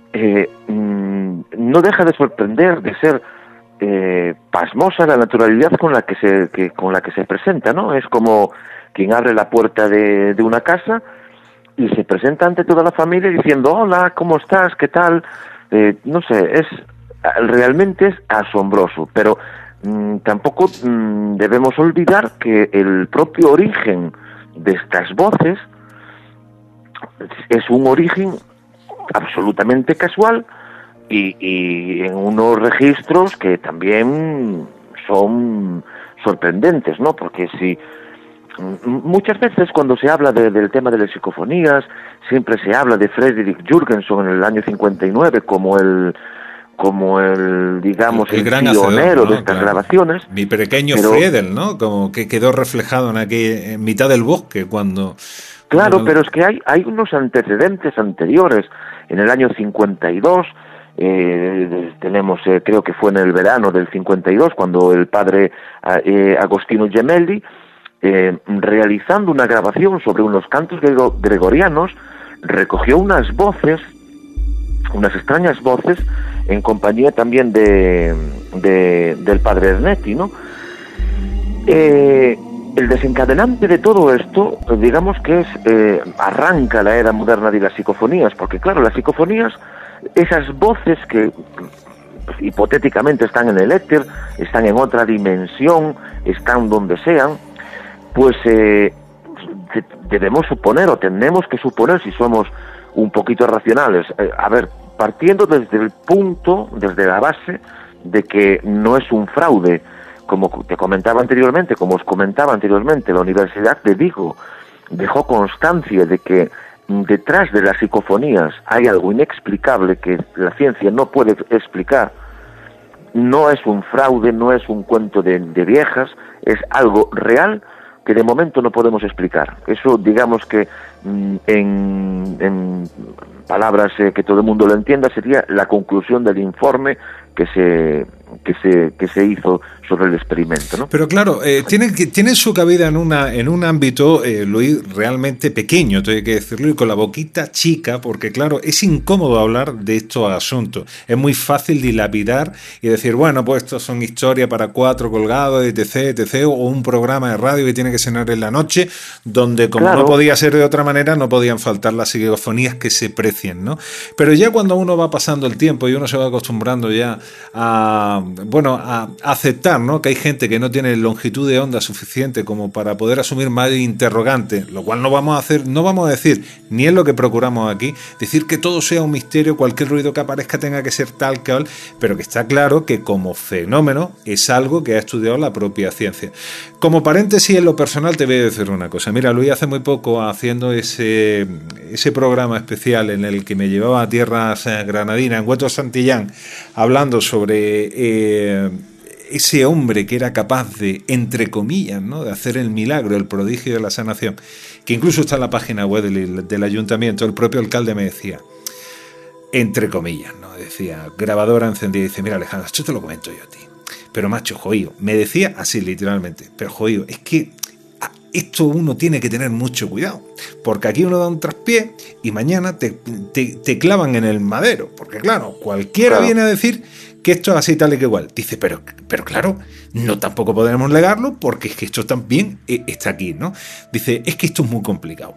no deja de sorprender, de ser pasmosa la naturalidad con la que se presenta, ¿no? Es como quien abre la puerta de una casa y se presenta ante toda la familia diciendo, hola, ¿cómo estás? ¿Qué tal? No sé, realmente es asombroso, pero tampoco debemos olvidar que el propio origen de estas voces es un origen absolutamente casual, y en unos registros que también son sorprendentes, ¿no? Porque si muchas veces cuando se habla del tema de las psicofonías, siempre se habla de Fredrik Jürgenson en el año 59 como el digamos el gran pionero, hacedor, ¿no? de estas grabaciones. Mi pequeño pero, Friedel, ¿no? Como que quedó reflejado en mitad del bosque cuando... Claro, pero es que hay unos antecedentes anteriores. En el año 52 tenemos, creo que fue en el verano del 52, cuando el padre Agostino Gemelli, realizando una grabación sobre unos cantos gregorianos, recogió unas voces, unas extrañas voces, en compañía también del padre Ernetti, ¿no? El desencadenante de todo esto, digamos que es, arranca la era moderna de las psicofonías, porque claro, las psicofonías, esas voces que hipotéticamente están en el éter, están en otra dimensión, están donde sean, pues debemos suponer, o tenemos que suponer, si somos un poquito racionales, partiendo desde la base de que no es un fraude, como os comentaba anteriormente, la Universidad de Vigo dejó constancia de que detrás de las psicofonías hay algo inexplicable que la ciencia no puede explicar. No es un fraude, no es un cuento de viejas, es algo real que de momento no podemos explicar. Eso, digamos que en palabras que todo el mundo lo entienda, sería la conclusión del informe que se hizo sobre el experimento, ¿no? Pero claro, tiene su cabida en un ámbito, Luis, realmente pequeño, tengo que decirlo, y con la boquita chica, porque claro, es incómodo hablar de estos asuntos. Es muy fácil dilapidar y decir, bueno, pues estos son historias para 4 colgados, etc., o un programa de radio que tiene que sonar en la noche, donde como no podía ser de otra manera, no podían faltar las psicofonías que se precien, ¿no? Pero ya cuando uno va pasando el tiempo y uno se va acostumbrando ya a aceptar, ¿no?, que hay gente que no tiene longitud de onda suficiente como para poder asumir más interrogantes, lo cual no vamos a decir, ni es lo que procuramos aquí, decir que todo sea un misterio, cualquier ruido que aparezca tenga que ser tal que tal, pero que está claro que como fenómeno es algo que ha estudiado la propia ciencia. Como paréntesis, en lo personal te voy a decir una cosa. Mira, Luis, hace muy poco, haciendo ese programa especial en el que me llevaba a tierras granadinas, en Hueto Santillán, hablando sobre ese hombre que era capaz de, entre comillas, ¿no?, de hacer el milagro, el prodigio de la sanación, que incluso está en la página web del ayuntamiento. El propio alcalde me decía, entre comillas, ¿no?, decía, grabadora encendida, y dice, mira, Alejandro, esto te lo comento yo a ti, pero macho, jodido, me decía así literalmente, pero jodido, es que esto uno tiene que tener mucho cuidado, porque aquí uno da un traspié y mañana te clavan en el madero, porque claro, cualquiera viene a decir que esto es así tal y que igual. Dice, pero claro, no tampoco podremos negarlo, porque es que esto también está aquí, ¿no? Dice, es que esto es muy complicado,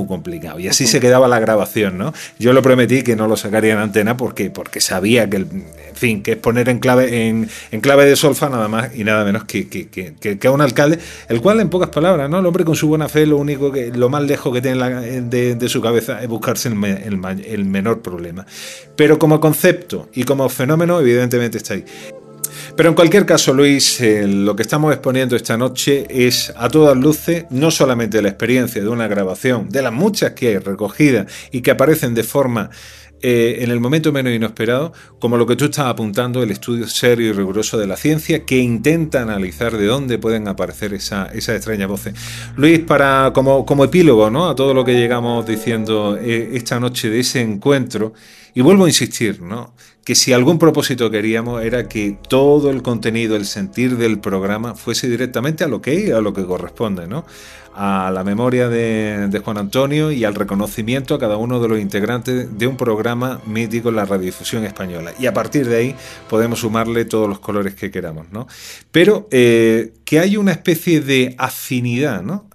y así se quedaba la grabación, ¿no? Yo lo prometí que no lo sacaría en antena porque sabía que, que es poner en clave de solfa nada más y nada menos que a un alcalde, el cual, en pocas palabras, ¿no?, el hombre con su buena fe, lo más lejos que tiene de su cabeza es buscarse el menor problema. Pero como concepto y como fenómeno, evidentemente está ahí. Pero en cualquier caso, Luis, lo que estamos exponiendo esta noche es a todas luces no solamente la experiencia de una grabación, de las muchas que hay recogidas y que aparecen de forma en el momento menos inesperado, como lo que tú estás apuntando, el estudio serio y riguroso de la ciencia que intenta analizar de dónde pueden aparecer esas extrañas voces. Luis, como epílogo, ¿no?, a todo lo que llegamos diciendo esta noche de ese encuentro, y vuelvo a insistir, ¿no?, que si algún propósito queríamos era que todo el contenido, el sentir del programa fuese directamente a lo que corresponde, ¿no?, a la memoria de Juan Antonio y al reconocimiento a cada uno de los integrantes de un programa mítico en la radiodifusión española. Y a partir de ahí podemos sumarle todos los colores que queramos, ¿no? Pero que hay una especie de afinidad, ¿no?,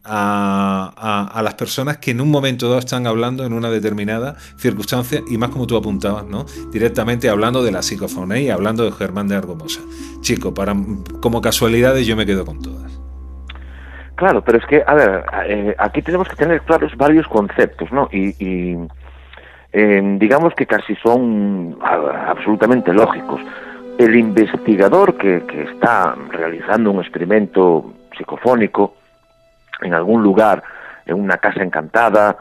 a las personas que en un momento dado están hablando en una determinada circunstancia, y más como tú apuntabas, ¿no?, directamente hablando de la psicofonía y hablando de Germán de Argumosa. Chico, como casualidades yo me quedo con todas. Claro, pero es que, aquí tenemos que tener claros varios conceptos, ¿no? Y digamos que casi son absolutamente lógicos. El investigador que está realizando un experimento psicofónico en algún lugar, en una casa encantada,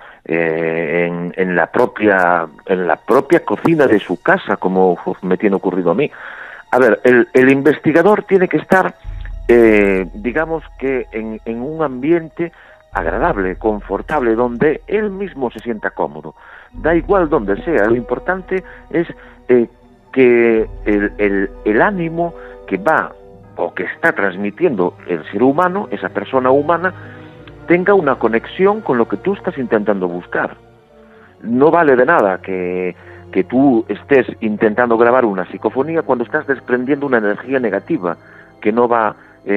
en la propia cocina de su casa, como me tiene ocurrido a mí. A ver, el investigador tiene que estar, digamos que en un ambiente agradable, confortable, donde él mismo se sienta cómodo. Da igual donde sea, lo importante es que el ánimo que va o que está transmitiendo el ser humano, esa persona humana, tenga una conexión con lo que tú estás intentando buscar. No vale de nada que tú estés intentando grabar una psicofonía cuando estás desprendiendo una energía negativa que no va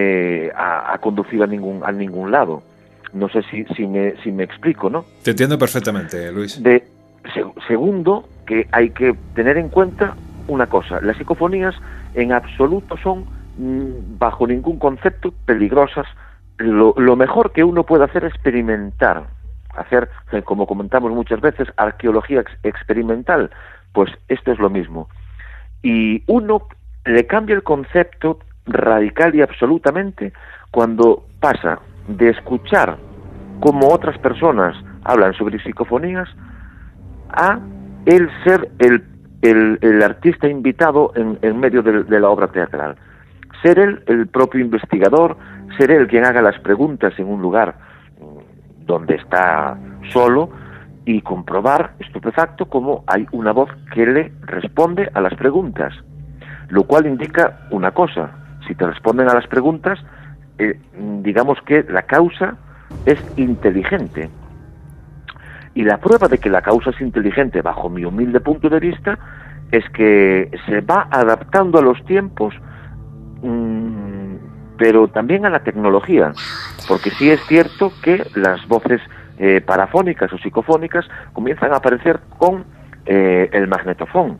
a conducir a ningún lado. No sé si me explico, ¿no? Te entiendo perfectamente, Luis. Segundo, que hay que tener en cuenta una cosa: las psicofonías en absoluto son, bajo ningún concepto, peligrosas. Lo mejor que uno puede hacer es experimentar, hacer, como comentamos muchas veces, arqueología experimental. Pues esto es lo mismo. Y uno le cambia el concepto radical y absolutamente cuando pasa de escuchar cómo otras personas hablan sobre psicofonías a el ser el artista invitado en medio de la obra teatral. Ser él el propio investigador, ser él quien haga las preguntas en un lugar donde está solo y comprobar estupefacto cómo hay una voz que le responde a las preguntas, lo cual indica una cosa: si te responden a las preguntas, digamos que la causa es inteligente. Y la prueba de que la causa es inteligente, bajo mi humilde punto de vista, es que se va adaptando a los tiempos, pero también a la tecnología, porque sí es cierto que las voces parafónicas o psicofónicas comienzan a aparecer con el magnetofón,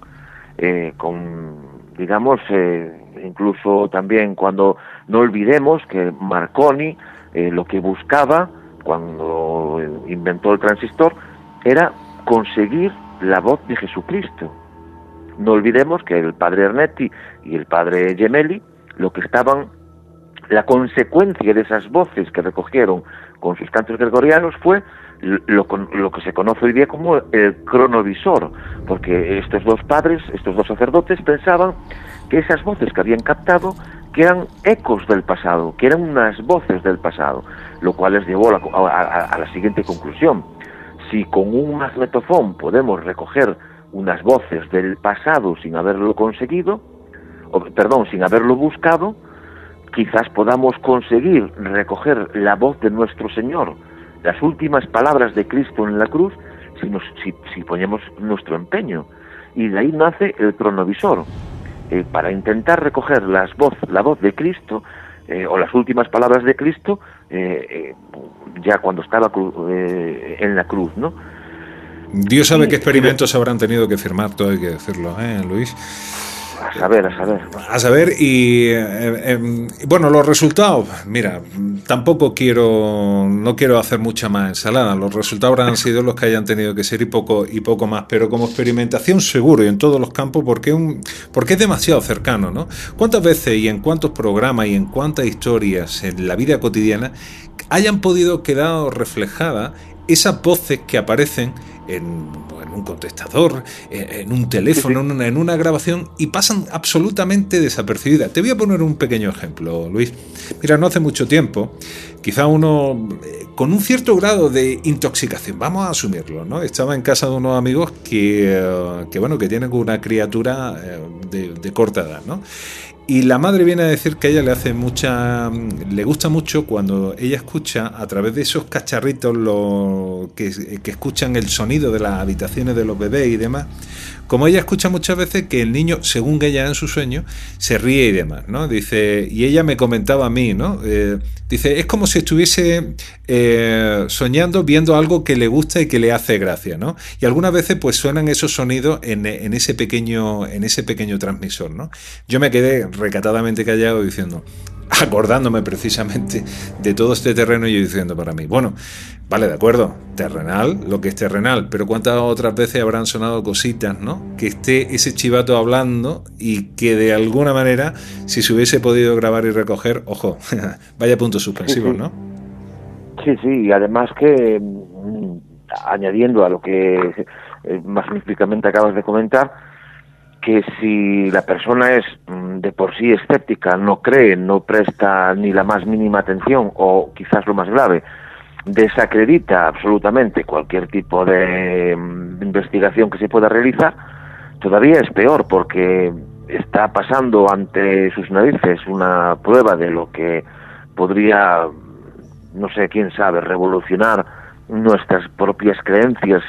digamos, incluso también cuando no olvidemos que Marconi lo que buscaba cuando inventó el transistor era conseguir la voz de Jesucristo. No olvidemos que el padre Ernetti y el padre Gemelli, lo que estaban, la consecuencia de esas voces que recogieron con sus cantos gregorianos fue lo que se conoce hoy día como el cronovisor, porque estos dos padres, estos dos sacerdotes, pensaban que esas voces que habían captado que eran ecos del pasado, que eran unas voces del pasado, lo cual les llevó a la siguiente conclusión: si con un magnetofón podemos recoger unas voces del pasado sin haberlo conseguido, sin haberlo buscado, quizás podamos conseguir recoger la voz de nuestro Señor, las últimas palabras de Cristo en la cruz, si ponemos nuestro empeño. Y de ahí nace el cronovisor, para intentar recoger la voz de Cristo, o las últimas palabras de Cristo, ya cuando estaba en la cruz, ¿no? Dios sabe qué experimentos habrán tenido que firmar, todo hay que decirlo, Luis. A saber. A saber, y bueno, los resultados, mira, no quiero hacer mucha más ensalada. Los resultados habrán sido los que hayan tenido que ser y poco más, pero como experimentación seguro y en todos los campos, porque es demasiado cercano, ¿no? ¿Cuántas veces y en cuántos programas y en cuántas historias en la vida cotidiana hayan podido quedar reflejadas esas voces que aparecen en un contestador, en un teléfono, en una grabación, y pasan absolutamente desapercibidas? Te voy a poner un pequeño ejemplo, Luis. Mira, no hace mucho tiempo, quizá uno con un cierto grado de intoxicación, vamos a asumirlo, ¿no? Estaba en casa de unos amigos que tienen una criatura de corta edad, ¿no? Y la madre viene a decir que a ella le gusta mucho cuando ella escucha a través de esos cacharritos que escuchan el sonido de las habitaciones de los bebés y demás. Como ella escucha muchas veces que el niño, según ella en su sueño, se ríe y demás, ¿no? Dice, y ella me comentaba a mí, ¿no? Dice, es como si estuviese soñando, viendo algo que le gusta y que le hace gracia, ¿no? Y algunas veces pues suenan esos sonidos en ese pequeño transmisor, ¿no? Yo me quedé recatadamente callado diciendo, acordándome precisamente de todo este terreno y yo diciendo para mí, bueno, vale, de acuerdo, terrenal, lo que es terrenal, pero cuántas otras veces habrán sonado cositas, ¿no? Que esté ese chivato hablando y que de alguna manera, si se hubiese podido grabar y recoger, ojo, vaya puntos suspensivos, ¿no? Sí, y además que, añadiendo a lo que magníficamente acabas de comentar, que si la persona es de por sí escéptica, no cree, no presta ni la más mínima atención, o quizás lo más grave, desacredita absolutamente cualquier tipo de investigación que se pueda realizar, todavía es peor, porque está pasando ante sus narices una prueba de lo que podría, no sé, quién sabe, revolucionar nuestras propias creencias,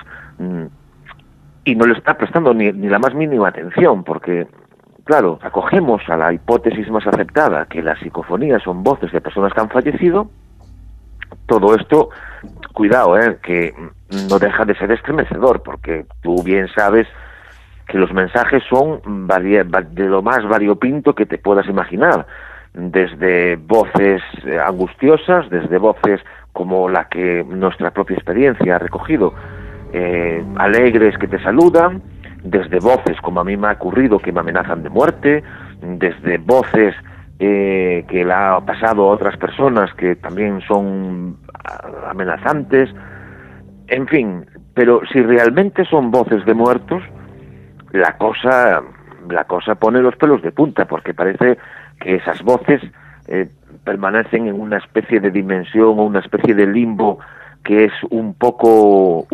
y no le está prestando ni la más mínima atención, porque, claro, acogemos a la hipótesis más aceptada, que las psicofonías son voces de personas que han fallecido. Todo esto, cuidado, que no deja de ser estremecedor, porque tú bien sabes que los mensajes son de lo más variopinto que te puedas imaginar, desde voces angustiosas, desde voces como la que nuestra propia experiencia ha recogido, alegres que te saludan, desde voces como a mí me ha ocurrido que me amenazan de muerte, desde voces que le ha pasado a otras personas que también son amenazantes, en fin. Pero si realmente son voces de muertos, la cosa pone los pelos de punta, porque parece que esas voces permanecen en una especie de dimensión o una especie de limbo que es un poco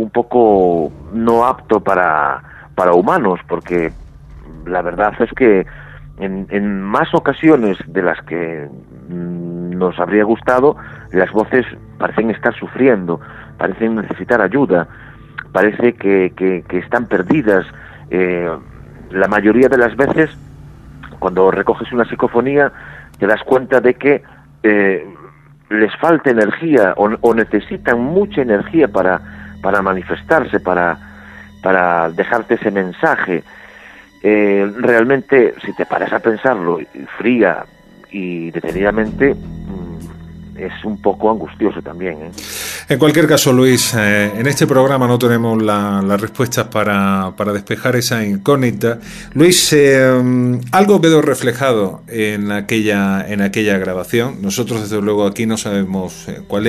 no apto para humanos, porque la verdad es que en más ocasiones de las que nos habría gustado, las voces parecen estar sufriendo, parecen necesitar ayuda, parece que están perdidas. La mayoría de las veces, cuando recoges una psicofonía, te das cuenta de que les falta energía o necesitan mucha energía para manifestarse, para dejarte ese mensaje. Realmente, si te paras a pensarlo fría y detenidamente, es un poco angustioso también, ¿eh? En cualquier caso, Luis, en este programa no tenemos las respuestas para despejar esa incógnita. Luis, algo quedó reflejado en aquella grabación. Nosotros, desde luego, aquí no sabemos cuál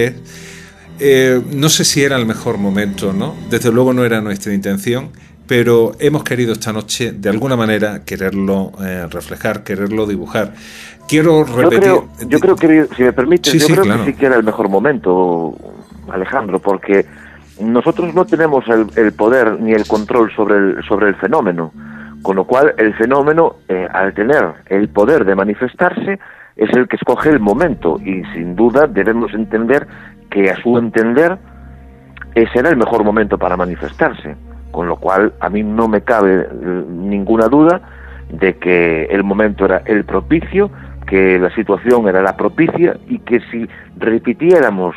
es. No sé si era el mejor momento, ¿no? Desde luego no era nuestra intención, pero hemos querido esta noche, de alguna manera, quererlo reflejar, quererlo dibujar. Quiero repetir... Yo creo que, si me permites, claro, que sí que era el mejor momento, Alejandro, porque nosotros no tenemos el poder ni el control sobre el fenómeno, con lo cual el fenómeno, al tener el poder de manifestarse, es el que escoge el momento, y sin duda debemos entender que, a su entender, ese era el mejor momento para manifestarse, con lo cual a mí no me cabe ninguna duda de que el momento era el propicio, que la situación era la propicia, y que si repitiéramos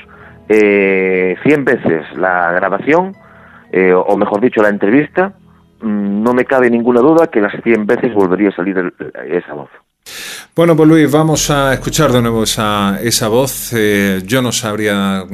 100 veces la grabación, o mejor dicho, la entrevista, no me cabe ninguna duda que las 100 veces volvería a salir esa voz. Bueno, pues Luis, vamos a escuchar de nuevo esa voz. Yo no sabría...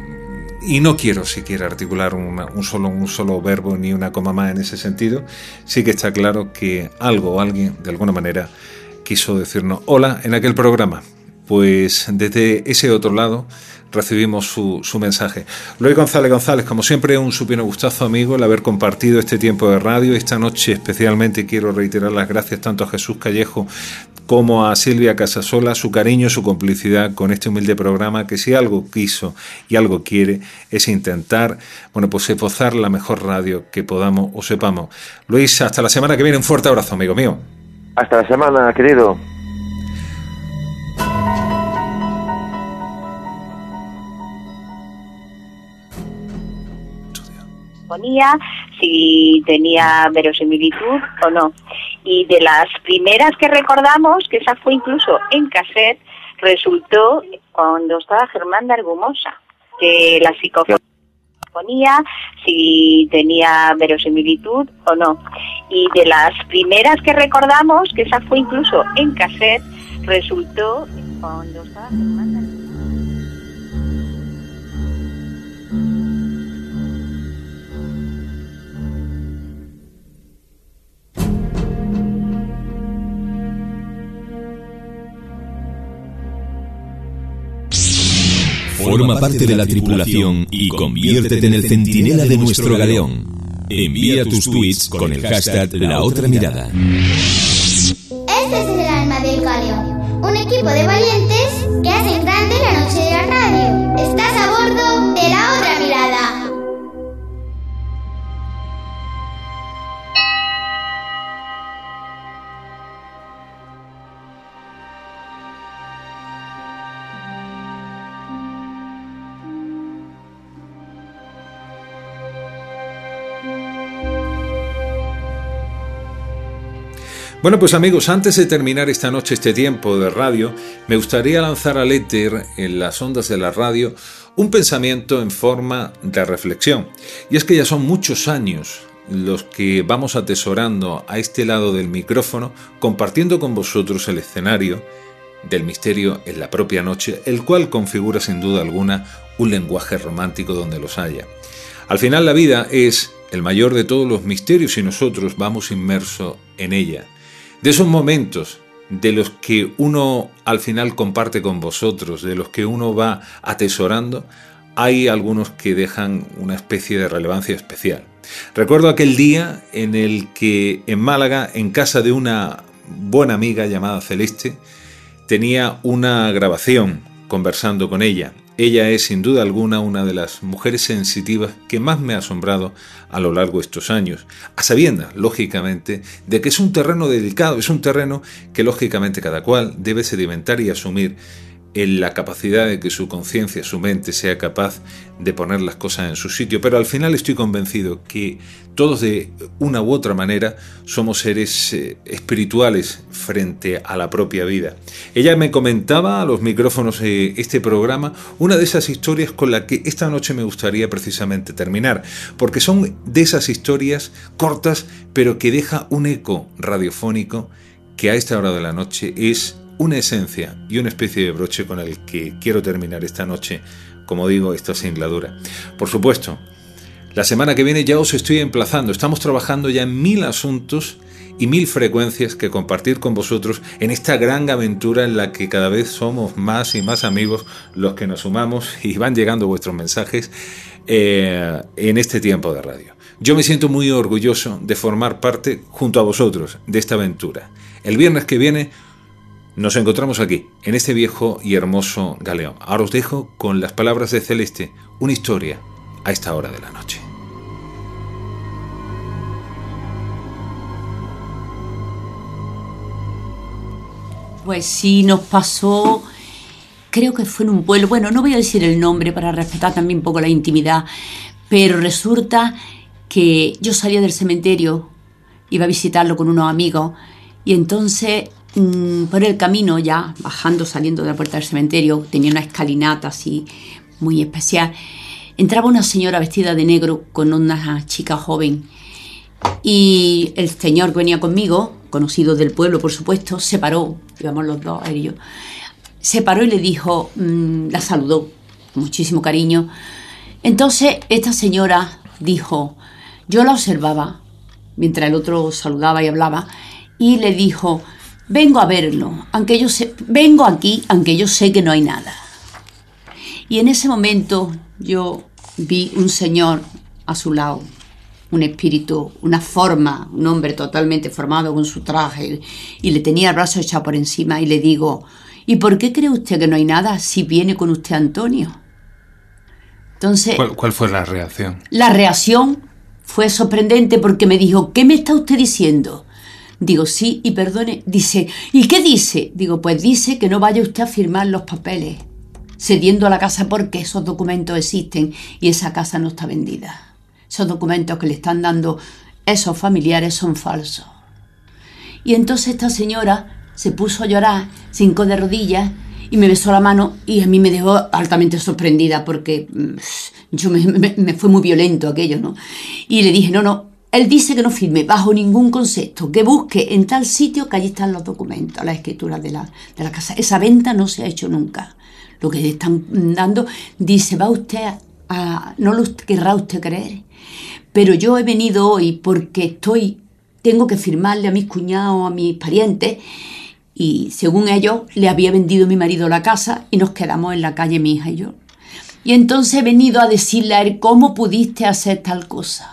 Y no quiero siquiera articular un solo verbo ni una coma más en ese sentido. Sí que está claro que algo o alguien, de alguna manera, quiso decirnos hola en aquel programa. Pues desde ese otro lado recibimos su mensaje. Luis González, como siempre, un supino gustazo, amigo, el haber compartido este tiempo de radio. Esta noche especialmente quiero reiterar las gracias tanto a Jesús Callejo como a Silvia Casasola, su cariño, su complicidad con este humilde programa, que si algo quiso y algo quiere es intentar, pues esbozar la mejor radio que podamos o sepamos. Luis, hasta la semana que viene, un fuerte abrazo, amigo mío. Hasta la semana, querido. Si tenía verosimilitud o no. Y de las primeras que recordamos, que esa fue incluso en cassette, resultó cuando estaba Germán de Argumosa, que la psicofonía, si tenía verosimilitud o no. Y de las primeras que recordamos, que esa fue incluso en cassette, resultó cuando estaba Germán de Argumosa. Forma parte de la tripulación y conviértete en el centinela de nuestro galeón. Envía tus tweets con el hashtag La Otra Mirada. Este es el alma del galeón, un equipo de valientes que hacen grande la noche de la radio. Estás a bordo de La Otra Mirada. Bueno, pues amigos, antes de terminar esta noche, este tiempo de radio, me gustaría lanzar al éter, en las ondas de la radio, un pensamiento en forma de reflexión. Y es que ya son muchos años los que vamos atesorando a este lado del micrófono, compartiendo con vosotros el escenario del misterio en la propia noche, el cual configura sin duda alguna un lenguaje romántico donde los haya. Al final la vida es el mayor de todos los misterios y nosotros vamos inmersos en ella. De esos momentos de los que uno al final comparte con vosotros, de los que uno va atesorando, hay algunos que dejan una especie de relevancia especial. Recuerdo aquel día en el que en Málaga, en casa de una buena amiga llamada Celeste, tenía una grabación conversando con ella. Ella es sin duda alguna una de las mujeres sensitivas que más me ha asombrado a lo largo de estos años, a sabiendas, lógicamente, de que es un terreno delicado, es un terreno que lógicamente cada cual debe sedimentar y asumir en la capacidad de que su conciencia, su mente sea capaz de poner las cosas en su sitio. Pero al final estoy convencido que todos de una u otra manera somos seres espirituales frente a la propia vida. Ella me comentaba a los micrófonos de este programa una de esas historias con la que esta noche me gustaría precisamente terminar, porque son de esas historias cortas pero que deja un eco radiofónico que a esta hora de la noche es una esencia y una especie de broche con el que quiero terminar esta noche, como digo, esta singladura. Por supuesto, la semana que viene ya os estoy emplazando, estamos trabajando ya en 1000 asuntos y 1000 frecuencias que compartir con vosotros en esta gran aventura en la que cada vez somos más y más amigos los que nos sumamos y van llegando vuestros mensajes en este tiempo de radio. Yo me siento muy orgulloso de formar parte, junto a vosotros, de esta aventura. El viernes que viene nos encontramos aquí, en este viejo y hermoso galeón. Ahora os dejo con las palabras de Celeste, una historia a esta hora de la noche. Pues sí, nos pasó, creo que fue en un pueblo, bueno, no voy a decir el nombre para respetar también un poco la intimidad, pero resulta que yo salía del cementerio, iba a visitarlo con unos amigos, y entonces por el camino ya, bajando, saliendo de la puerta del cementerio, tenía una escalinata así muy especial, entraba una señora vestida de negro con una chica joven, y el señor que venía conmigo, conocido del pueblo por supuesto, se paró, íbamos los dos, él y yo, se paró y le dijo, la saludó con muchísimo cariño. Entonces esta señora dijo, yo la observaba mientras el otro saludaba y hablaba, y le dijo, vengo a verlo, vengo aquí aunque yo sé que no hay nada. Y en ese momento yo vi un señor a su lado, un espíritu, una forma, un hombre totalmente formado con su traje, y le tenía el brazo echado por encima, y le digo, ¿y por qué cree usted que no hay nada si viene con usted Antonio? Entonces, ¿Cuál fue la reacción? La reacción fue sorprendente porque me dijo, ¿qué me está usted diciendo? Digo, sí, y perdone. Dice, ¿y qué dice? Digo, pues dice que no vaya usted a firmar los papeles cediendo a la casa porque esos documentos existen y esa casa no está vendida. Esos documentos que le están dando esos familiares son falsos. Y entonces esta señora se puso a llorar, se hincó de rodillas y me besó la mano, y a mí me dejó altamente sorprendida porque yo me fue muy violento aquello, ¿no? Y le dije, no, Él dice que no firme bajo ningún concepto, que busque en tal sitio que allí están los documentos, las escrituras de la casa. Esa venta no se ha hecho nunca. Lo que le están dando, dice, va usted no lo querrá usted creer, pero yo he venido hoy porque tengo que firmarle a mis cuñados, a mis parientes, y según ellos le había vendido mi marido la casa y nos quedamos en la calle mi hija y yo. Y entonces he venido a decirle a él, ¿cómo pudiste hacer tal cosa?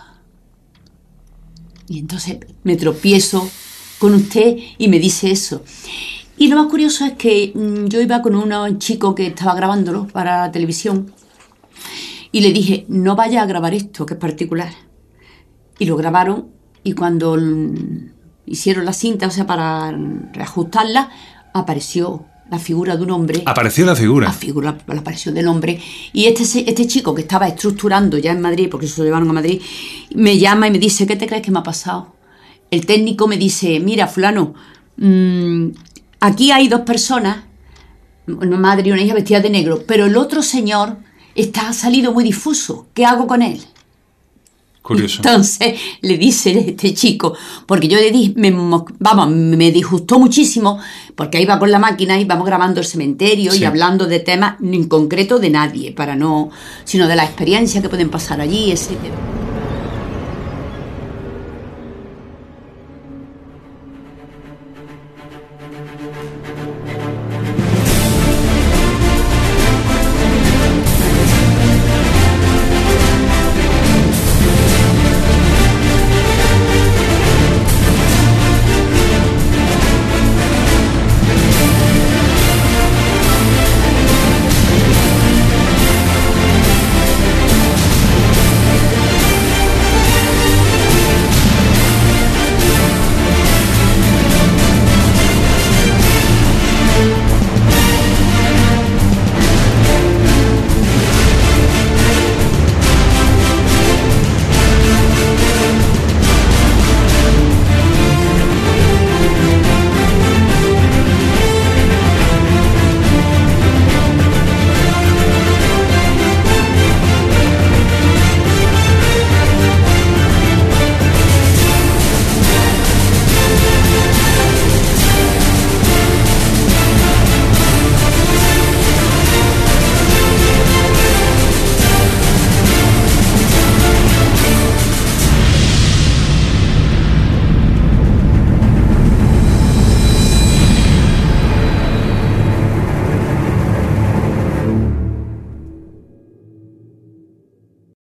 Y entonces me tropiezo con usted y me dice eso. Y lo más curioso es que yo iba con un chico que estaba grabándolo para la televisión y le dije, no vaya a grabar esto, que es particular. Y lo grabaron y cuando hicieron la cinta, o sea, para reajustarla, apareció la figura de un hombre. ¿Apareció la figura? La aparición del hombre. Y este chico que estaba estructurando ya en Madrid, porque eso lo llevaron a Madrid, me llama y me dice, ¿qué te crees que me ha pasado? El técnico me dice, mira, fulano, aquí hay 2 personas, una madre y una hija vestidas de negro, pero el otro señor ha salido muy difuso. ¿Qué hago con él? Curioso. Entonces le dice este chico, porque yo le dije, me disgustó muchísimo, porque iba con la máquina y vamos grabando el cementerio y hablando de temas en concreto de nadie, sino de la experiencia que pueden pasar allí, etcétera.